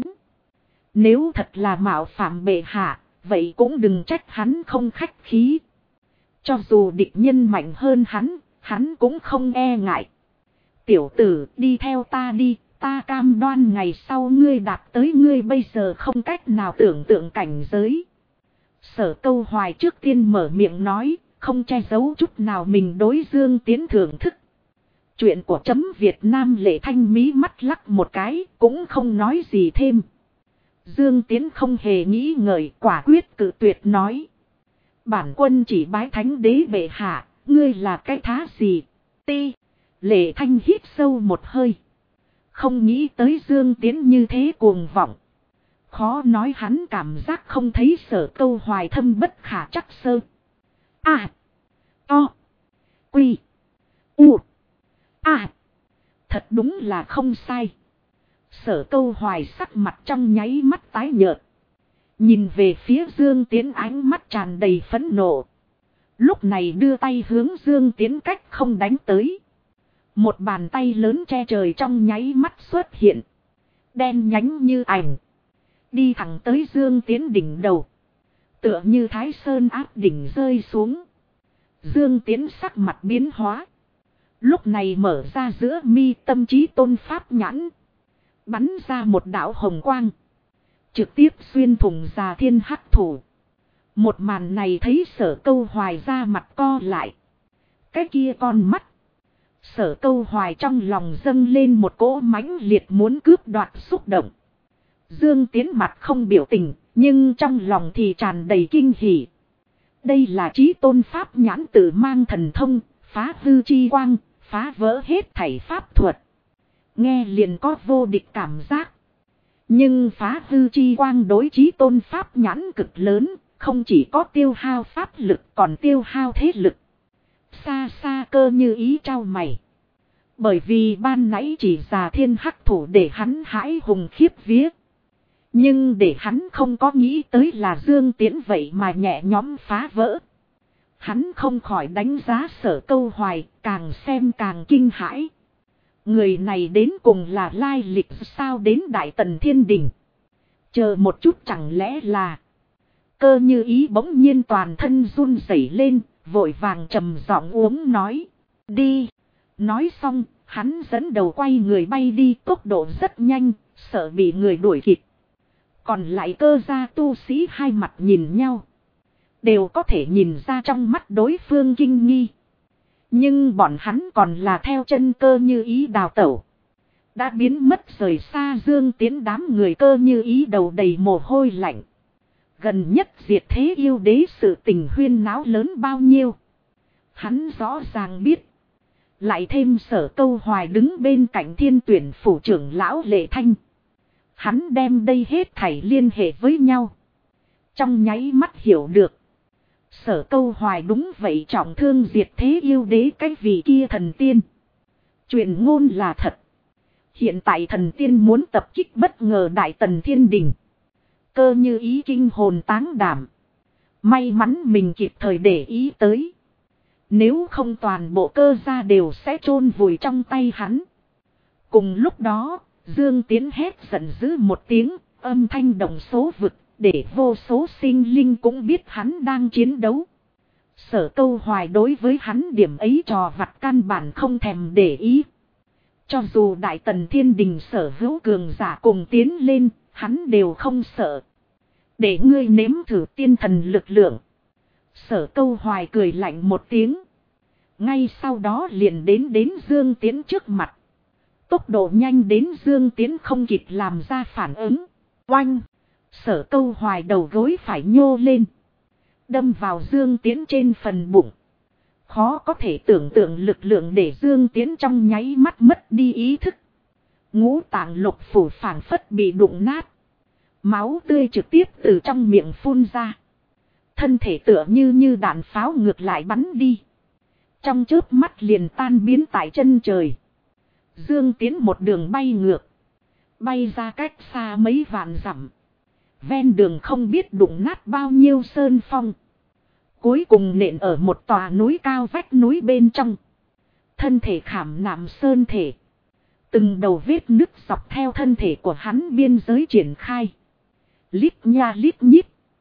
Nếu thật là mạo phạm bệ hạ, vậy cũng đừng trách hắn không khách khí. Cho dù địch nhân mạnh hơn hắn cũng không e ngại. Tiểu tử, đi theo ta đi, ta cam đoan ngày sau ngươi đạt tới ngươi bây giờ không cách nào tưởng tượng cảnh giới. Sở Câu Hoài trước tiên mở miệng nói, không che giấu chút nào mình đối Dương Tiến thưởng thức. Chuyện của chấm Việt Nam. Lệ Thanh mí mắt lắc một cái, cũng không nói gì thêm. Dương Tiến không hề nghĩ ngợi, quả quyết cự tuyệt nói. Bản quân chỉ bái Thánh Đế bệ hạ, ngươi là cái thá gì? Ti. Lệ Thanh hít sâu một hơi. Không nghĩ tới Dương Tiến như thế cuồng vọng. Khó nói hắn cảm giác không thấy Sở Câu Hoài thâm bất khả chắc sơ. À. To. Quy. U. À. Thật đúng là không sai. Sở Câu Hoài sắc mặt trong nháy mắt tái nhợt. Nhìn về phía Dương Tiến ánh mắt tràn đầy phẫn nộ. Lúc này đưa tay hướng Dương Tiến cách không đánh tới. Một bàn tay lớn che trời trong nháy mắt xuất hiện. Đen nhánh như ảnh. Đi thẳng tới Dương Tiến đỉnh đầu. Tựa như Thái Sơn áp đỉnh rơi xuống. Dương Tiến sắc mặt biến hóa. Lúc này mở ra giữa mi tâm trí tôn pháp nhãn. Bắn ra một đạo hồng quang. trực tiếp xuyên thủng Già Thiên Hắc Thủ. Một màn này thấy Sở Câu Hoài ra mặt co lại. Cái kia con mắt. Sở Câu Hoài trong lòng dâng lên một cỗ mãnh liệt muốn cướp đoạt xúc động. Dương Tiến mặt không biểu tình, nhưng trong lòng thì tràn đầy kinh hỉ. Đây là Chí Tôn Pháp nhãn tự mang thần thông, phá hư chi quang, phá vỡ hết thảy pháp thuật. Nghe liền có vô địch cảm giác. Nhưng phá hư chi quang đối Chí Tôn Pháp nhãn cực lớn, không chỉ có tiêu hao pháp lực còn tiêu hao thế lực. Xa xa Cơ Như Ý trao mày. Bởi vì ban nãy chỉ Già Thiên Hắc Thủ để hắn hãi hùng khiếp vía. Nhưng để hắn không có nghĩ tới là Dương Tiễn vậy mà nhẹ nhõm phá vỡ. Hắn không khỏi đánh giá Sở Câu Hoài, càng xem càng kinh hãi. Người này đến cùng là lai lịch sao đến Đại Tần Thiên Đình. Chờ một chút chẳng lẽ là... Cơ Như Ý bỗng nhiên toàn thân run rẩy lên, vội vàng trầm giọng uống nói. Đi. Nói xong, hắn dẫn đầu quay người bay đi, tốc độ rất nhanh, sợ bị người đuổi kịp. Còn lại Cơ gia tu sĩ hai mặt nhìn nhau. Đều có thể nhìn ra trong mắt đối phương kinh nghi. Nhưng bọn hắn còn là theo chân Cơ Như Ý đào tẩu. Đã biến mất rời xa Dương Tiến đám người. Cơ Như Ý đầu đầy mồ hôi lạnh. Gần nhất diệt thế yêu đế sự tình huyên náo lớn bao nhiêu. Hắn rõ ràng biết. Lại thêm Sở Câu Hoài đứng bên cạnh Thiên Tuyển phủ trưởng lão Lệ Thanh. Hắn đem đây hết thảy liên hệ với nhau. Trong nháy mắt hiểu được. Sở Câu Hoài đúng vậy trọng thương diệt thế yêu đế cái vị kia thần tiên. Truyền ngôn là thật. Hiện tại thần tiên muốn tập kích bất ngờ Đại Tần Thiên Đình. Cơ Như Ý kinh hồn táng đảm. May mắn mình kịp thời để ý tới. Nếu không toàn bộ Cơ gia đều sẽ chôn vùi trong tay hắn. Cùng lúc đó, Dương Tiến hét giận dữ một tiếng, âm thanh động số vực, để vô số sinh linh cũng biết hắn đang chiến đấu. Sở Câu Hoài đối với hắn điểm ấy trò vặt căn bản không thèm để ý. Cho dù Đại Tần Thiên Đình sở hữu cường giả cùng tiến lên, hắn đều không sợ. Để ngươi nếm thử tiên thần lực lượng. Sở Câu Hoài cười lạnh một tiếng. Ngay sau đó liền đến Dương Tiến trước mặt. Tốc độ nhanh đến Dương Tiến không kịp làm ra phản ứng. Oanh! Sở Câu Hoài đầu gối phải nhô lên. Đâm vào Dương Tiến trên phần bụng. Khó có thể tưởng tượng lực lượng để Dương Tiến trong nháy mắt mất đi ý thức. Ngũ tạng lục phủ phảng phất bị đụng nát. Máu tươi trực tiếp từ trong miệng phun ra. Thân thể tựa như đạn pháo ngược lại bắn đi. Trong chớp mắt liền tan biến tại chân trời. Dương Tiến một đường bay ngược. Bay ra cách xa mấy vạn dặm. Ven đường không biết đụng nát bao nhiêu sơn phong. Cuối cùng nện ở một tòa núi cao vách núi bên trong. Thân thể khảm nạm sơn thể. Từng đầu vết nứt dọc theo thân thể của hắn biên giới triển khai. Lít nha lít nhít.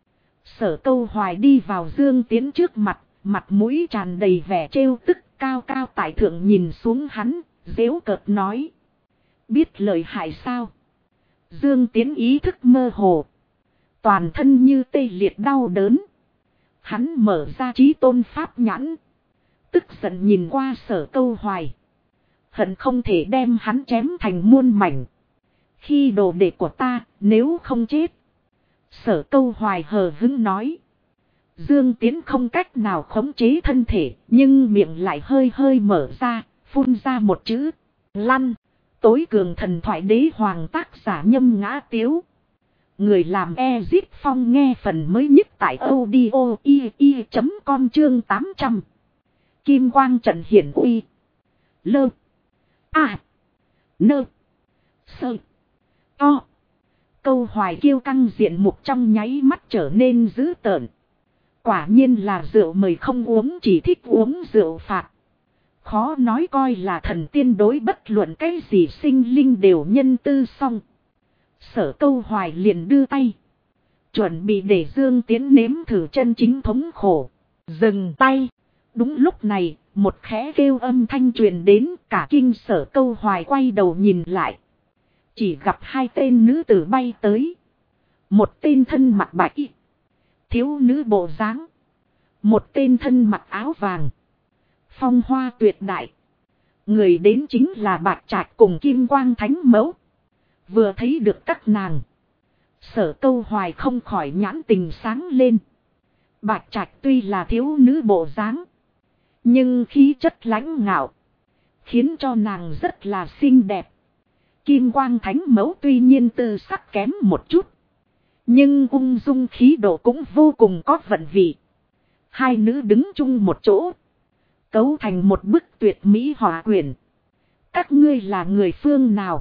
Sở Câu Hoài đi vào Dương Tiến trước mặt. Mặt mũi tràn đầy vẻ trêu tức, cao cao tại thượng nhìn xuống hắn, giễu cợt nói. Biết lời hại sao? Dương Tiến ý thức mơ hồ. Toàn thân như tê liệt đau đớn. Hắn mở ra Chí Tôn Pháp nhãn. Tức giận nhìn qua Sở Câu Hoài. Hận không thể đem hắn chém thành muôn mảnh. Khi đồ đệ của ta, nếu không chết. Sở Câu Hoài hờ hững nói. Dương Tiến không cách nào khống chế thân thể, nhưng miệng lại hơi hơi mở ra, phun ra một chữ. Lăn. Tối cường thần thoại đế hoàng tác giả Nhâm Ngã Tiếu. Người làm Ezip Phong nghe phần mới nhất tại audio.com chương 800. Kim quang trận hiển uy. Lơ. À. Nơ. Sơ. To. Câu Hoài kiêu căng diện mục trong nháy mắt trở nên dữ tợn. Quả nhiên là rượu mời không uống, chỉ thích uống rượu phạt. Khó nói coi là thần tiên đối bất luận cái gì sinh linh đều nhân tư xong. Sở Câu Hoài liền đưa tay. Chuẩn bị để Dương Tiến nếm thử chân chính thống khổ. Dừng tay. Đúng lúc này, một khẽ kêu âm thanh truyền đến, cả kinh Sở Câu Hoài quay đầu nhìn lại. Chỉ gặp hai tên nữ tử bay tới. Một tên thân mặc bạch y, thiếu nữ bộ dáng. Một tên thân mặc áo vàng, phong hoa tuyệt đại. Người đến chính là Bạch Trạch cùng Kim Quang Thánh Mẫu. Vừa thấy được các nàng, Sở Câu Hoài không khỏi nhãn tình sáng lên. Bạch Trạch tuy là thiếu nữ bộ dáng, nhưng khí chất lãnh ngạo, khiến cho nàng rất là xinh đẹp. Kim Quang Thánh Mẫu tuy nhiên tư sắc kém một chút, nhưng ung dung khí độ cũng vô cùng có vận vị. Hai nữ đứng chung một chỗ, cấu thành một bức tuyệt mỹ họa quyển. Các ngươi là người phương nào?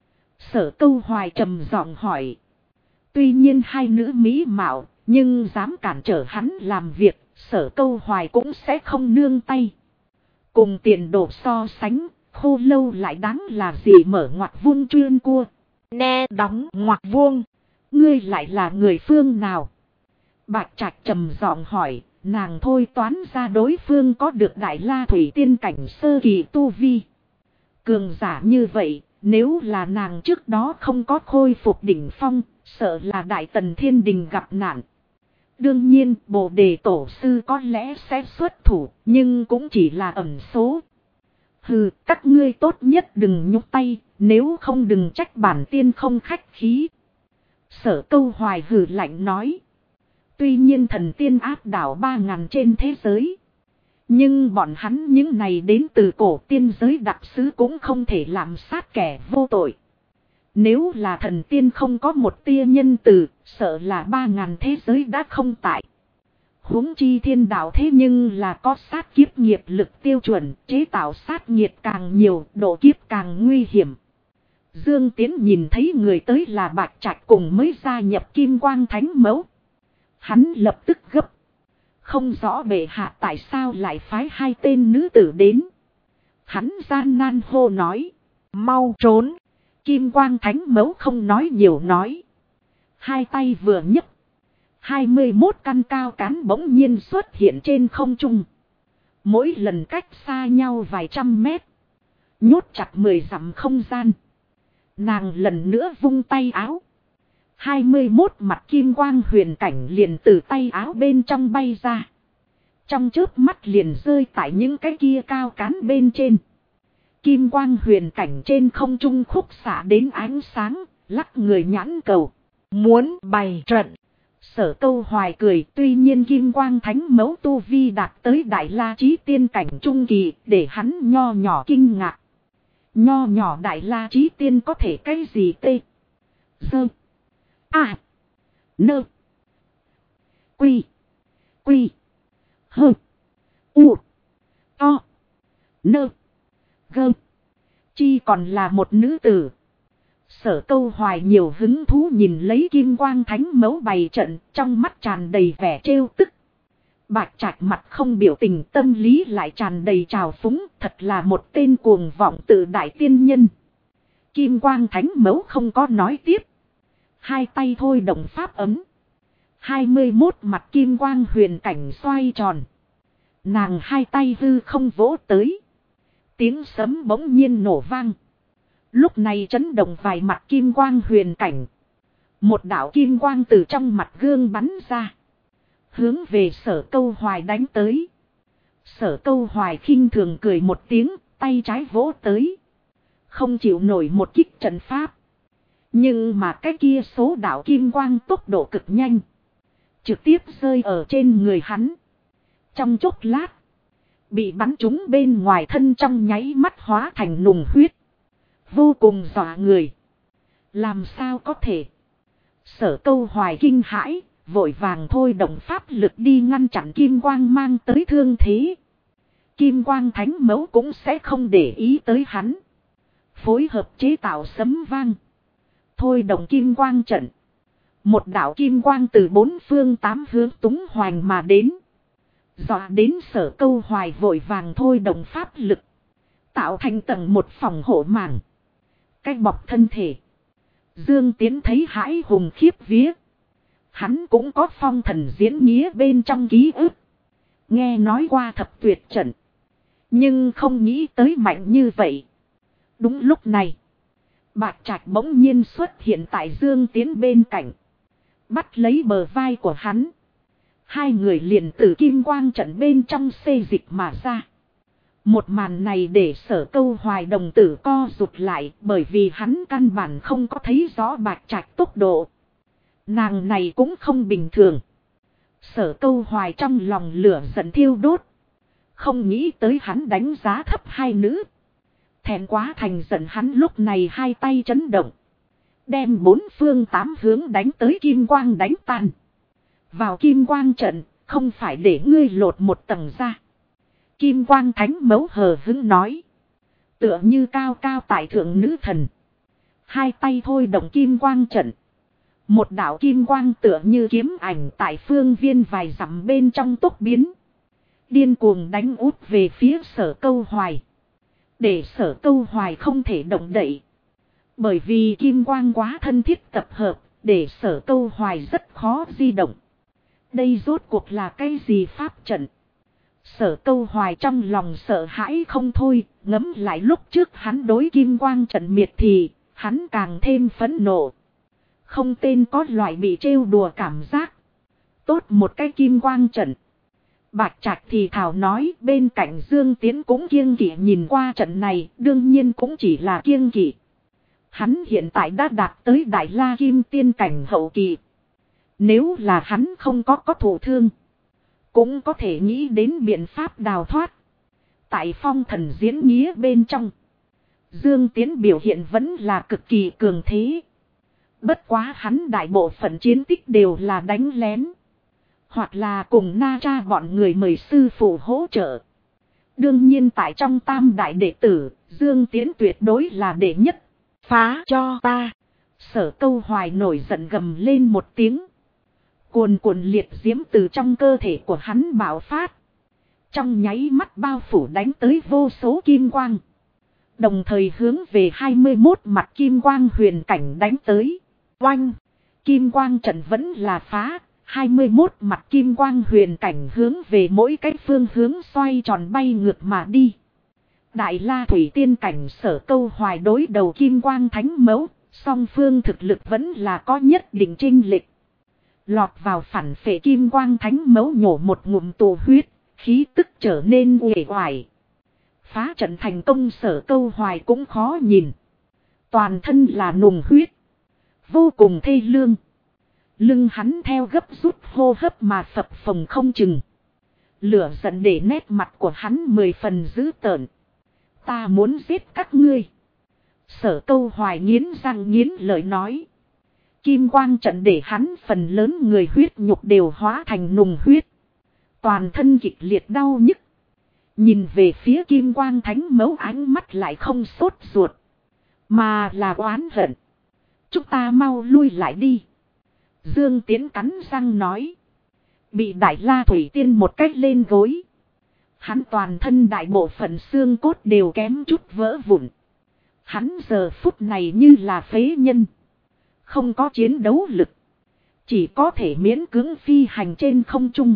Sở Câu Hoài trầm giọng hỏi. Tuy nhiên hai nữ mỹ mạo, nhưng dám cản trở hắn làm việc, Sở Câu Hoài cũng sẽ không nương tay. Cùng tiền đồ so sánh, khô lâu lại đáng là gì mở ngoặc vuông chuyên cua. Nè đóng ngoặc vuông. Ngươi lại là người phương nào? Bạch Trạch trầm giọng hỏi, nàng thôi toán ra đối phương có được Đại La Thủy Tiên cảnh sơ kỳ tu vi. Cường giả như vậy, nếu là nàng trước đó không có khôi phục đỉnh phong, sợ là Đại Tần Thiên Đình gặp nạn. Đương nhiên, Bồ Đề Tổ Sư có lẽ sẽ xuất thủ, nhưng cũng chỉ là ẩn số. Hừ, các ngươi tốt nhất đừng nhúc tay, nếu không đừng trách bản tiên không khách khí. Sở Câu Hoài hừ lạnh nói. Tuy nhiên thần tiên áp đảo 3.000 trên thế giới, nhưng bọn hắn những này đến từ cổ tiên giới đặc sứ cũng không thể làm sát kẻ vô tội. Nếu là thần tiên không có một tia nhân từ, sợ là 3.000 thế giới đã không tại. Huống chi thiên đạo thế nhưng là có sát kiếp nghiệp lực tiêu chuẩn, chế tạo sát nghiệt càng nhiều, độ kiếp càng nguy hiểm. Dương Tiến nhìn thấy người tới là Bạch Trạch cùng mới gia nhập Kim Quang Thánh Mẫu. Hắn lập tức gấp. Không rõ bệ hạ tại sao lại phái hai tên nữ tử đến. Hắn gian nan hô nói. Mau trốn. Kim Quang Thánh Mẫu không nói nhiều nói. Hai tay vừa nhấc. 21 căn cao cán bỗng nhiên xuất hiện trên không trung. Mỗi lần cách xa nhau vài trăm mét. Nhốt chặt 10 dặm không gian. Nàng lần nữa vung tay áo. 21 mặt kim quang huyền cảnh liền từ tay áo bên trong bay ra. Trong chớp mắt liền rơi tại những cái kia cao cán bên trên. Kim quang huyền cảnh trên không trung khúc xạ đến ánh sáng, lắc người nhãn cầu. Muốn bày trận. Sở Câu Hoài cười, tuy nhiên Kim Quang Thánh Mẫu tu vi đạt tới Đại La Chí Tiên cảnh trung kỳ, để hắn nho nhỏ kinh ngạc. Nho nhỏ Đại La Chí Tiên có thể cái gì tê? Dơ. À. Nơ. Quy. Quy. Hơ. U. To. Nơ. Gơ. Chi còn là một nữ tử. Sở Câu Hoài nhiều hứng thú nhìn lấy Kim Quang Thánh Mẫu bày trận, trong mắt tràn đầy vẻ trêu tức. Bạch Trạch mặt không biểu tình, tâm lý lại tràn đầy trào phúng, thật là một tên cuồng vọng tự đại tiên nhân. Kim Quang Thánh Mẫu không có nói tiếp. Hai tay thôi động pháp ấm. 21 mặt kim quang huyền cảnh xoay tròn. Nàng hai tay hư không vỗ tới. Tiếng sấm bỗng nhiên nổ vang. Lúc này chấn động vài mặt kim quang huyền cảnh. Một đạo kim quang từ trong mặt gương bắn ra. Hướng về Sở Câu Hoài đánh tới. Sở Câu Hoài khinh thường cười một tiếng, tay trái vỗ tới. Không chịu nổi một kích trận pháp. Nhưng mà cái kia số đạo kim quang tốc độ cực nhanh. Trực tiếp rơi ở trên người hắn. Trong chốc lát. Bị bắn trúng bên ngoài thân trong nháy mắt hóa thành nùng huyết. Vô cùng dọa người. Làm sao có thể. Sở Câu Hoài kinh hãi. Vội vàng thôi động pháp lực đi ngăn chặn kim quang mang tới thương thế. Kim Quang Thánh Mẫu cũng sẽ không để ý tới hắn. Phối hợp chế tạo sấm vang. Thôi động kim quang trận. Một đạo kim quang từ bốn phương tám hướng túng hoành mà đến. Dọa đến Sở Câu Hoài vội vàng thôi động pháp lực. Tạo thành tầng một phòng hộ màng. Cách bọc thân thể. Dương Tiến thấy hãi hùng khiếp vía. Hắn cũng có phong thần diễn nghĩa bên trong ký ức. Nghe nói qua thập tuyệt trận. Nhưng không nghĩ tới mạnh như vậy. Đúng lúc này. Bạch Trạch bỗng nhiên xuất hiện tại Dương Tiến bên cạnh. Bắt lấy bờ vai của hắn. Hai người liền từ kim quang trận bên trong xê dịch mà ra. Một màn này để Sở Câu Hoài đồng tử co rụt lại, bởi vì hắn căn bản không có thấy rõ Bạch Trạch tốc độ. Nàng này cũng không bình thường. Sở Câu Hoài trong lòng lửa giận thiêu đốt. Không nghĩ tới hắn đánh giá thấp hai nữ. Thẹn quá thành giận, hắn lúc này hai tay chấn động. Đem bốn phương tám hướng đánh tới kim quang đánh tan. Vào kim quang trận, không phải để ngươi lột một tầng ra. Kim quang thánh mẫu hờ hững nói. Tựa như cao cao tại thượng nữ thần. Hai tay thôi động kim quang trận. Một đạo kim quang tựa như kiếm ảnh tại phương viên vài dặm bên trong tốc biến. Điên cuồng đánh út về phía Sở Câu Hoài. Để Sở Câu Hoài không thể động đậy. Bởi vì kim quang quá thân thiết tập hợp, để Sở Câu Hoài rất khó di động. Đây rốt cuộc là cái gì pháp trận? Sở Câu Hoài trong lòng sợ hãi không thôi, ngẫm lại lúc trước hắn đối kim quang trận miệt thì, hắn càng thêm phẫn nộ. Không tên có loại bị trêu đùa cảm giác. Tốt một cái kim quang trận. Bạch Trạch thì thảo nói, bên cạnh Dương Tiến cũng kiêng kỵ nhìn qua trận này, đương nhiên cũng chỉ là kiêng kỵ. Hắn hiện tại đã đạt tới Đại La Kim Tiên cảnh hậu kỳ. Nếu là hắn không có thụ thương, cũng có thể nghĩ đến biện pháp đào thoát. Tại phong thần diễn nghĩa bên trong, Dương Tiến biểu hiện vẫn là cực kỳ cường thế. Bất quá hắn đại bộ phận chiến tích đều là đánh lén. Hoặc là cùng Na Tra bọn người mời sư phụ hỗ trợ. Đương nhiên tại trong tam đại đệ tử, Dương Tiến tuyệt đối là đệ nhất. Phá cho ta. Sở Câu Hoài nổi giận gầm lên một tiếng. Cuồn cuộn liệt diễm từ trong cơ thể của hắn bạo phát. Trong nháy mắt bao phủ đánh tới vô số kim quang. Đồng thời hướng về 21 mặt kim quang huyền cảnh đánh tới. Oanh! Kim quang trận vẫn là phá. 21 mặt kim quang huyền cảnh hướng về mỗi cái phương hướng xoay tròn bay ngược mà đi. Đại La Thủy Tiên cảnh Sở Câu Hoài đối đầu kim quang thánh mẫu. Song phương thực lực vẫn là có nhất định chênh lệch. Lọt vào phản phệ kim quang thánh mẫu nhổ một ngụm tù huyết, khí tức trở nên uể oải. Phá trận thành công Sở Câu Hoài cũng khó nhìn. Toàn thân là nùng huyết. Vô cùng thê lương. Lưng hắn theo gấp rút hô hấp mà phập phồng không chừng. Lửa giận để nét mặt của hắn 10 phần dữ tợn. Ta muốn giết các ngươi. Sở Câu Hoài nghiến răng nghiến lợi nói. Kim quang trận để hắn phần lớn người huyết nhục đều hóa thành nùng huyết. Toàn thân kịch liệt đau nhức. Nhìn về phía kim quang thánh mẫu ánh mắt lại không sốt ruột. Mà là oán hận. Chúng ta mau lui lại đi. Dương Tiến cắn răng nói. Bị Đại La Thủy Tiên một cách lên gối. Hắn toàn thân đại bộ phận xương cốt đều kém chút vỡ vụn. Hắn giờ phút này như là phế nhân. Không có chiến đấu lực. Chỉ có thể miễn cưỡng phi hành trên không trung.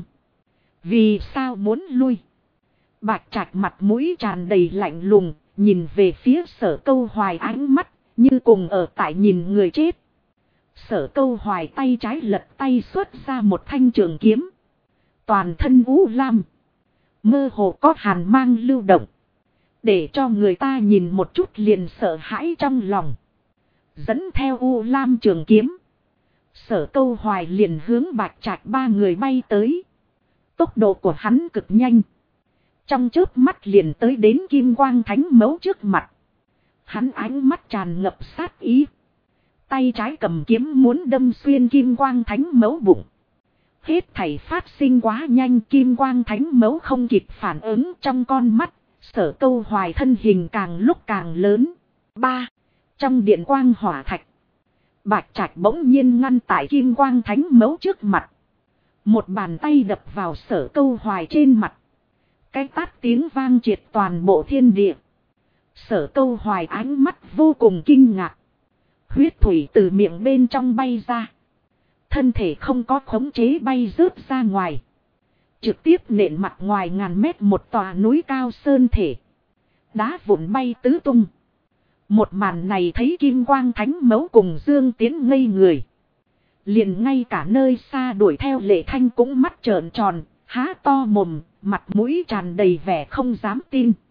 Vì sao muốn lui? Bạch Trạch mặt mũi tràn đầy lạnh lùng. Nhìn về phía Sở Câu Hoài ánh mắt. Như cùng ở tại nhìn người chết. Sở Câu Hoài tay trái lật tay xuất ra một thanh trường kiếm. Toàn thân u lam. Mơ hồ có hàn mang lưu động. Để cho người ta nhìn một chút liền sợ hãi trong lòng. Dẫn theo u lam trường kiếm. Sở Câu Hoài liền hướng Bạch Trạch ba người bay tới. Tốc độ của hắn cực nhanh. Trong chớp mắt liền tới đến kim quang thánh mẫu trước mặt. Hắn ánh mắt tràn ngập sát ý. Tay trái cầm kiếm muốn đâm xuyên kim quang thánh mẫu bụng. Hết thảy phát sinh quá nhanh, kim quang thánh mẫu không kịp phản ứng, trong con mắt. Sở Câu Hoài thân hình càng lúc càng lớn. Trong điện quang hỏa thạch. Bạch Trạch bỗng nhiên ngăn tại kim quang thánh mẫu trước mặt. Một bàn tay đập vào Sở Câu Hoài trên mặt. Cái tát tiếng vang triệt toàn bộ thiên địa. Sở Câu Hoài ánh mắt vô cùng kinh ngạc. Huyết thủy từ miệng bên trong bay ra. Thân thể không có khống chế bay rớt ra ngoài. Trực tiếp nện mặt ngoài ngàn mét một tòa núi cao sơn thể. Đá vụn bay tứ tung. Một màn này thấy kim quang thánh mẫu cùng Dương Tiến ngây người. Liền ngay cả nơi xa đuổi theo Lệ Thanh cũng mắt trợn tròn, há to mồm, mặt mũi tràn đầy vẻ không dám tin.